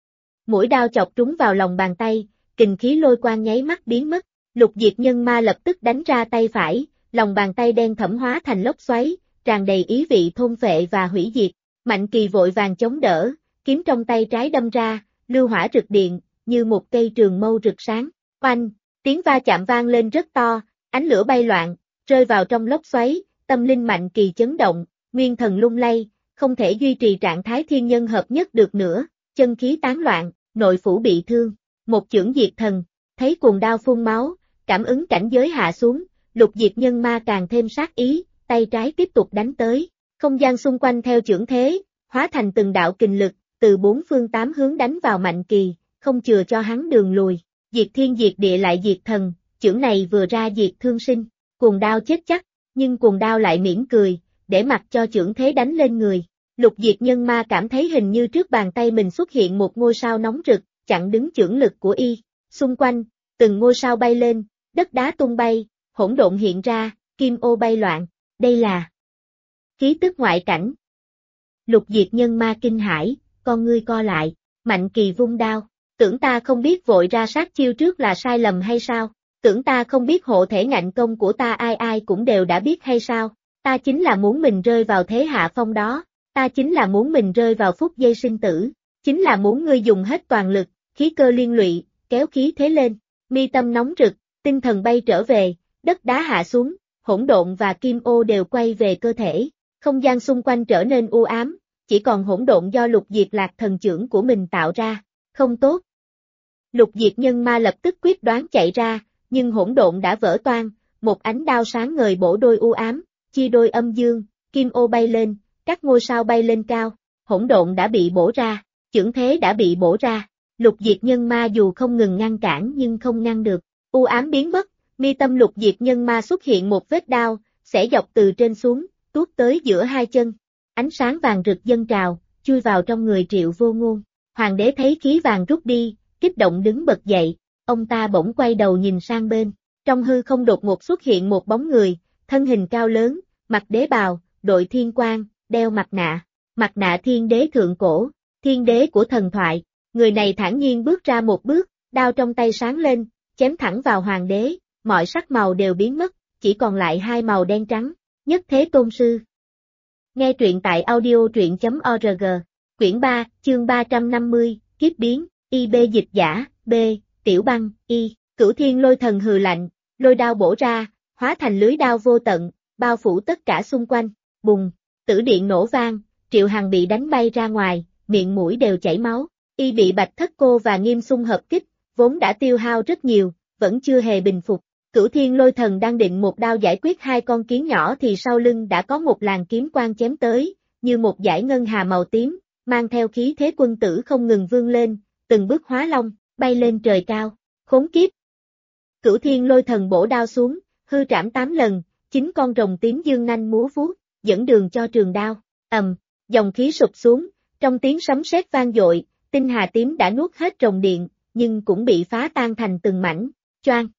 mũi đao chọc trúng vào lòng bàn tay, kình khí lôi quang nháy mắt biến mất. Lục Diệt Nhân Ma lập tức đánh ra tay phải, lòng bàn tay đen thẫm hóa thành lốc xoáy, tràn đầy ý vị thôn phệ và hủy diệt. Mạnh Kỳ vội vàng chống đỡ, kiếm trong tay trái đâm ra, lưu hỏa rực điện, như một cây trường mâu rực sáng. Oanh, tiếng va chạm vang lên rất to, ánh lửa bay loạn, rơi vào trong lốc xoáy, tâm linh Mạnh Kỳ chấn động, nguyên thần lung lay, không thể duy trì trạng thái thiên nhân hợp nhất được nữa, chân khí tán loạn, nội phủ bị thương. Một chưởng diệt thần, thấy cuồng đao phun máu, cảm ứng cảnh giới hạ xuống, Lục Diệt Nhân Ma càng thêm sát ý, tay trái tiếp tục đánh tới, không gian xung quanh theo chưởng thế, hóa thành từng đạo kình lực, từ 4 phương 8 hướng đánh vào Mạnh Kỳ, không chừa cho hắn đường lùi. Diệt thiên diệt địa lại diệt thần, chưởng này vừa ra diệt thương sinh, cuồng đao chết chắc, nhưng cuồng đao lại mỉm cười, để mặc cho chưởng thế đánh lên người. Lục Diệt Nhân Ma cảm thấy hình như trước bàn tay mình xuất hiện một ngôi sao nóng rực, chặn đứng chưởng lực của y. Xung quanh, từng ngôi sao bay lên, đất đá tung bay, hỗn độn hiện ra, kim ô bay loạn. Đây là khí tức ngoại cảnh. Lục Diệt Nhân Ma kinh hãi, con ngươi co lại, Mạnh Kỳ vung đao. Tưởng ta không biết vội ra sát chiêu trước là sai lầm hay sao? Tưởng ta không biết hộ thể ngạnh công của ta ai ai cũng đều đã biết hay sao? Ta chính là muốn mình rơi vào thế hạ phong đó. Ta chính là muốn mình rơi vào phút giây sinh tử. Chính là muốn ngươi dùng hết toàn lực, khí cơ liên lụy, kéo khí thế lên. Mi tâm nóng rực, tinh thần bay trở về, đất đá hạ xuống, hỗn độn và kim ô đều quay về cơ thể. Không gian xung quanh trở nên u ám, chỉ còn hỗn độn do Lục Diệt Lạc thần chưởng của mình tạo ra. Không tốt. Lục Diệt Nhân Ma lập tức quyết đoán chạy ra, nhưng hỗn độn đã vỡ toang, một ánh đao sáng ngời bổ đôi u ám, chia đôi âm dương, kim ô bay lên, các ngôi sao bay lên cao, hỗn độn đã bị bổ ra, chưởng thế đã bị bổ ra. Lục Diệt Nhân Ma dù không ngừng ngăn cản nhưng không ngăn được, u ám biến mất, mi tâm Lục Diệt Nhân Ma xuất hiện một vết đao, xẻ dọc từ trên xuống, tuốt tới giữa hai chân. Ánh sáng vàng rực dâng trào, chui vào trong người Triệu Vô Ngôn. Hoàng đế thấy khí vàng rút đi, kích động đứng bật dậy, ông ta bỗng quay đầu nhìn sang bên, trong hư không đột ngột xuất hiện một bóng người, thân hình cao lớn, mặc đế bào, đội thiên quang, đeo mặt nạ thiên đế thượng cổ, thiên đế của thần thoại. Người này thản nhiên bước ra một bước, đao trong tay sáng lên, chém thẳng vào hoàng đế, mọi sắc màu đều biến mất, chỉ còn lại hai màu đen trắng, nhất thế tôn sư. Nghe truyện tại audio truyện.org. Quyển 3, chương 350, Kiếp biến, IB dịch giả, B, Tiểu Băng, Y. Cửu Thiên Lôi Thần hừ lạnh, lôi đao bổ ra, hóa thành lưới đao vô tận, bao phủ tất cả xung quanh. Bùng, tử điện nổ vang, Triệu Hằng bị đánh bay ra ngoài, miệng mũi đều chảy máu. Y bị Bạch Thất Cô và Nghiêm Xung hợp kích, vốn đã tiêu hao rất nhiều, vẫn chưa hề bình phục. Cửu Thiên Lôi Thần đang định một đao giải quyết hai con kiến nhỏ thì sau lưng đã có một làn kiếm quang chém tới, như một dải ngân hà màu tím, mang theo khí thế quân tử không ngừng vươn lên, từng bước hóa long, bay lên trời cao. Khốn kiếp! Cửu Thiên Lôi Thần bổ đao xuống, hư trảm 8 lần, 9 con rồng tím dương nanh múa vuốt, dẫn đường cho trường đao. Dòng khí sụp xuống, trong tiếng sấm sét vang dội, tinh hà tím đã nuốt hết rồng điện, nhưng cũng bị phá tan thành từng mảnh. Choang!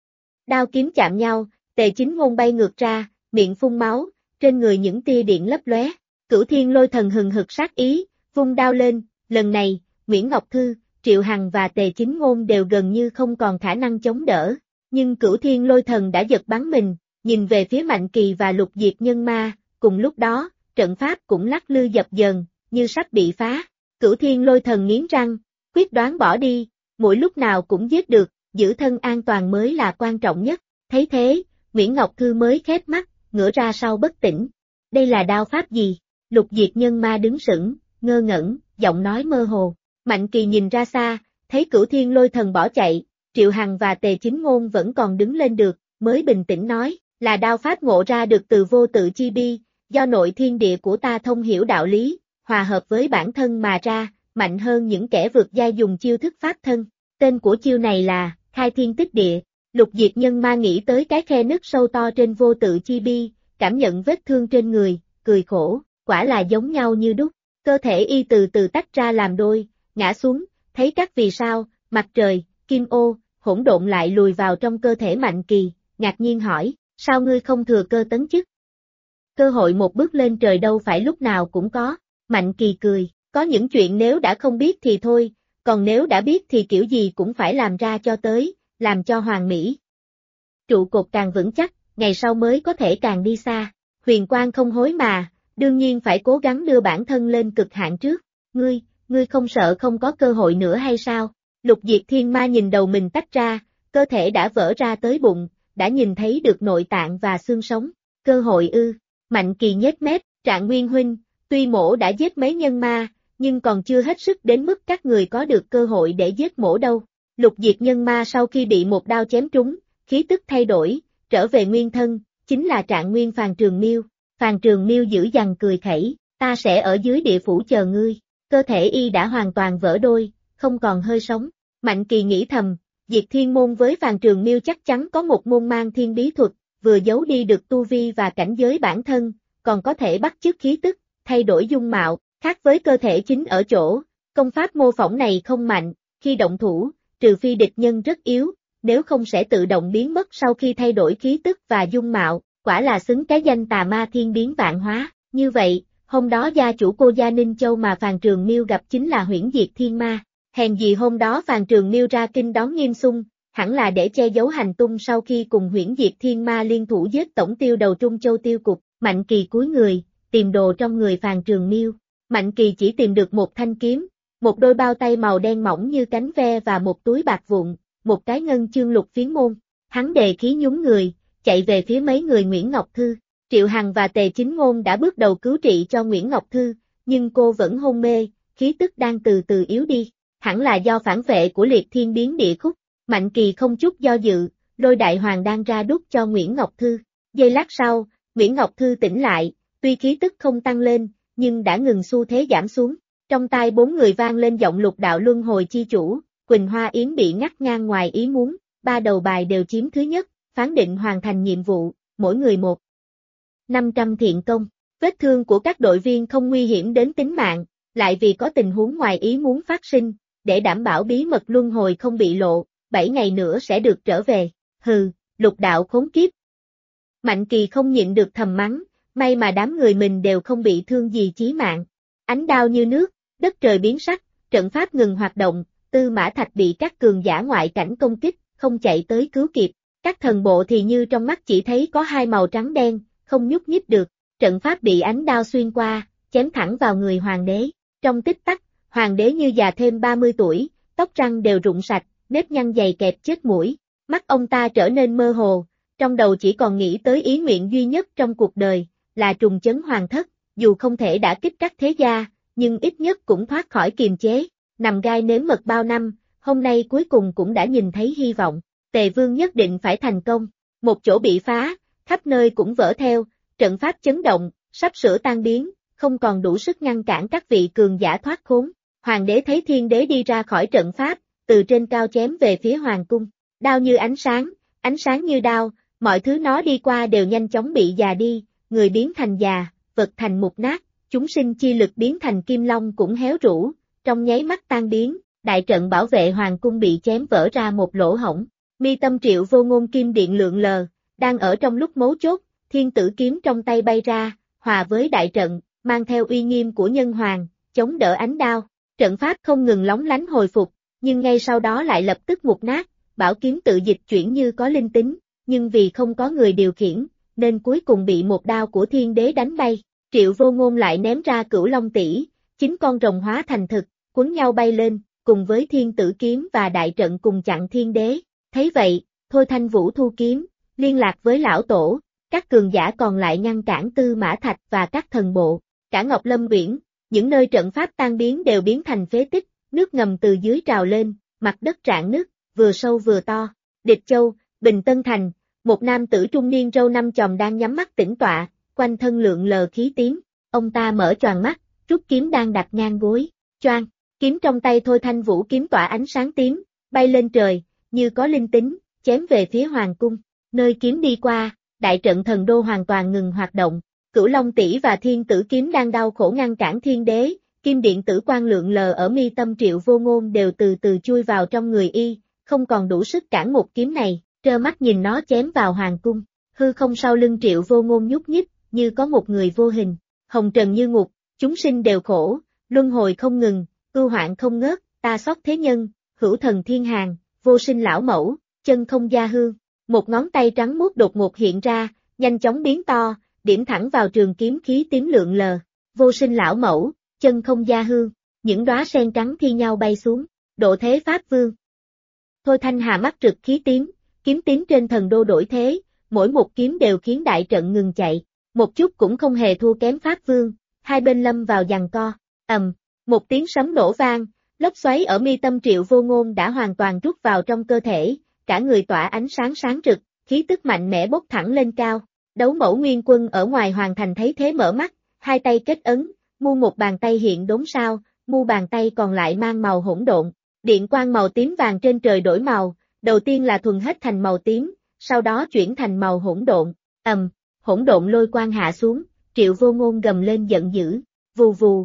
Đao kiếm chạm nhau, Tề Chính Ngôn bay ngược ra, miệng phun máu, trên người những tia điện lấp lóe. Cửu Thiên Lôi Thần hừng hực sát ý, vung đao lên, lần này, Nguyễn Ngọc Thư, Triệu Hằng và Tề Chính Ngôn đều gần như không còn khả năng chống đỡ. Nhưng Cửu Thiên Lôi Thần đã giật bắn mình, nhìn về phía Mạnh Kỳ và Lục Diệt Nhân Ma, cùng lúc đó, trận pháp cũng lắc lư dập dờn, như sắp bị phá. Cửu Thiên Lôi Thần nghiến răng, quyết đoán bỏ đi, mỗi lúc nào cũng giết được, giữ thân an toàn mới là quan trọng nhất. Thấy thế, Nguyễn Ngọc Thư mới khép mắt, ngửa ra sau bất tỉnh. Đây là đao pháp gì? Lục Diệt Nhân Ma đứng sững, ngơ ngẩn, giọng nói mơ hồ. Mạnh Kỳ nhìn ra xa, thấy Cửu Thiên Lôi Thần bỏ chạy, Triệu Hằng và Tề Chính Ngôn vẫn còn đứng lên được, mới bình tĩnh nói, là đao pháp ngộ ra được từ vô tự chi bi, do nội thiên địa của ta thông hiểu đạo lý, hòa hợp với bản thân mà ra, mạnh hơn những kẻ vượt giai dùng chiêu thức pháp thân. Tên của chiêu này là Khai Thiên Tích Địa. Lục Diệt Nhân Ma nghĩ tới cái khe nứt sâu to trên vô tự chi bi, cảm nhận vết thương trên người, cười khổ, quả là giống nhau như đúc. Cơ thể y từ từ tách ra làm đôi, ngã xuống, thấy các vì sao, mặt trời, kim ô, hỗn độn lại lùi vào trong cơ thể Mạnh Kỳ, ngạc nhiên hỏi, sao ngươi không thừa cơ tấn chức? Cơ hội một bước lên trời đâu phải lúc nào cũng có. Mạnh Kỳ cười, có những chuyện nếu đã không biết thì thôi, còn nếu đã biết thì kiểu gì cũng phải làm ra cho tới, làm cho hoàn mỹ. Trụ cột càng vững chắc, ngày sau mới có thể càng đi xa. Huyền Quang không hối mà, đương nhiên phải cố gắng đưa bản thân lên cực hạn trước. Ngươi không sợ không có cơ hội nữa hay sao? Lục Diệt Thiên Ma nhìn đầu mình tách ra, cơ thể đã vỡ ra tới bụng, đã nhìn thấy được nội tạng và xương sống. Cơ hội ư? Mạnh Kỳ nhếch mép, Trạng Nguyên huynh, tuy mổ đã giết mấy nhân ma, nhưng còn chưa hết sức đến mức các người có được cơ hội để giết mổ đâu. Lục Diệt Nhân Ma sau khi bị một đao chém trúng, khí tức thay đổi, trở về nguyên thân, chính là Trạng Nguyên Phàn Trường Miêu. Phàn Trường Miêu dữ dằn cười khẩy, ta sẽ ở dưới địa phủ chờ ngươi. Cơ thể y đã hoàn toàn vỡ đôi, không còn hơi sống. Mạnh Kỳ nghĩ thầm, Diệt Thiên Môn với Phàn Trường Miêu chắc chắn có một môn mang thiên bí thuật, vừa giấu đi được tu vi và cảnh giới bản thân, còn có thể bắt chước khí tức, thay đổi dung mạo, khác với cơ thể chính ở chỗ, công pháp mô phỏng này không mạnh, khi động thủ, trừ phi địch nhân rất yếu, nếu không sẽ tự động biến mất sau khi thay đổi khí tức và dung mạo, quả là xứng cái danh tà ma thiên biến vạn hóa. Như vậy, hôm đó gia chủ cô gia Ninh Châu mà Phàn Trường Miêu gặp chính là Huyễn Diệt Thiên Ma. Hèn gì hôm đó Phàn Trường Miêu ra kinh đón Nghiêm Xung, hẳn là để che giấu hành tung sau khi cùng Huyễn Diệt Thiên Ma liên thủ giết tổng tiêu đầu Trung Châu Tiêu Cục. Mạnh Kỳ cúi người, tìm đồ trong người Phàn Trường Miêu. Mạnh Kỳ chỉ tìm được một thanh kiếm, một đôi bao tay màu đen mỏng như cánh ve và một túi bạc vụn, một cái ngân chương lục phiến môn. Hắn đề khí nhún người, chạy về phía mấy người Nguyễn Ngọc Thư. Triệu Hằng và Tề Chính Ngôn đã bước đầu cứu trị cho Nguyễn Ngọc Thư, nhưng cô vẫn hôn mê, khí tức đang từ từ yếu đi. Hẳn là do phản vệ của liệt thiên biến địa khúc. Mạnh Kỳ không chút do dự, lôi đại hoàng đang ra đút cho Nguyễn Ngọc Thư. Giây lát sau, Nguyễn Ngọc Thư tỉnh lại, tuy khí tức không tăng lên, nhưng đã ngừng xu thế giảm xuống. Trong tai bốn người vang lên giọng Lục Đạo Luân Hồi chi chủ, Quỳnh Hoa Yến bị ngắt ngang ngoài ý muốn, 3 đầu bài đều chiếm thứ nhất, phán định hoàn thành nhiệm vụ, mỗi người 1.500 thiện công. Vết thương của các đội viên không nguy hiểm đến tính mạng, lại vì có tình huống ngoài ý muốn phát sinh, để đảm bảo bí mật luân hồi không bị lộ, 7 ngày nữa sẽ được trở về. Hừ, Lục Đạo khốn kiếp. Mạnh Kỳ không nhịn được thầm mắng, may mà đám người mình đều không bị thương gì chí mạng. Ánh đao như nước, đất trời biến sắc, trận pháp ngừng hoạt động, Tư Mã Thạch bị các cường giả ngoại cảnh công kích, không chạy tới cứu kịp. Các thần bộ thì như trong mắt chỉ thấy có hai màu trắng đen, không nhúc nhích được. trận pháp bị ánh đao xuyên qua, chém thẳng vào người hoàng đế. Trong tích tắc, hoàng đế như già thêm 30 tuổi, tóc răng đều rụng sạch, nếp nhăn dày kẹp chết mũi. Mắt ông ta trở nên mơ hồ, trong đầu chỉ còn nghĩ tới ý nguyện duy nhất trong cuộc đời, là trùng chấn hoàng thất, dù không thể đả kích các thế gia, nhưng ít nhất cũng thoát khỏi kiềm chế. Nằm gai nếm mật bao năm, hôm nay cuối cùng cũng đã nhìn thấy hy vọng. Tề Vương nhất định phải thành công. Một chỗ bị phá, khắp nơi cũng vỡ theo, trận pháp chấn động, sắp sửa tan biến, không còn đủ sức ngăn cản các vị cường giả thoát khốn. Hoàng đế thấy thiên đế đi ra khỏi trận pháp, từ trên cao chém về phía hoàng cung. Đao như ánh sáng như đao, mọi thứ nó đi qua đều nhanh chóng bị già đi, người biến thành già, vật thành mục nát, chúng sinh chi lực biến thành kim long cũng héo rũ, trong nháy mắt tan biến, đại trận bảo vệ hoàng cung bị chém vỡ ra một lỗ hổng. Mi tâm Triệu Vô Ngôn kim điện lượn lờ, đang ở trong lúc mấu chốt, thiên tử kiếm trong tay bay ra, hòa với đại trận, mang theo uy nghiêm của nhân hoàng, chống đỡ ánh đao. Trận pháp không ngừng lóng lánh hồi phục, nhưng ngay sau đó lại lập tức mục nát, bảo kiếm tự dịch chuyển như có linh tính, nhưng vì không có người điều khiển, nên cuối cùng bị một đao của thiên đế đánh bay. Triệu Vô Ngôn lại ném ra Cửu Long Tỷ, 9 con rồng hóa thành thực, quấn nhau bay lên, cùng với thiên tử kiếm và đại trận cùng chặn thiên đế. Thấy vậy, Thôi Thanh Vũ thu kiếm, liên lạc với lão tổ, các cường giả còn lại ngăn cản Tư Mã Thạch và các thần bộ. Cả Ngọc Lâm Uyển, những nơi trận pháp tan biến đều biến thành phế tích, nước ngầm từ dưới trào lên, mặt đất rạn nứt, vừa sâu vừa to. Địch Châu, Bình Tân Thành, một nam tử trung niên râu năm chòm đang nhắm mắt tĩnh tọa, quanh thân lượn lờ khí tím. Ông ta mở choàng mắt, rút kiếm đang đặt ngang gối, choang, kiếm trong tay Thôi Thanh Vũ kiếm tỏa ánh sáng tím, bay lên trời, như có linh tính, chém về phía hoàng cung. Nơi kiếm đi qua, đại trận thần đô hoàn toàn ngừng hoạt động. Cửu Long Tỷ và thiên tử kiếm đang đau khổ ngăn cản thiên đế, kim điện tử quang lượn lờ ở mi tâm Triệu Vô Ngôn đều từ từ chui vào trong người y, không còn đủ sức cản một kiếm này, trơ mắt nhìn nó chém vào hoàng cung. Hư không sau lưng Triệu Vô Ngôn nhúc nhích, như có một người vô hình. Hồng trần như ngục, chúng sinh đều khổ, luân hồi không ngừng, cưu hoạn không ngớt, ta xót thế nhân, hữu thần thiên hàng, vô sinh lão mẫu, chân không gia hương. Một ngón tay trắng muốt đột ngột hiện ra, nhanh chóng biến to, điểm thẳng vào trường kiếm khí tím lượn lờ. Vô sinh lão mẫu, chân không gia hương, những đóa sen trắng thi nhau bay xuống. Độ thế pháp vương. Thôi Thanh Hà mắt rực khí tím, kiếm tím trên thần đô đổi thế, mỗi một kiếm đều khiến đại trận ngừng chạy. Một chút cũng không hề thua kém pháp vương, hai bên lâm vào giằng co. Một tiếng sấm nổ vang, lốc xoáy ở mi tâm Triệu Vô Ngôn đã hoàn toàn rút vào trong cơ thể, cả người tỏa ánh sáng sáng rực, khí tức mạnh mẽ bốc thẳng lên cao. Đấu Mẫu Nguyên Quân ở ngoài hoàng thành thấy thế mở mắt, hai tay kết ấn, mu một bàn tay hiện đốm sao, mu bàn tay còn lại mang màu hỗn độn. Điện quang màu tím vàng trên trời đổi màu, đầu tiên là thuần hết thành màu tím, sau đó chuyển thành màu hỗn độn. Hỗn độn lôi quang hạ xuống, Triệu Vô Ngôn gầm lên giận dữ, vù vù.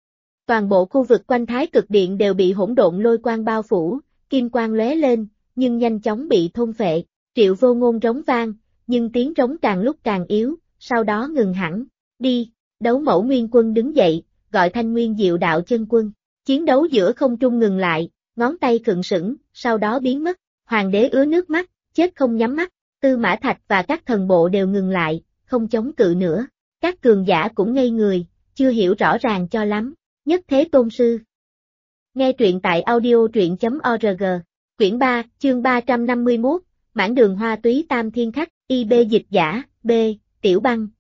Toàn bộ khu vực quanh Thái Cực Điện đều bị hỗn độn lôi quang bao phủ, kim quang lóe lên, nhưng nhanh chóng bị thôn phệ. Triệu Vô Ngôn rống vang, nhưng tiếng rống càng lúc càng yếu, sau đó ngừng hẳn. Đi, Đấu Mẫu Nguyên Quân đứng dậy, gọi Thanh Nguyên Diệu Đạo Chân Quân. Chiến đấu giữa không trung ngừng lại, ngón tay khựng sững, sau đó biến mất. Hoàng đế ứa nước mắt, chết không nhắm mắt. Tư Mã Thạch và các thần bộ đều ngừng lại, không chống cự nữa. Các cường giả cũng ngây người, chưa hiểu rõ ràng cho lắm. Nhất Thế Tôn Sư. Nghe truyện tại audio.org. Quyển 3, chương 351, Mãn đường hoa túy tam thiên khách, IB dịch giả, B, Tiểu Băng,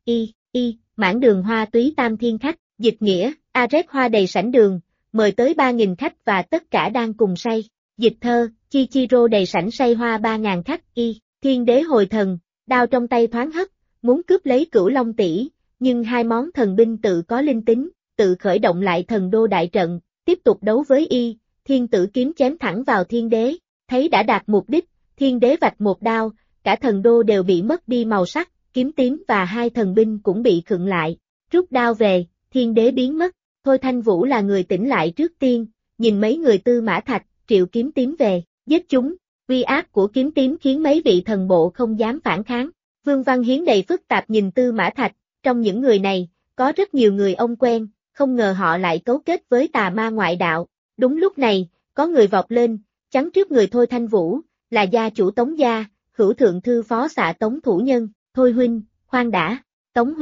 Mãn đường hoa túy tam thiên khách, dịch nghĩa, Aret hoa đầy sảnh đường, mời tới 3.000 khách và tất cả đang cùng say. Dịch thơ, Chichiro đầy sảnh say hoa 3.000 khách, Thiên đế hồi thần, đao trong tay thoáng hất, muốn cướp lấy Cửu Long Tỷ, nhưng hai món thần binh tự có linh tính, tự khởi động lại thần đô đại trận, tiếp tục đấu với thiên tử kiếm chém thẳng vào thiên đế, thấy đã đạt mục đích, thiên đế vạch một đao, cả thần đô đều bị mất đi màu sắc, kiếm tím và hai thần binh cũng bị khựng lại, rút đao về, thiên đế biến mất, Thôi Thanh Vũ là người tỉnh lại trước tiên, nhìn mấy người Tư Mã Thạch, triệu kiếm tím về, giết chúng. Uy áp của kiếm tím khiến mấy vị thần bộ không dám phản kháng. Vương Văn Hiến đầy phức tạp nhìn Tư Mã Thạch, trong những người này, có rất nhiều người ông quen, không ngờ họ lại cấu kết với tà ma ngoại đạo. Đúng lúc này, có người vọt lên, chắn trước người Thôi Thanh Vũ, là gia chủ Tống gia, hữu thượng thư phó xạ Tống Thủ Nhân. Thôi huynh, khoan đã, Tống huynh,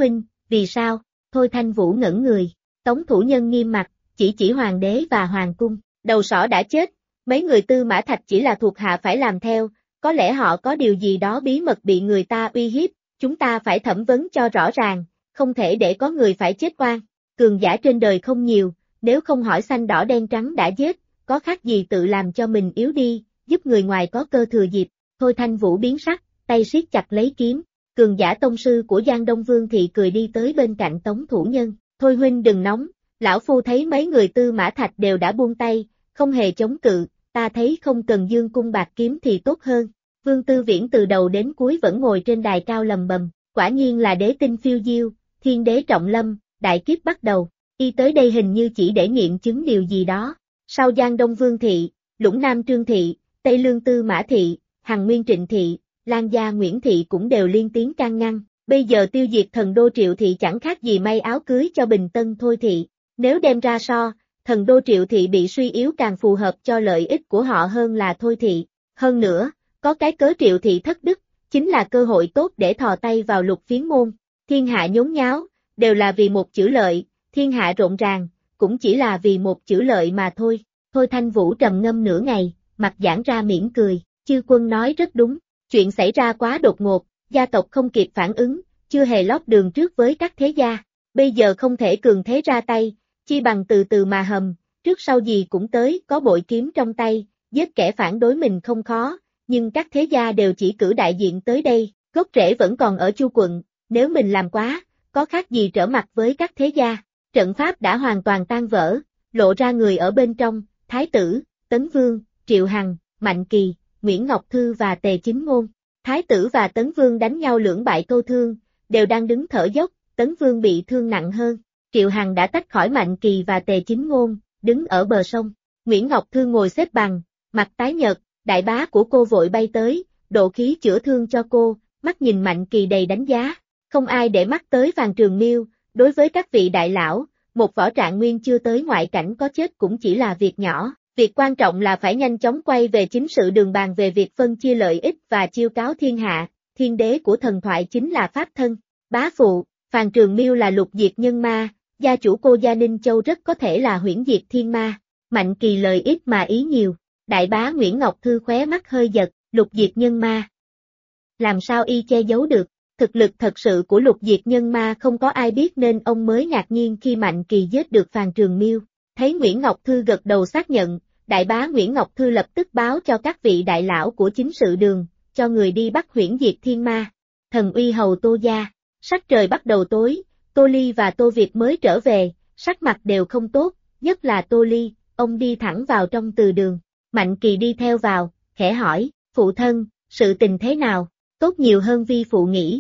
Vì sao? Thôi Thanh Vũ ngẩn người. Tống Thủ Nhân nghiêm mặt, chỉ hoàng đế và hoàng cung. Đầu sỏ đã chết, mấy người Tư Mã Thạch chỉ là thuộc hạ phải làm theo, có lẽ họ có điều gì đó bí mật bị người ta uy hiếp, chúng ta phải thẩm vấn cho rõ ràng, không thể để có người phải chết oan. Cường giả trên đời không nhiều, nếu không hỏi xanh đỏ đen trắng đã giết, có khác gì tự làm cho mình yếu đi, giúp người ngoài có cơ thừa dịp. Thôi Thanh Vũ biến sắc, tay siết chặt lấy kiếm. Cường giả tông sư của Giang Đông Vương Thị cười đi tới bên cạnh Tống Thủ Nhân. Thôi huynh đừng nóng, lão phu thấy mấy người Tư Mã Thạch đều đã buông tay, không hề chống cự, ta thấy không cần dương cung bạc kiếm thì tốt hơn. Vương Tư Viễn từ đầu đến cuối vẫn ngồi trên đài cao lầm bầm, quả nhiên là đế tinh phiêu diêu, thiên đế trọng lâm, đại kiếp bắt đầu. Y tới đây hình như chỉ để nghiệm chứng điều gì đó. Sau Giang Đông Vương Thị, Lũng Nam Trương Thị, Tây Lương Tư Mã Thị, Hằng Nguyên Trịnh Thị, Lan Gia Nguyễn Thị cũng đều liên tiếng can ngăn. Bây giờ tiêu diệt thần đô Triệu Thị chẳng khác gì may áo cưới cho Bình Tân thôi Thị. Nếu đem ra so, thần đô Triệu Thị bị suy yếu càng phù hợp cho lợi ích của họ hơn là thôi Thị. Hơn nữa, có cái cớ Triệu Thị thất đức, chính là cơ hội tốt để thò tay vào Lục Phiến môn. Thiên hạ nhốn nháo, đều là vì một chữ lợi, thiên hạ rộn ràng, cũng chỉ là vì một chữ lợi mà thôi. Thôi Thanh Vũ trầm ngâm nửa ngày, mặt giãn ra mỉm cười, chư quân nói rất đúng, chuyện xảy ra quá đột ngột, gia tộc không kịp phản ứng, chưa hề lót đường trước với các thế gia, bây giờ không thể cường thế ra tay, chi bằng từ từ mà hầm, trước sau gì cũng tới, có bội kiếm trong tay, giết kẻ phản đối mình không khó, nhưng các thế gia đều chỉ cử đại diện tới đây, gốc rễ vẫn còn ở Chu quận, nếu mình làm quá, có khác gì trở mặt với các thế gia. Trận pháp đã hoàn toàn tan vỡ, lộ ra người ở bên trong, Thái tử, Tấn Vương, Triệu Hằng, Mạnh Kỳ, Nguyễn Ngọc Thư và Tề Chính Ngôn. Thái tử và Tấn Vương đánh nhau lưỡng bại câu thương, đều đang đứng thở dốc, Tấn Vương bị thương nặng hơn. Triệu Hằng đã tách khỏi Mạnh Kỳ và Tề Chính Ngôn, đứng ở bờ sông. Nguyễn Ngọc Thư ngồi xếp bằng, mặt tái nhợt, đại bá của cô vội bay tới, độ khí chữa thương cho cô, mắt nhìn Mạnh Kỳ đầy đánh giá. Không ai để mắt tới Phàn Trường Miêu, đối với các vị đại lão, một võ trạng nguyên chưa tới ngoại cảnh có chết cũng chỉ là việc nhỏ. Việc quan trọng là phải nhanh chóng quay về chính sự đường bàn về việc phân chia lợi ích và chiêu cáo thiên hạ, thiên đế của thần thoại chính là Pháp Thân. Bá phụ, Phàn Trường Miêu là lục diệt nhân ma, gia chủ cô Gia Ninh Châu rất có thể là huyễn diệt thiên ma. Mạnh Kỳ lời ít mà ý nhiều, đại bá Nguyễn Ngọc Thư khóe mắt hơi giật, lục diệt nhân ma. Làm sao y che giấu được? Thực lực thật sự của lục diệt nhân ma không có ai biết nên ông mới ngạc nhiên khi Mạnh Kỳ giết được Phàn Trường Miêu. Thấy Nguyễn Ngọc Thư gật đầu xác nhận, đại bá Nguyễn Ngọc Thư lập tức báo cho các vị đại lão của chính sự đường, cho người đi bắt huyễn diệt thiên ma. Thần uy hầu Tô gia, sắc trời bắt đầu tối, Tô Ly và Tô Việt mới trở về, sắc mặt đều không tốt, nhất là Tô Ly, ông đi thẳng vào trong từ đường. Mạnh Kỳ đi theo vào, khẽ hỏi, phụ thân, sự tình thế nào? Tốt nhiều hơn vi phụ nghĩ.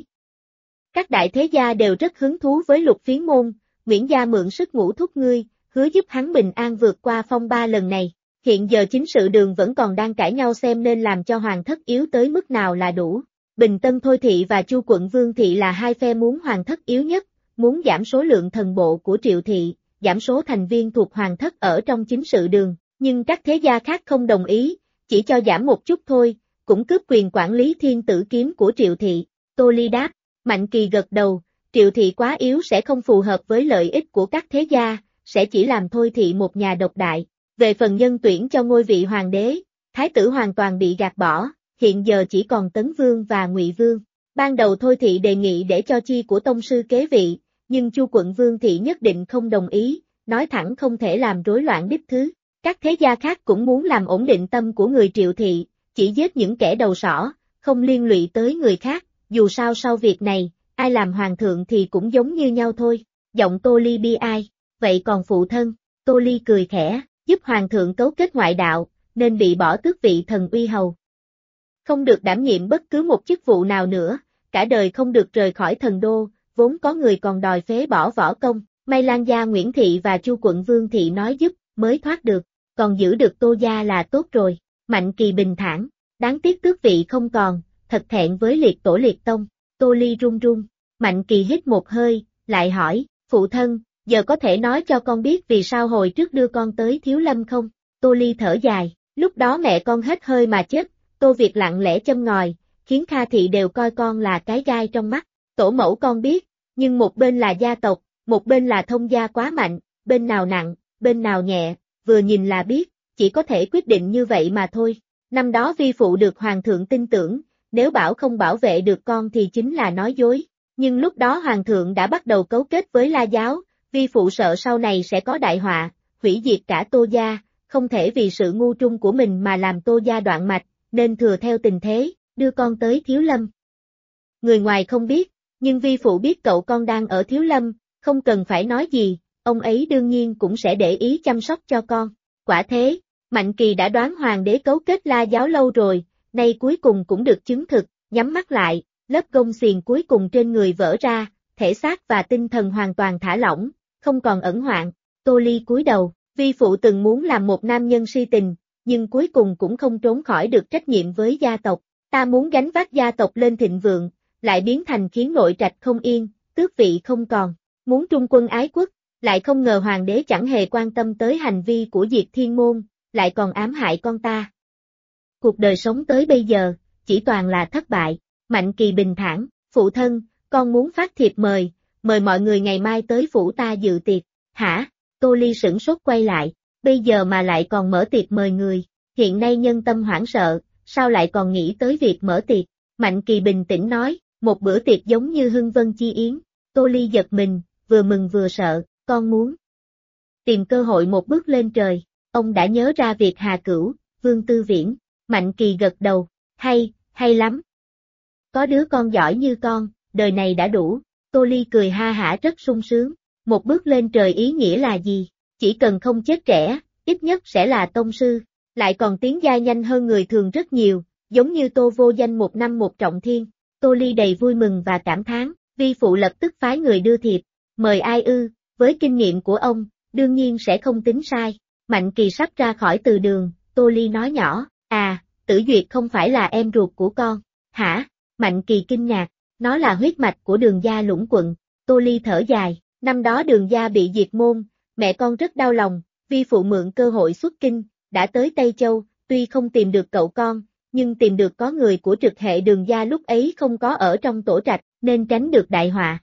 Các đại thế gia đều rất hứng thú với Lục Phiến môn, Nguyễn gia mượn sức ngũ thúc ngươi, hứa giúp hắn bình an vượt qua phong ba lần này. Hiện giờ chính sự đường vẫn còn đang cãi nhau xem nên làm cho hoàng thất yếu tới mức nào là đủ. Bình Tân Thôi Thị và Chu quận Vương Thị là hai phe muốn hoàng thất yếu nhất, muốn giảm số lượng thần bộ của Triệu Thị, giảm số thành viên thuộc hoàng thất ở trong chính sự đường, nhưng các thế gia khác không đồng ý, chỉ cho giảm một chút thôi, cũng cướp quyền quản lý thiên tử kiếm của Triệu Thị. Tô Ly đáp, Mạnh Kỳ gật đầu, Triệu Thị quá yếu sẽ không phù hợp với lợi ích của các thế gia, sẽ chỉ làm Thôi Thị một nhà độc đại. Về phần nhân tuyển cho ngôi vị hoàng đế, Thái tử hoàn toàn bị gạt bỏ, hiện giờ chỉ còn Tấn Vương và Ngụy Vương. Ban đầu Thôi Thị đề nghị để cho chi của tông sư kế vị, nhưng Chu quận Vương Thị nhất định không đồng ý, nói thẳng không thể làm rối loạn đích thứ. Các thế gia khác cũng muốn làm ổn định tâm của người Triệu Thị, chỉ giết những kẻ đầu sỏ, không liên lụy tới người khác, dù sao sau việc này, ai làm hoàng thượng thì cũng giống như nhau thôi. Giọng Tô Ly bi ai, vậy còn phụ thân? Tô Ly cười khẽ, giúp hoàng thượng cấu kết ngoại đạo, nên bị bỏ tước vị thần uy hầu. Không được đảm nhiệm bất cứ một chức vụ nào nữa, cả đời không được rời khỏi thần đô, vốn có người còn đòi phế bỏ võ công, may Lan gia Nguyễn Thị và Chu quận Vương Thị nói giúp, mới thoát được, còn giữ được Tô gia là tốt rồi. Mạnh Kỳ bình thản, đáng tiếc tước vị không còn, thật thẹn với liệt tổ liệt tông. Tô Ly run run, Mạnh Kỳ hít một hơi, lại hỏi, phụ thân, giờ có thể nói cho con biết vì sao hồi trước đưa con tới Thiếu Lâm không? Tô Ly thở dài, lúc đó mẹ con hết hơi mà chết, Tô Việt lặng lẽ châm ngòi, khiến Kha Thị đều coi con là cái gai trong mắt. Tổ mẫu con biết, nhưng một bên là gia tộc, một bên là thông gia quá mạnh, bên nào nặng, bên nào nhẹ, vừa nhìn là biết, chỉ có thể quyết định như vậy mà thôi. Năm đó vi phụ được hoàng thượng tin tưởng, nếu bảo không bảo vệ được con thì chính là nói dối. Nhưng lúc đó hoàng thượng đã bắt đầu cấu kết với La giáo, vi phụ sợ sau này sẽ có đại họa, hủy diệt cả Tô gia, không thể vì sự ngu trung của mình mà làm Tô gia đoạn mạch, nên thừa theo tình thế, đưa con tới Thiếu Lâm. Người ngoài không biết, nhưng vi phụ biết cậu con đang ở Thiếu Lâm, không cần phải nói gì, ông ấy đương nhiên cũng sẽ để ý chăm sóc cho con. Quả thế, Mạnh Kỳ đã đoán hoàng đế cấu kết La giáo lâu rồi, nay cuối cùng cũng được chứng thực, nhắm mắt lại, lớp gông xiềng cuối cùng trên người vỡ ra, thể xác và tinh thần hoàn toàn thả lỏng, không còn ẩn hoạn. Tô Ly cúi đầu, vi phụ từng muốn làm một nam nhân si tình, nhưng cuối cùng cũng không trốn khỏi được trách nhiệm với gia tộc. Ta muốn gánh vác gia tộc lên thịnh vượng, lại biến thành khiến nội trạch không yên, tước vị không còn. Muốn trung quân ái quốc, lại không ngờ hoàng đế chẳng hề quan tâm tới hành vi của Diệt Thiên Môn, lại còn ám hại con ta. Cuộc đời sống tới bây giờ, chỉ toàn là thất bại. Mạnh Kỳ bình thản, phụ thân, con muốn phát thiệp mời mọi người ngày mai tới phủ ta dự tiệc. Hả? Tô Ly sửng sốt quay lại, bây giờ mà lại còn mở tiệc mời người, hiện nay nhân tâm hoảng sợ, sao lại còn nghĩ tới việc mở tiệc? Mạnh Kỳ bình tĩnh nói, một bữa tiệc giống như Hưng Vân Chi Yến. Tô Ly giật mình, vừa mừng vừa sợ, con muốn tìm cơ hội một bước lên trời. Ông đã nhớ ra việc Hà Cửu, Vương Tư Viễn. Mạnh Kỳ gật đầu, hay lắm. Có đứa con giỏi như con, đời này đã đủ. Tô Ly cười ha hả rất sung sướng. Một bước lên trời ý nghĩa là gì? Chỉ cần không chết trẻ, ít nhất sẽ là tông sư, lại còn tiến giai nhanh hơn người thường rất nhiều, giống như Tô Vô Danh một năm một trọng thiên. Tô Ly đầy vui mừng và cảm thán, vi phụ lập tức phái người đưa thiệp, mời ai ư, với kinh nghiệm của ông, đương nhiên sẽ không tính sai. Mạnh Kỳ sắp ra khỏi từ đường, Tô Ly nói nhỏ, Tử Duyệt không phải là em ruột của con, hả? Mạnh Kỳ kinh ngạc, nó là huyết mạch của Đường gia Lũng Quận. Tô Ly thở dài, năm đó Đường gia bị diệt môn, mẹ con rất đau lòng, vi phụ mượn cơ hội xuất kinh, đã tới Tây Châu, tuy không tìm được cậu con, nhưng tìm được có người của trực hệ Đường gia lúc ấy không có ở trong tổ trạch, nên tránh được đại họa.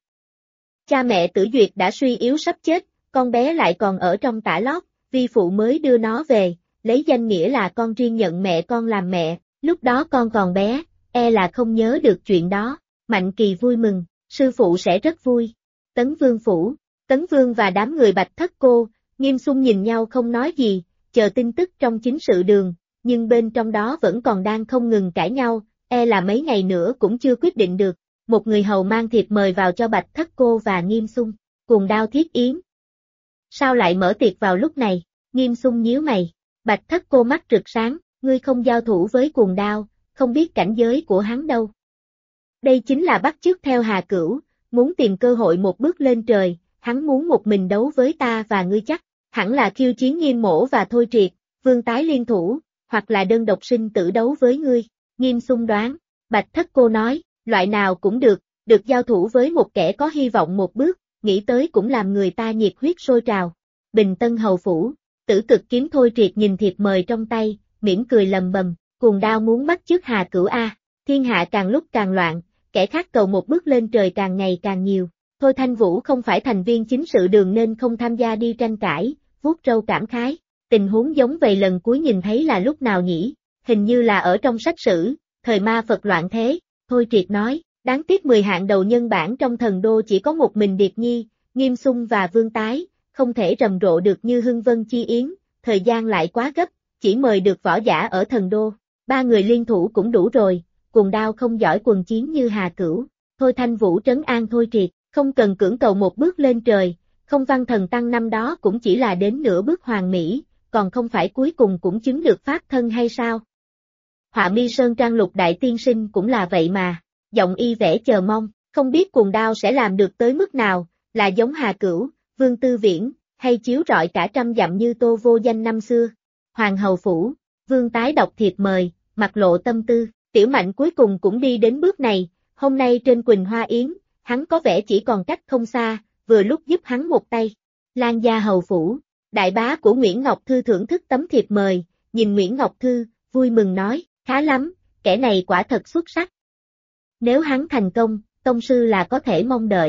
Cha mẹ Tử Duyệt đã suy yếu sắp chết, con bé lại còn ở trong tả lót, vi phụ mới đưa nó về, lấy danh nghĩa là con riêng nhận mẹ con làm mẹ, lúc đó con còn bé, là không nhớ được chuyện đó. Mạnh Kỳ vui mừng, sư phụ sẽ rất vui. Tấn Vương phủ, Tấn Vương và đám người Bạch Thất Cô, Nghiêm Xung nhìn nhau không nói gì, chờ tin tức trong chính sự đường, nhưng bên trong đó vẫn còn đang không ngừng cãi nhau, là mấy ngày nữa cũng chưa quyết định được. Một người hầu mang thiệp mời vào cho Bạch Thất Cô và Nghiêm Xung, cùng Đao Thiết Yến. Sao lại mở tiệc vào lúc này? Nghiêm Xung nhíu mày. Bạch Thất Cô mắt rực sáng, ngươi không giao thủ với Cuồng Đao, không biết cảnh giới của hắn đâu. Đây chính là bắt chước theo Hà Cửu, muốn tìm cơ hội một bước lên trời, hắn muốn một mình đấu với ta và ngươi chắc, hẳn là khiêu chiến Nghiêm Mỗ và Thôi Triệt, Vương Tái liên thủ, hoặc là đơn độc sinh tử đấu với ngươi. Nghiêm Xung đoán, Bạch Thất Cô nói, loại nào cũng được giao thủ với một kẻ có hy vọng một bước, nghĩ tới cũng làm người ta nhiệt huyết sôi trào. Bình Tân Hầu Phủ, Tử Cực Kiếm Thôi Triệt nhìn thiệp mời trong tay, mỉm cười lầm bầm, Cuồng Đao muốn bắt chước Hà Cửu a, thiên hạ càng lúc càng loạn, kẻ khác cầu một bước lên trời càng ngày càng nhiều. Thôi Thanh Vũ không phải thành viên chính sự đường nên không tham gia đi tranh cãi, vuốt râu cảm khái, tình huống giống vậy lần cuối nhìn thấy là lúc nào nhỉ, hình như là ở trong sách sử, thời ma Phật loạn thế. Thôi Triệt nói, đáng tiếc 10 hạng đầu nhân bản trong thần đô chỉ có một mình Điệt Nhi, Nghiêm Xung và Vương Tái, không thể rầm rộ được như Hưng Vân Chi Yến, thời gian lại quá gấp, chỉ mời được võ giả ở thần đô, 3 người liên thủ cũng đủ rồi. Cuồng Đao không giỏi quần chiến như Hà Cửu. Thôi Thanh Vũ trấn an Thôi Triệt, không cần cưỡng cầu một bước lên trời, không Văn Thần Tăng năm đó cũng chỉ là đến nửa bước hoàn mỹ, còn không phải cuối cùng cũng chứng được pháp thân hay sao? Họa mi Sơn Trang Lục Đại Tiên Sinh cũng là vậy mà, giọng y vẻ chờ mong, không biết Cuồng Đao sẽ làm được tới mức nào, là giống Hà Cửu, Vương Tư Viễn, hay chiếu rọi cả trăm dặm như Tô Vô Danh năm xưa. Hoàng Hầu Phủ, Vương Tái đọc thiệp mời, mặt lộ tâm tư. Tiểu Mạnh cuối cùng cũng đi đến bước này, hôm nay trên Quỳnh Hoa Yến, hắn có vẻ chỉ còn cách không xa, vừa lúc giúp hắn một tay. Lan Gia Hầu Phủ, đại bá của Nguyễn Ngọc Thư thưởng thức tấm thiệp mời, nhìn Nguyễn Ngọc Thư, vui mừng nói, khá lắm, kẻ này quả thật xuất sắc. Nếu hắn thành công, tông sư là có thể mong đợi.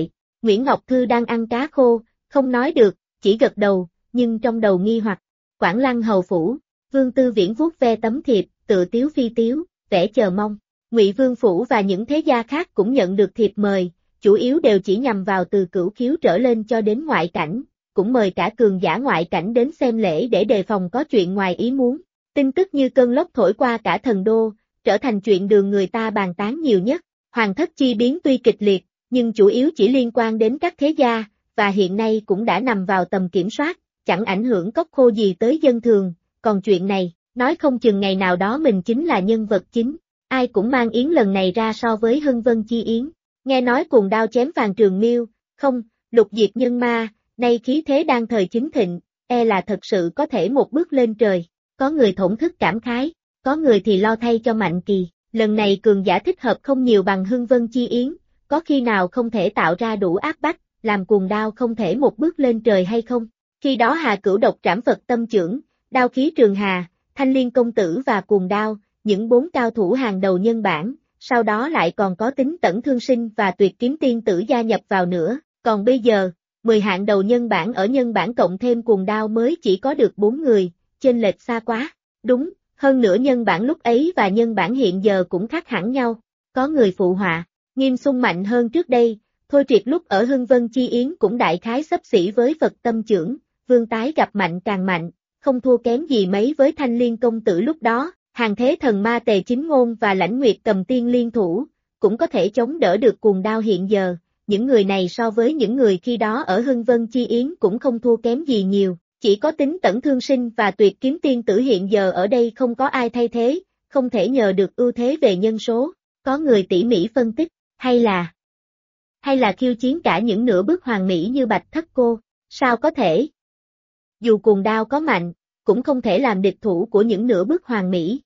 Nguyễn Ngọc Thư đang ăn cá khô, không nói được, chỉ gật đầu, nhưng trong đầu nghi hoặc. Quảng Lăng hầu phủ, Vương Tư Viễn vuốt ve tấm thiệp, tự tiếu phi tiếu, vẻ chờ mong. Ngụy Vương phủ và những thế gia khác cũng nhận được thiệp mời, chủ yếu đều chỉ nhằm vào từ Cửu Khiếu trở lên cho đến ngoại cảnh, cũng mời cả cường giả ngoại cảnh đến xem lễ để đề phòng có chuyện ngoài ý muốn. Tin tức như cơn lốc thổi qua cả thần đô, trở thành chuyện đường người ta bàn tán nhiều nhất. Hoàng thất chi biến tuy kịch liệt, nhưng chủ yếu chỉ liên quan đến các thế gia, và hiện nay cũng đã nằm vào tầm kiểm soát, chẳng ảnh hưởng cốc khô gì tới dân thường, còn chuyện này, nói không chừng ngày nào đó mình chính là nhân vật chính. Ai cũng mang yến lần này ra so với Hưng Vân chi yến. Nghe nói cuồng đao chém Phàn Trường Miêu, không, lục diệt nhân ma, nay khí thế đang thời chính thịnh, là thật sự có thể một bước lên trời. Có người thổn thức cảm khái, có người thì lo thay cho Mạnh Kỳ. Lần này cường giả thích hợp không nhiều bằng Hưng Vân chi yến, có khi nào không thể tạo ra đủ áp bách, làm cuồng đao không thể một bước lên trời hay không? Khi đó Hà Cửu độc trảm Phật tâm chưởng, đao khí Trường Hà, Thanh Liên công tử và cuồng đao, những 4 cao thủ hàng đầu nhân bản, sau đó lại còn có Tính Tẩn Thương Sinh và Tuyệt Kiếm Tiên tử gia nhập vào nữa, còn bây giờ, 10 hạng đầu nhân bản ở nhân bản cộng thêm cuồng đao mới chỉ có được 4 người, chênh lệch xa quá. Đúng, hơn nữa nhân bản lúc ấy và nhân bản hiện giờ cũng khác hẳn nhau. Có người phụ họa, Nghiêm Xung mạnh hơn trước đây, Thôi Triệt lúc ở Hưng Vân chi yến cũng đại khái xấp xỉ với Phật tâm chưởng, Vương Tái gặp mạnh càng mạnh, không thua kém gì mấy với Thanh Liên công tử lúc đó. Hàng thế thần ma Tề Chính Ngôn và Lãnh Nguyệt Cầm Tiên liên thủ, cũng có thể chống đỡ được cuồng đao hiện giờ, những người này so với những người khi đó ở Hưng Vân chi yến cũng không thua kém gì nhiều, chỉ có Tính Tẩn Thương Sinh và Tuyệt Kiếm Tiên tử hiện giờ ở đây không có ai thay thế, không thể nhờ được ưu thế về nhân số. Có người tỉ mỉ phân tích, hay là khiêu chiến cả những nửa bước hoàng mỹ như Bạch Thất Cô, sao có thể? Dù cuồng đao có mạnh, cũng không thể làm địch thủ của những nửa bước hoàng mỹ.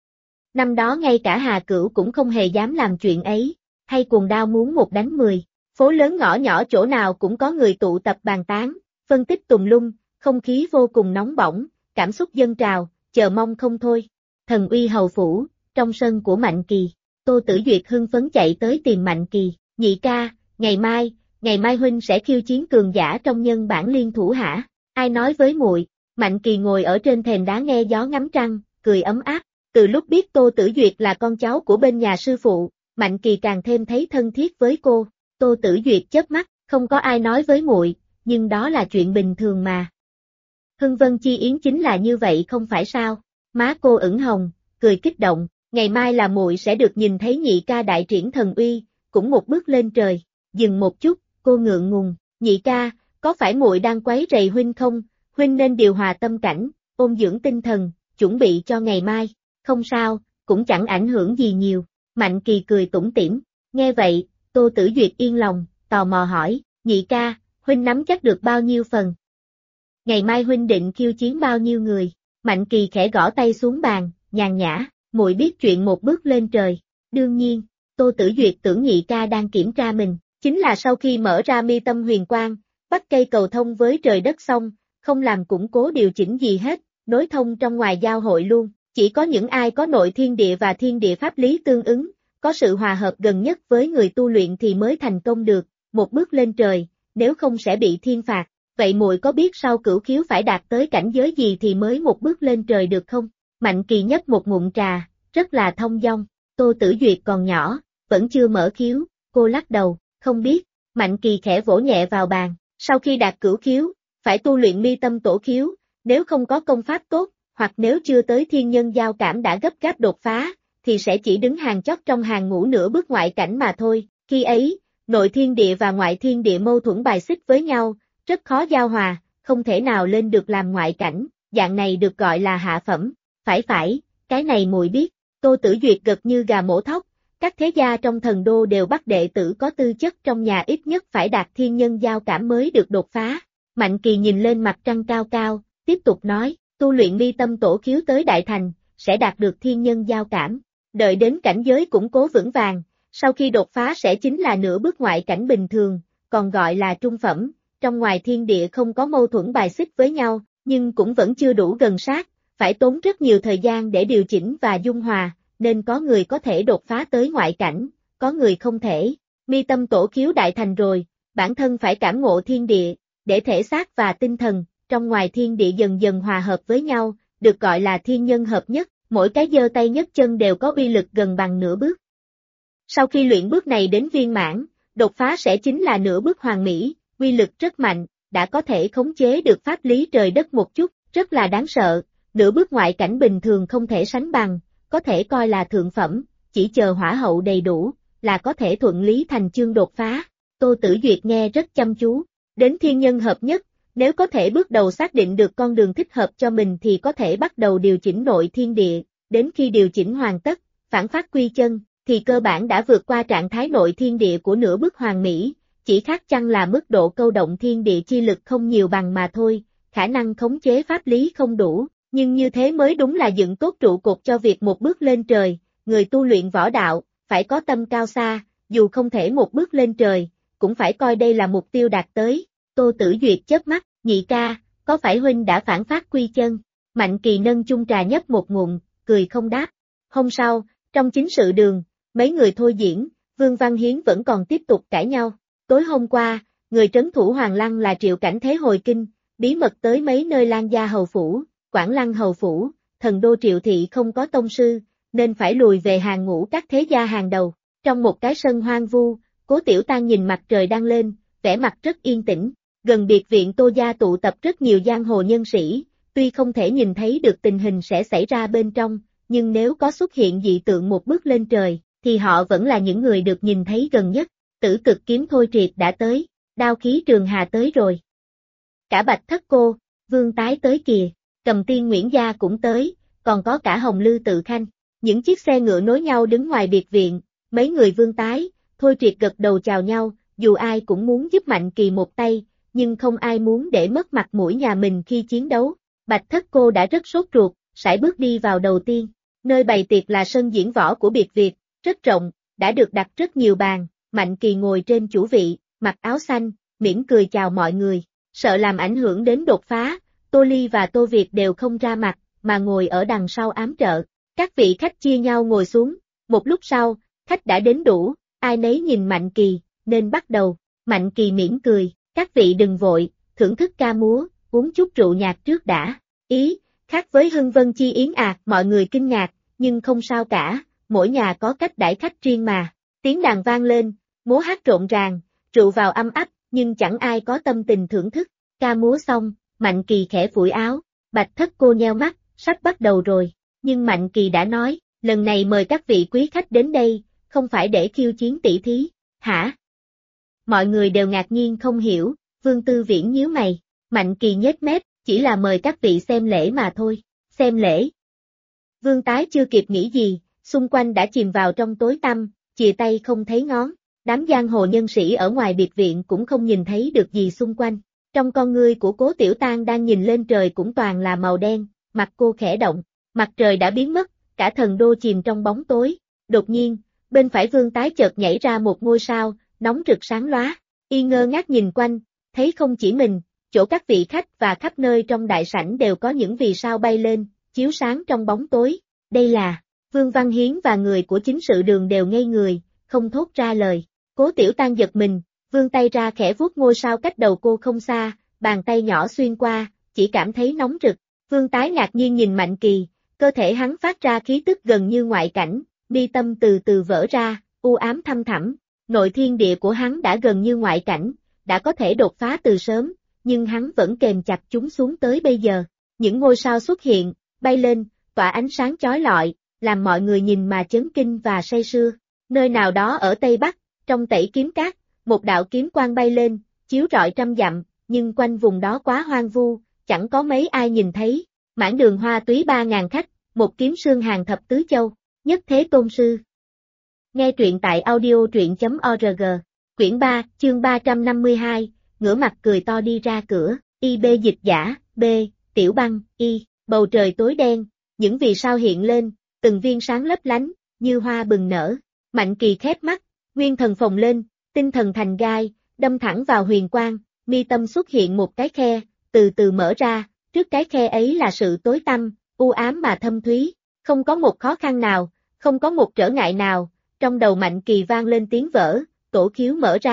Năm đó ngay cả Hà Cửu cũng không hề dám làm chuyện ấy, hay cuồng đao muốn một đánh 10, phố lớn ngõ nhỏ chỗ nào cũng có người tụ tập bàn tán, phân tích tùm lum, không khí vô cùng nóng bỏng, cảm xúc dâng trào, chờ mong không thôi. Thần Uy hầu phủ, trong sân của Mạnh Kỳ, Tô Tử Duyệt hưng phấn chạy tới tìm Mạnh Kỳ, nhị ca, ngày mai huynh sẽ khiêu chiến cường giả trong nhân bản liên thủ hả? Ai nói với muội? Mạnh Kỳ ngồi ở trên thềm đá nghe gió ngắm trăng, cười ấm áp. Từ lúc biết Tô Tử Duyệt là con cháu của bên nhà sư phụ, Mạnh Kỳ càng thêm thấy thân thiết với cô. Tô Tử Duyệt chớp mắt, không có ai nói với muội, nhưng đó là chuyện bình thường mà. Hưng Vân chi yến chính là như vậy không phải sao? Má cô ửng hồng, cười kích động. Ngày mai là muội sẽ được nhìn thấy nhị ca đại triển thần uy, cũng một bước lên trời. Dừng một chút, cô ngượng ngùng. Nhị ca, có phải muội đang quấy rầy huynh không? Huynh nên điều hòa tâm cảnh, ôn dưỡng tinh thần, chuẩn bị cho ngày mai. Không sao, cũng chẳng ảnh hưởng gì nhiều. Mạnh Kỳ cười tủm tỉm. Nghe vậy, Tô Tử Duyệt yên lòng, tò mò hỏi, nhị ca, huynh nắm chắc được bao nhiêu phần? Ngày mai huynh định khiêu chiến bao nhiêu người? Mạnh Kỳ khẽ gõ tay xuống bàn, nhàn nhã, muội biết chuyện một bước lên trời. Đương nhiên, Tô Tử Duyệt tưởng nhị ca đang kiểm tra mình, chính là sau khi mở ra mi tâm huyền quang, bắt cây cầu thông với trời đất xong, không làm củng cố điều chỉnh gì hết, nối thông trong ngoài giao hội luôn, chỉ có những ai có nội thiên địa và thiên địa pháp lý tương ứng, có sự hòa hợp gần nhất với người tu luyện thì mới thành công được, một bước lên trời, nếu không sẽ bị thiên phạt. Vậy muội có biết sau Cửu Khiếu phải đạt tới cảnh giới gì thì mới một bước lên trời được không? Mạnh Kỳ nhấp một ngụm trà, rất là thông dong. Tô Tử Duyệt còn nhỏ, vẫn chưa mở khiếu, cô lắc đầu, không biết. Mạnh Kỳ khẽ vỗ nhẹ vào bàn, sau khi đạt Cửu Khiếu, phải tu luyện mi tâm tổ khiếu, nếu không có công pháp tốt, hoặc nếu chưa tới thiên nhân giao cảm đã gấp gáp đột phá, thì sẽ chỉ đứng hàng chót trong hàng ngũ nửa bước ngoại cảnh mà thôi. Khi ấy, nội thiên địa và ngoại thiên địa mâu thuẫn bài xích với nhau, rất khó giao hòa, không thể nào lên được làm ngoại cảnh, dạng này được gọi là hạ phẩm. Phải, cái này muội biết. Tô Tử Duyệt gật như gà mổ thóc, các thế gia trong thần đô đều bắt đệ tử có tư chất trong nhà ít nhất phải đạt thiên nhân giao cảm mới được đột phá. Mạnh Kỳ nhìn lên mặt trăng cao cao, tiếp tục nói, tu luyện mi tâm tổ khiếu tới đại thành, sẽ đạt được thiên nhân giao cảm. Đợi đến cảnh giới củng cố vững vàng, sau khi đột phá sẽ chính là nửa bước ngoại cảnh bình thường, còn gọi là trung phẩm, trong ngoài thiên địa không có mâu thuẫn bài xích với nhau, nhưng cũng vẫn chưa đủ gần sát, phải tốn rất nhiều thời gian để điều chỉnh và dung hòa, nên có người có thể đột phá tới ngoại cảnh, có người không thể. Mi tâm tổ khiếu đại thành rồi, bản thân phải cảm ngộ thiên địa, để thể xác và tinh thần, trong ngoài thiên địa dần dần hòa hợp với nhau, được gọi là thiên nhân hợp nhất, mỗi cái giơ tay nhấc chân đều có uy lực gần bằng nửa bước. Sau khi luyện bước này đến viên mãn, đột phá sẽ chính là nửa bước hoàn mỹ, uy lực rất mạnh, đã có thể khống chế được pháp lý trời đất một chút, rất là đáng sợ, nửa bước ngoại cảnh bình thường không thể sánh bằng, có thể coi là thượng phẩm, chỉ chờ hỏa hậu đầy đủ, là có thể thuận lý thành chương đột phá. Tô Tử Duyệt nghe rất chăm chú, đến thiên nhân hợp nhất, nếu có thể bước đầu xác định được con đường thích hợp cho mình thì có thể bắt đầu điều chỉnh nội thiên địa, đến khi điều chỉnh hoàn tất, phản phát quy chân, thì cơ bản đã vượt qua trạng thái nội thiên địa của nửa bước hoàn mỹ, chỉ khác chăng là mức độ câu động thiên địa chi lực không nhiều bằng mà thôi, khả năng khống chế pháp lý không đủ, nhưng như thế mới đúng là dựng tốt trụ cột cho việc một bước lên trời, người tu luyện võ đạo, phải có tâm cao xa, dù không thể một bước lên trời, cũng phải coi đây là mục tiêu đạt tới. Tô Tử Duyệt chớp mắt, nhị ca, có phải huynh đã phản phát quy chân? Mạnh Kỳ nâng chung trà nhấp một ngụm, cười không đáp. Hôm sau, trong chính sự đường, mấy người thôi diễn, Vương Văn Hiến vẫn còn tiếp tục cãi nhau. Tối hôm qua, người trấn thủ Hoàng Lăng là Triệu Cảnh Thế hồi kinh, bí mật tới mấy nơi Lan Gia hầu phủ, Quảng Lăng hầu phủ, thần đô Triệu thị không có tông sư, nên phải lùi về hàng ngũ các thế gia hàng đầu. Trong một cái sân hoang vu, Cố Tiểu Tan nhìn mặt trời đang lên, vẻ mặt rất yên tĩnh. Gần biệt viện Tô gia tụ tập rất nhiều giang hồ nhân sĩ, tuy không thể nhìn thấy được tình hình sẽ xảy ra bên trong, nhưng nếu có xuất hiện dị tượng một bước lên trời, thì họ vẫn là những người được nhìn thấy gần nhất. Tử Cực kiếm Thôi Triệt đã tới, Đao Khí Trường Hà tới rồi. Cả Bạch Thất Cô, Vương Tái tới kìa, Cầm Tiên Nguyễn Gia cũng tới, còn có cả Hồng Lư Tự Khanh. Những chiếc xe ngựa nối nhau đứng ngoài biệt viện, mấy người Vương Tái, Thôi Triệt gật đầu chào nhau, dù ai cũng muốn giúp Mạnh Kỳ một tay, nhưng không ai muốn để mất mặt mũi nhà mình khi chiến đấu. Bạch Thất Cô đã rất sốt ruột, sải bước đi vào đầu tiên. Nơi bày tiệc là sân diễn võ của biệt viện, rất rộng, đã được đặt rất nhiều bàn. Mạnh Kỳ ngồi trên chủ vị, mặc áo xanh, mỉm cười chào mọi người. Sợ làm ảnh hưởng đến đột phá, Tô Ly và Tô Việt đều không ra mặt, mà ngồi ở đằng sau ám trợ. Các vị khách chia nhau ngồi xuống, một lúc sau, khách đã đến đủ, ai nấy nhìn Mạnh Kỳ, nên bắt đầu. Mạnh Kỳ mỉm cười, các vị đừng vội, thưởng thức ca múa, uống chút rượu nhạt trước đã. Ý, khác với Hưng Vân Chi Yến à, mọi người kinh ngạc, nhưng không sao cả, mỗi nhà có cách đãi khách riêng mà. Tiếng đàn vang lên, múa hát rộn ràng, rượu vào âm ấp, nhưng chẳng ai có tâm tình thưởng thức. Ca múa xong, Mạnh Kỳ khẽ phủi áo, Bạch Thất Cô nheo mắt, sắp bắt đầu rồi. Nhưng Mạnh Kỳ đã nói, lần này mời các vị quý khách đến đây, không phải để khiêu chiến tỷ thí, hả? Mọi người đều ngạc nhiên không hiểu, Vương Tư Viễn nhíu mày, Mạnh Kỳ nhếch mép, chỉ là mời các vị xem lễ mà thôi, xem lễ. Vương Tái chưa kịp nghĩ gì, xung quanh đã chìm vào trong tối tăm, chìa tay không thấy ngón, đám giang hồ nhân sĩ ở ngoài biệt viện cũng không nhìn thấy được gì xung quanh. Trong con ngươi của Cố Tiểu Tan đang nhìn lên trời cũng toàn là màu đen, mặt cô khẽ động, mặt trời đã biến mất, cả thần đô chìm trong bóng tối. Đột nhiên, bên phải Vương Tái chợt nhảy ra một ngôi sao, nóng rực sáng lóa, y ngơ ngác nhìn quanh, thấy không chỉ mình, chỗ các vị khách và khắp nơi trong đại sảnh đều có những vì sao bay lên, chiếu sáng trong bóng tối. Đây là, Vương Văn Hiến và người của chính sự đường đều ngây người, không thốt ra lời. Cố Tiểu Tan giật mình, vươn tay ra khẽ vuốt ngôi sao cách đầu cô không xa, bàn tay nhỏ xuyên qua, chỉ cảm thấy nóng rực. Vương Tái ngạc nhiên nhìn Mạnh Kỳ, cơ thể hắn phát ra khí tức gần như ngoại cảnh, mi tâm từ từ vỡ ra, u ám thăm thẳm. Nội thiên địa của hắn đã gần như ngoại cảnh, đã có thể đột phá từ sớm, nhưng hắn vẫn kềm chặt chúng xuống tới bây giờ. Những ngôi sao xuất hiện, bay lên, tỏa ánh sáng chói lọi, làm mọi người nhìn mà chấn kinh và say sưa. Nơi nào đó ở Tây Bắc, trong Tẩy Kiếm Các, một đạo kiếm quang bay lên, chiếu rọi trăm dặm, nhưng quanh vùng đó quá hoang vu, chẳng có mấy ai nhìn thấy. Mãn đường hoa túy 3.000 khách, một kiếm sương hàng thập tứ châu, nhất thế tôn sư. Nghe truyện tại audio.truyện.org, quyển 3, chương 352, ngửa mặt cười to đi ra cửa, IB dịch giả, B, Tiểu Băng, Y, bầu trời tối đen, những vì sao hiện lên, từng viên sáng lấp lánh, như hoa bừng nở. Mạnh Kỳ khép mắt, nguyên thần phồng lên, tinh thần thành gai, đâm thẳng vào huyền quang, mi tâm xuất hiện một cái khe, từ từ mở ra, trước cái khe ấy là sự tối tăm, u ám mà thâm thúy, không có một khó khăn nào, không có một trở ngại nào. Trong đầu Mạnh Kỳ vang lên tiếng vỡ, tổ khiếu mở ra,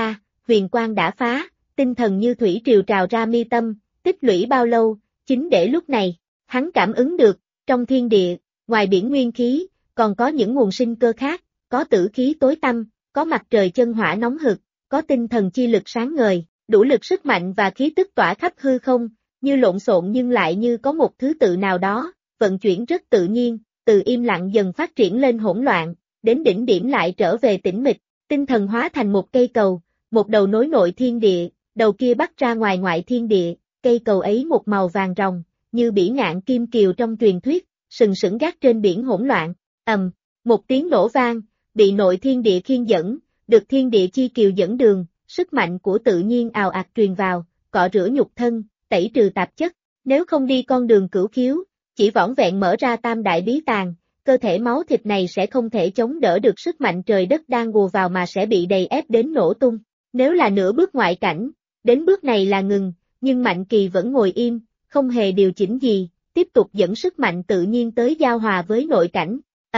huyền quang đã phá, tinh thần như thủy triều trào ra mi tâm, tích lũy bao lâu, chính để lúc này, hắn cảm ứng được, trong thiên địa, ngoài biển nguyên khí, còn có những nguồn sinh cơ khác, có tử khí tối tăm, có mặt trời chân hỏa nóng hực, có tinh thần chi lực sáng ngời, đủ lực sức mạnh và khí tức tỏa khắp hư không, như lộn xộn nhưng lại như có một thứ tự nào đó, vận chuyển rất tự nhiên, từ im lặng dần phát triển lên hỗn loạn, đến đỉnh điểm lại trở về tĩnh mịch, tinh thần hóa thành một cây cầu, một đầu nối nội thiên địa, đầu kia bắt ra ngoài ngoại thiên địa, cây cầu ấy một màu vàng ròng, như bỉ ngạn kim kiều trong truyền thuyết, sừng sững gác trên biển hỗn loạn, một tiếng nổ vang, bị nội thiên địa khiên dẫn, được thiên địa chi kiều dẫn đường, sức mạnh của tự nhiên ào ạt truyền vào, cọ rửa nhục thân, tẩy trừ tạp chất, nếu không đi con đường cửu khiếu, chỉ vỏn vẹn mở ra tam đại bí tàng, cơ thể máu thịt này sẽ không thể chống đỡ được sức mạnh trời đất đang ùa vào mà sẽ bị đầy ép đến nổ tung. Nếu là nửa bước ngoại cảnh, đến bước này là ngừng, nhưng Mạnh Kỳ vẫn ngồi im, không hề điều chỉnh gì, tiếp tục dẫn sức mạnh tự nhiên tới giao hòa với nội cảnh.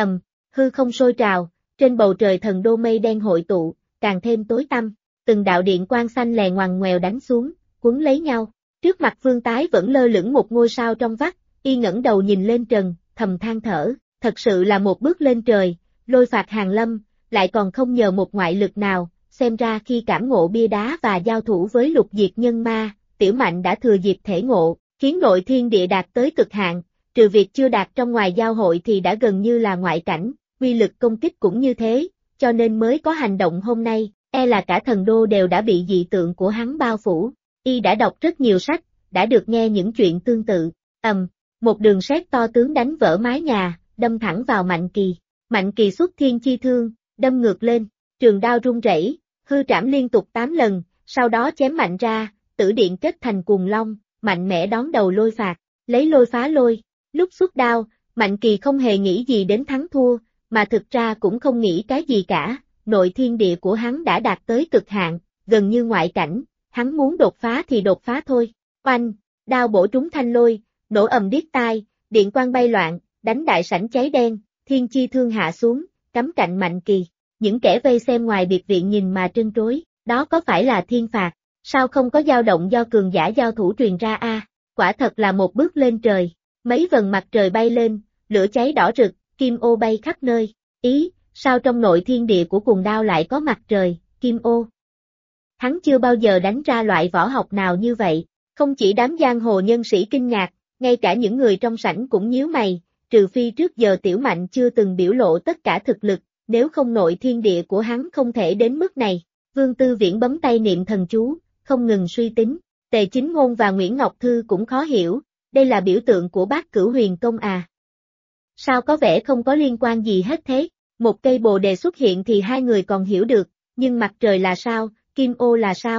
Hư không sôi trào, trên bầu trời thần đô mây đen hội tụ, càng thêm tối tăm, từng đạo điện quang xanh lè ngoằn ngoèo đánh xuống, quấn lấy nhau. Trước mặt Vương Tái vẫn lơ lửng một ngôi sao trong vắt, y ngẩng đầu nhìn lên trần, thầm than thở, thật sự là một bước lên trời, lôi phạt hàng lâm, lại còn không nhờ một ngoại lực nào, xem ra khi cảm ngộ bia đá và giao thủ với lục diệt nhân ma, Tiểu Mạnh đã thừa dịp thể ngộ, khiến nội thiên địa đạt tới cực hạn, trừ việc chưa đạt trong ngoài giao hội thì đã gần như là ngoại cảnh, quy lực công kích cũng như thế, cho nên mới có hành động hôm nay, là cả thần đô đều đã bị dị tượng của hắn bao phủ. Y đã đọc rất nhiều sách, đã được nghe những chuyện tương tự. Một đường sét to tướng đánh vỡ mái nhà, đâm thẳng vào Mạnh Kỳ. Mạnh Kỳ xuất thiên chi thương, đâm ngược lên, trường đao rung rẩy, hư trảm liên tục 8 lần, sau đó chém mạnh ra, tử điện kết thành cuồng long, mạnh mẽ đón đầu lôi phạt, lấy lôi phá lôi. Lúc xuất đao, Mạnh Kỳ không hề nghĩ gì đến thắng thua, mà thực ra cũng không nghĩ cái gì cả, nội thiên địa của hắn đã đạt tới cực hạn, gần như ngoại cảnh. Hắn muốn đột phá thì đột phá thôi. Oanh, đao bổ trúng thanh lôi, nổ ầm điếc tai, điện quang bay loạn, đánh đại sảnh cháy đen, thiên chi thương hạ xuống, cắm cạnh Mạnh Kỳ. Những kẻ vây xem ngoài biệt viện nhìn mà trân trối, đó có phải là thiên phạt? Sao không có dao động do cường giả giao thủ truyền ra a? Quả thật là một bước lên trời. Mấy vần mặt trời bay lên, lửa cháy đỏ rực, kim ô bay khắp nơi. Sao trong nội thiên địa của Cuồng Đao lại có mặt trời, kim ô? Hắn chưa bao giờ đánh ra loại võ học nào như vậy, không chỉ đám giang hồ nhân sĩ kinh ngạc, ngay cả những người trong sảnh cũng nhíu mày, trừ phi trước giờ Tiểu Mạnh chưa từng biểu lộ tất cả thực lực, nếu không nội thiên địa của hắn không thể đến mức này. Vương Tư Viễn bấm tay niệm thần chú, không ngừng suy tính, Tề Chính Ngôn và Nguyễn Ngọc Thư cũng khó hiểu, đây là biểu tượng của Bát Cửu Huyền Công à? Sao có vẻ không có liên quan gì hết thế? Một cây bồ đề xuất hiện thì hai người còn hiểu được, nhưng mặt trời là sao? Kim ô là sao?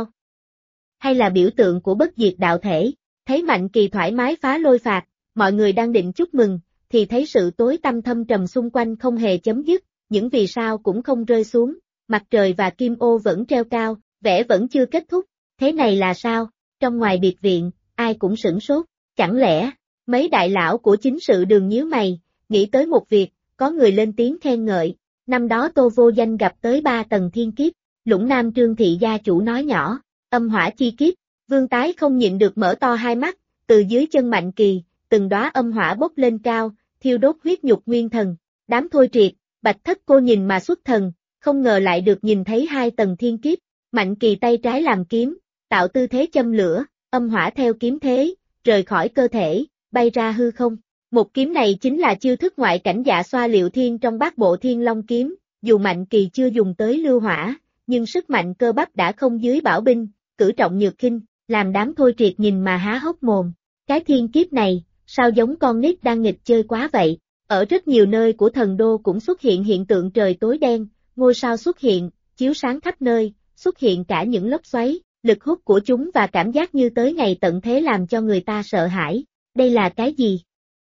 Hay là biểu tượng của bất diệt đạo thể? Thấy Mạnh Kỳ thoải mái phá lôi phạt, mọi người đang định chúc mừng, thì thấy sự tối tăm thâm trầm xung quanh không hề chấm dứt, những vì sao cũng không rơi xuống, mặt trời và kim ô vẫn treo cao, vẻ vẫn chưa kết thúc, thế này là sao? Trong ngoài biệt viện, ai cũng sửng sốt, chẳng lẽ, mấy đại lão của chính sự Đường nhíu mày, nghĩ tới một việc, có người lên tiếng khen ngợi, năm đó Tô Vô Danh gặp tới 3 tầng thiên kiếp. Lũng Nam Trương thị gia chủ nói nhỏ, âm hỏa chi kiếp, Vương Tái không nhịn được mở to hai mắt, từ dưới chân Mạnh Kỳ, từng đóa âm hỏa bốc lên cao, thiêu đốt huyết nhục nguyên thần, đám Thôi Triệt, Bạch Thất cô nhìn mà xuất thần, không ngờ lại được nhìn thấy 2 tầng thiên kiếp, Mạnh Kỳ tay trái làm kiếm, tạo tư thế châm lửa, âm hỏa theo kiếm thế, rời khỏi cơ thể, bay ra hư không. Một kiếm này chính là chiêu thức ngoại cảnh Dạ Xoa Liệu Thiên trong Bát Bộ Thiên Long kiếm, dù Mạnh Kỳ chưa dùng tới lưu hỏa, nhưng sức mạnh cơ bắp đã không dưới bảo binh, cử trọng nhược khinh, làm đám Thôi Triệt nhìn mà há hốc mồm. Cái thiên kiếp này, sao giống con nít đang nghịch chơi quá vậy? Ở rất nhiều nơi của thần đô cũng xuất hiện hiện tượng trời tối đen, ngôi sao xuất hiện, chiếu sáng khắp nơi, xuất hiện cả những lốc xoáy, lực hút của chúng và cảm giác như tới ngày tận thế làm cho người ta sợ hãi. Đây là cái gì?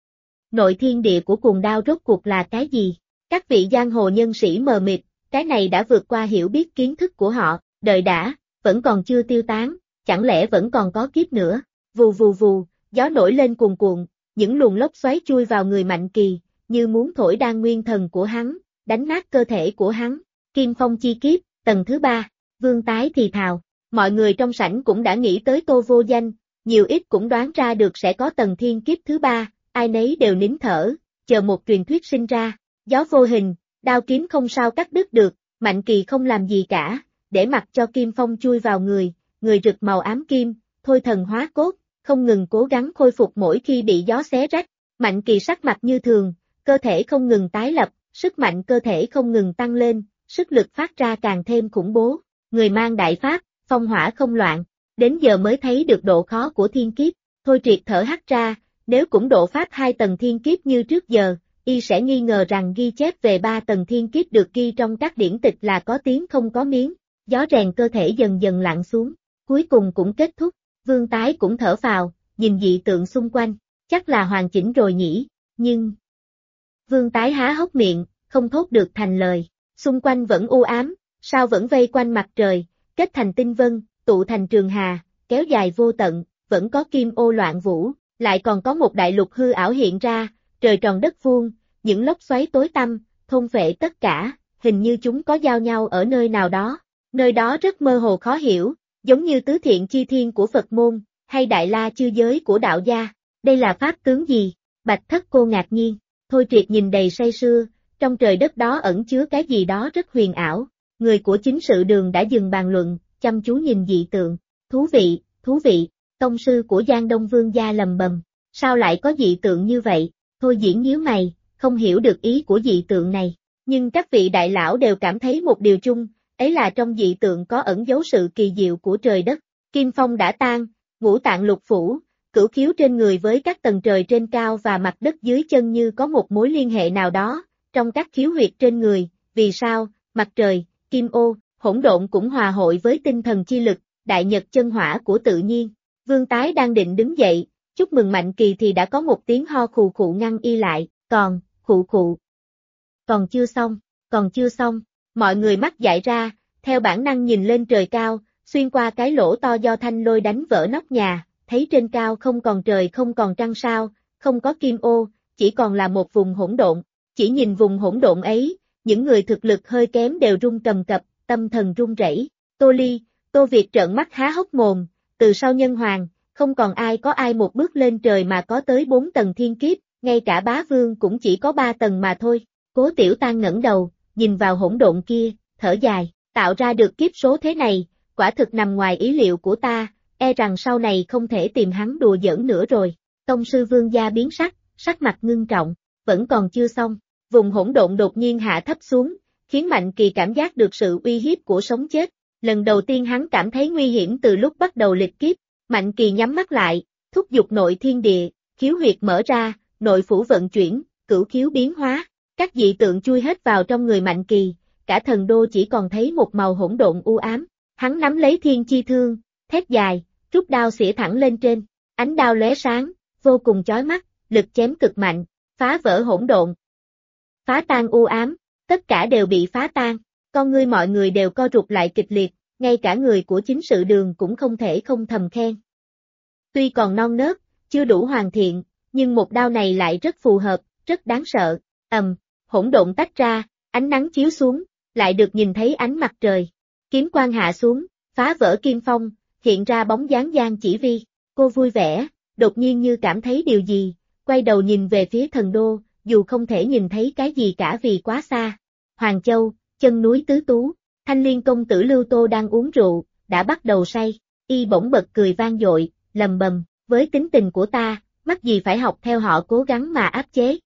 Nội thiên địa của Cuồng Đao rốt cuộc là cái gì? Các vị giang hồ nhân sĩ mờ mịt, cái này đã vượt qua hiểu biết kiến thức của họ, đợi đã, vẫn còn chưa tiêu tán, chẳng lẽ vẫn còn có kiếp nữa? Vù vù vù, gió nổi lên cuồn cuộn, những luồng lốc xoáy chui vào người Mạnh Kỳ, như muốn thổi đan nguyên thần của hắn, đánh nát cơ thể của hắn. Kim Phong chi kiếp, tầng thứ 3, Vương Tái thì thào, Mọi người trong sảnh cũng đã nghĩ tới Tô Vô Danh, nhiều ít cũng đoán ra được sẽ có tầng thiên kiếp thứ ba, ai nấy đều nín thở, chờ một truyền thuyết sinh ra. Gió vô hình, đao kiếm không sao cắt đứt được, Mạnh Kỳ không làm gì cả, để mặc cho kim phong chui vào người rực màu ám kim, thôi thần hóa cốt, không ngừng cố gắng khôi phục mỗi khi bị gió xé rách. Mạnh Kỳ sắc mặt như thường, cơ thể không ngừng tái lập, sức mạnh cơ thể không ngừng tăng lên, sức lực phát ra càng thêm khủng bố. Người mang đại pháp, phong hỏa không loạn, đến giờ mới thấy được độ khó của thiên kiếp. Thôi Triệt thở hắt ra, nếu cũng độ pháp 2 tầng thiên kiếp như trước giờ, y sẽ nghi ngờ rằng ghi chép về 3 tầng thiên kiếp được ghi trong các điển tịch là có tiếng không có miếng. Gió rèn cơ thể dần dần lặn xuống, cuối cùng cũng kết thúc. Vương Tái cũng thở phào, nhìn dị tượng xung quanh, chắc là hoàn chỉnh rồi nhỉ, nhưng... Vương Tái há hốc miệng, không thốt được thành lời, xung quanh vẫn u ám, sao vẫn vây quanh mặt trời, kết thành tinh vân, tụ thành trường hà, kéo dài vô tận, vẫn có kim ô loạn vũ, lại còn có một đại lục hư ảo hiện ra, trời tròn đất vuông, những lốc xoáy tối tăm, thôn phệ tất cả, hình như chúng có giao nhau ở nơi đó rất mơ hồ khó hiểu, giống như tứ thiện chi thiên của Phật môn, hay đại la chư giới của đạo gia, đây là pháp tướng gì? Bạch Thất Cô ngạc nhiên, Thôi Triệt nhìn đầy say sưa, trong trời đất đó ẩn chứa cái gì đó rất huyền ảo, người của chính sự đường đã dừng bàn luận, chăm chú nhìn dị tượng, thú vị, tông sư của Giang Đông Vương gia lầm bầm, sao lại có dị tượng như vậy? Thôi Diễn nhíu mày, không hiểu được ý của dị tượng này, nhưng các vị đại lão đều cảm thấy một điều chung, ấy là trong dị tượng có ẩn dấu sự kỳ diệu của trời đất. Kim phong đã tan, ngũ tạng lục phủ, cửu khiếu trên người với các tầng trời trên cao và mặt đất dưới chân như có một mối liên hệ nào đó, trong các khiếu huyệt trên người, vì sao, mặt trời, kim ô, hỗn độn cũng hòa hội với tinh thần chi lực, đại nhật chân hỏa của tự nhiên. Vương Tái đang định đứng dậy, chúc mừng Mạnh Kỳ thì đã có một tiếng ho khụ khụ ngăn y lại, khụ. Còn chưa xong, mọi người mắt dại ra, theo bản năng nhìn lên trời cao, xuyên qua cái lỗ to do thanh lôi đánh vỡ nóc nhà, thấy trên cao không còn trời không còn trăng sao, không có kim ô, chỉ còn là một vùng hỗn độn. Chỉ nhìn vùng hỗn độn ấy, những người thực lực hơi kém đều run cầm cập, tâm thần run rẩy. Tô Ly, Tô Việt trợn mắt há hốc mồm, từ sau nhân hoàng, không còn có ai một bước lên trời mà có tới 4 tầng thiên kiếp, ngay cả bá vương cũng chỉ có 3 tầng mà thôi. Cố Tiểu Tan ngẩng đầu, nhìn vào hỗn độn kia, thở dài, tạo ra được kiếp số thế này, quả thực nằm ngoài ý liệu của ta, e rằng sau này không thể tìm hắn đùa giỡn nữa rồi. Tông sư Vương gia biến sắc mặt ngưng trọng, vẫn còn chưa xong, vùng hỗn độn đột nhiên hạ thấp xuống, khiến Mạnh Kỳ cảm giác được sự uy hiếp của sống chết. Lần đầu tiên hắn cảm thấy nguy hiểm từ lúc bắt đầu lịch kiếp. Mạnh Kỳ nhắm mắt lại, thúc giục nội thiên địa, khiếu huyệt mở ra, nội phủ vận chuyển, cửu khiếu biến hóa, các dị tượng chui hết vào trong người Mạnh Kỳ, cả thần đô chỉ còn thấy một màu hỗn độn u ám. Hắn nắm lấy thiên chi thương, thét dài, rút đao xỉa thẳng lên trên, ánh đao lóe sáng, vô cùng chói mắt, lực chém cực mạnh, phá vỡ hỗn độn, phá tan u ám, tất cả đều bị phá tan, con ngươi mọi người đều co rụt lại kịch liệt, ngay cả người của chính sự đường cũng không thể không thầm khen. Tuy còn non nớt, chưa đủ hoàn thiện, nhưng một đao này lại rất phù hợp, rất đáng sợ. Hỗn độn tách ra, ánh nắng chiếu xuống, lại được nhìn thấy ánh mặt trời. Kiếm quang hạ xuống, phá vỡ kim phong, hiện ra bóng dáng Giang Chỉ Vi. Cô vui vẻ, đột nhiên như cảm thấy điều gì, quay đầu nhìn về phía thần đô, dù không thể nhìn thấy cái gì cả vì quá xa. Hoàng Châu, chân núi Tứ Tú, Thanh Liên công tử Lưu Tô đang uống rượu, đã bắt đầu say, y bỗng bật cười vang dội, lầm bầm, với tính tình của ta, mắc gì phải học theo họ cố gắng mà áp chế.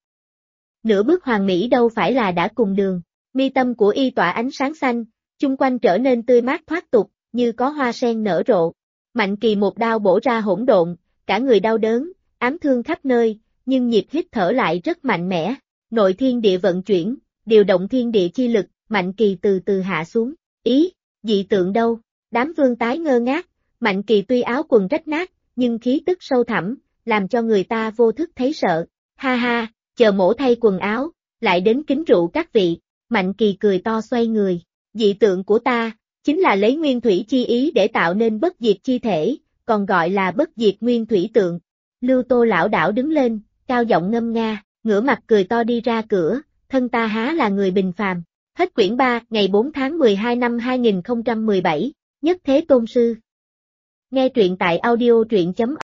Nửa bước hoàng mỹ đâu phải là đã cùng đường, mi tâm của y tỏa ánh sáng xanh, chung quanh trở nên tươi mát thoát tục, như có hoa sen nở rộ. Mạnh Kỳ một đao bổ ra hỗn độn, cả người đau đớn, ám thương khắp nơi, nhưng nhịp hít thở lại rất mạnh mẽ. Nội thiên địa vận chuyển, điều động thiên địa chi lực, Mạnh Kỳ từ từ hạ xuống. Ý, dị tượng đâu? Đám Vương Tái ngơ ngác, Mạnh Kỳ tuy áo quần rách nát, nhưng khí tức sâu thẳm, làm cho người ta vô thức thấy sợ. Ha ha, chờ mổ thay quần áo, lại đến kính rượu các vị. Mạnh Kỳ cười to xoay người. Dị tượng của ta, chính là lấy nguyên thủy chi ý để tạo nên bất diệt chi thể, còn gọi là bất diệt nguyên thủy tượng. Lưu Tô lão đảo đứng lên, cao giọng ngâm nga, ngửa mặt cười to đi ra cửa, thân ta há là người bình phàm. Hết quyển 3, ngày 4 tháng 12 năm 2017. Nhất Thế Tôn Sư. Nghe truyện tại audio truyện.com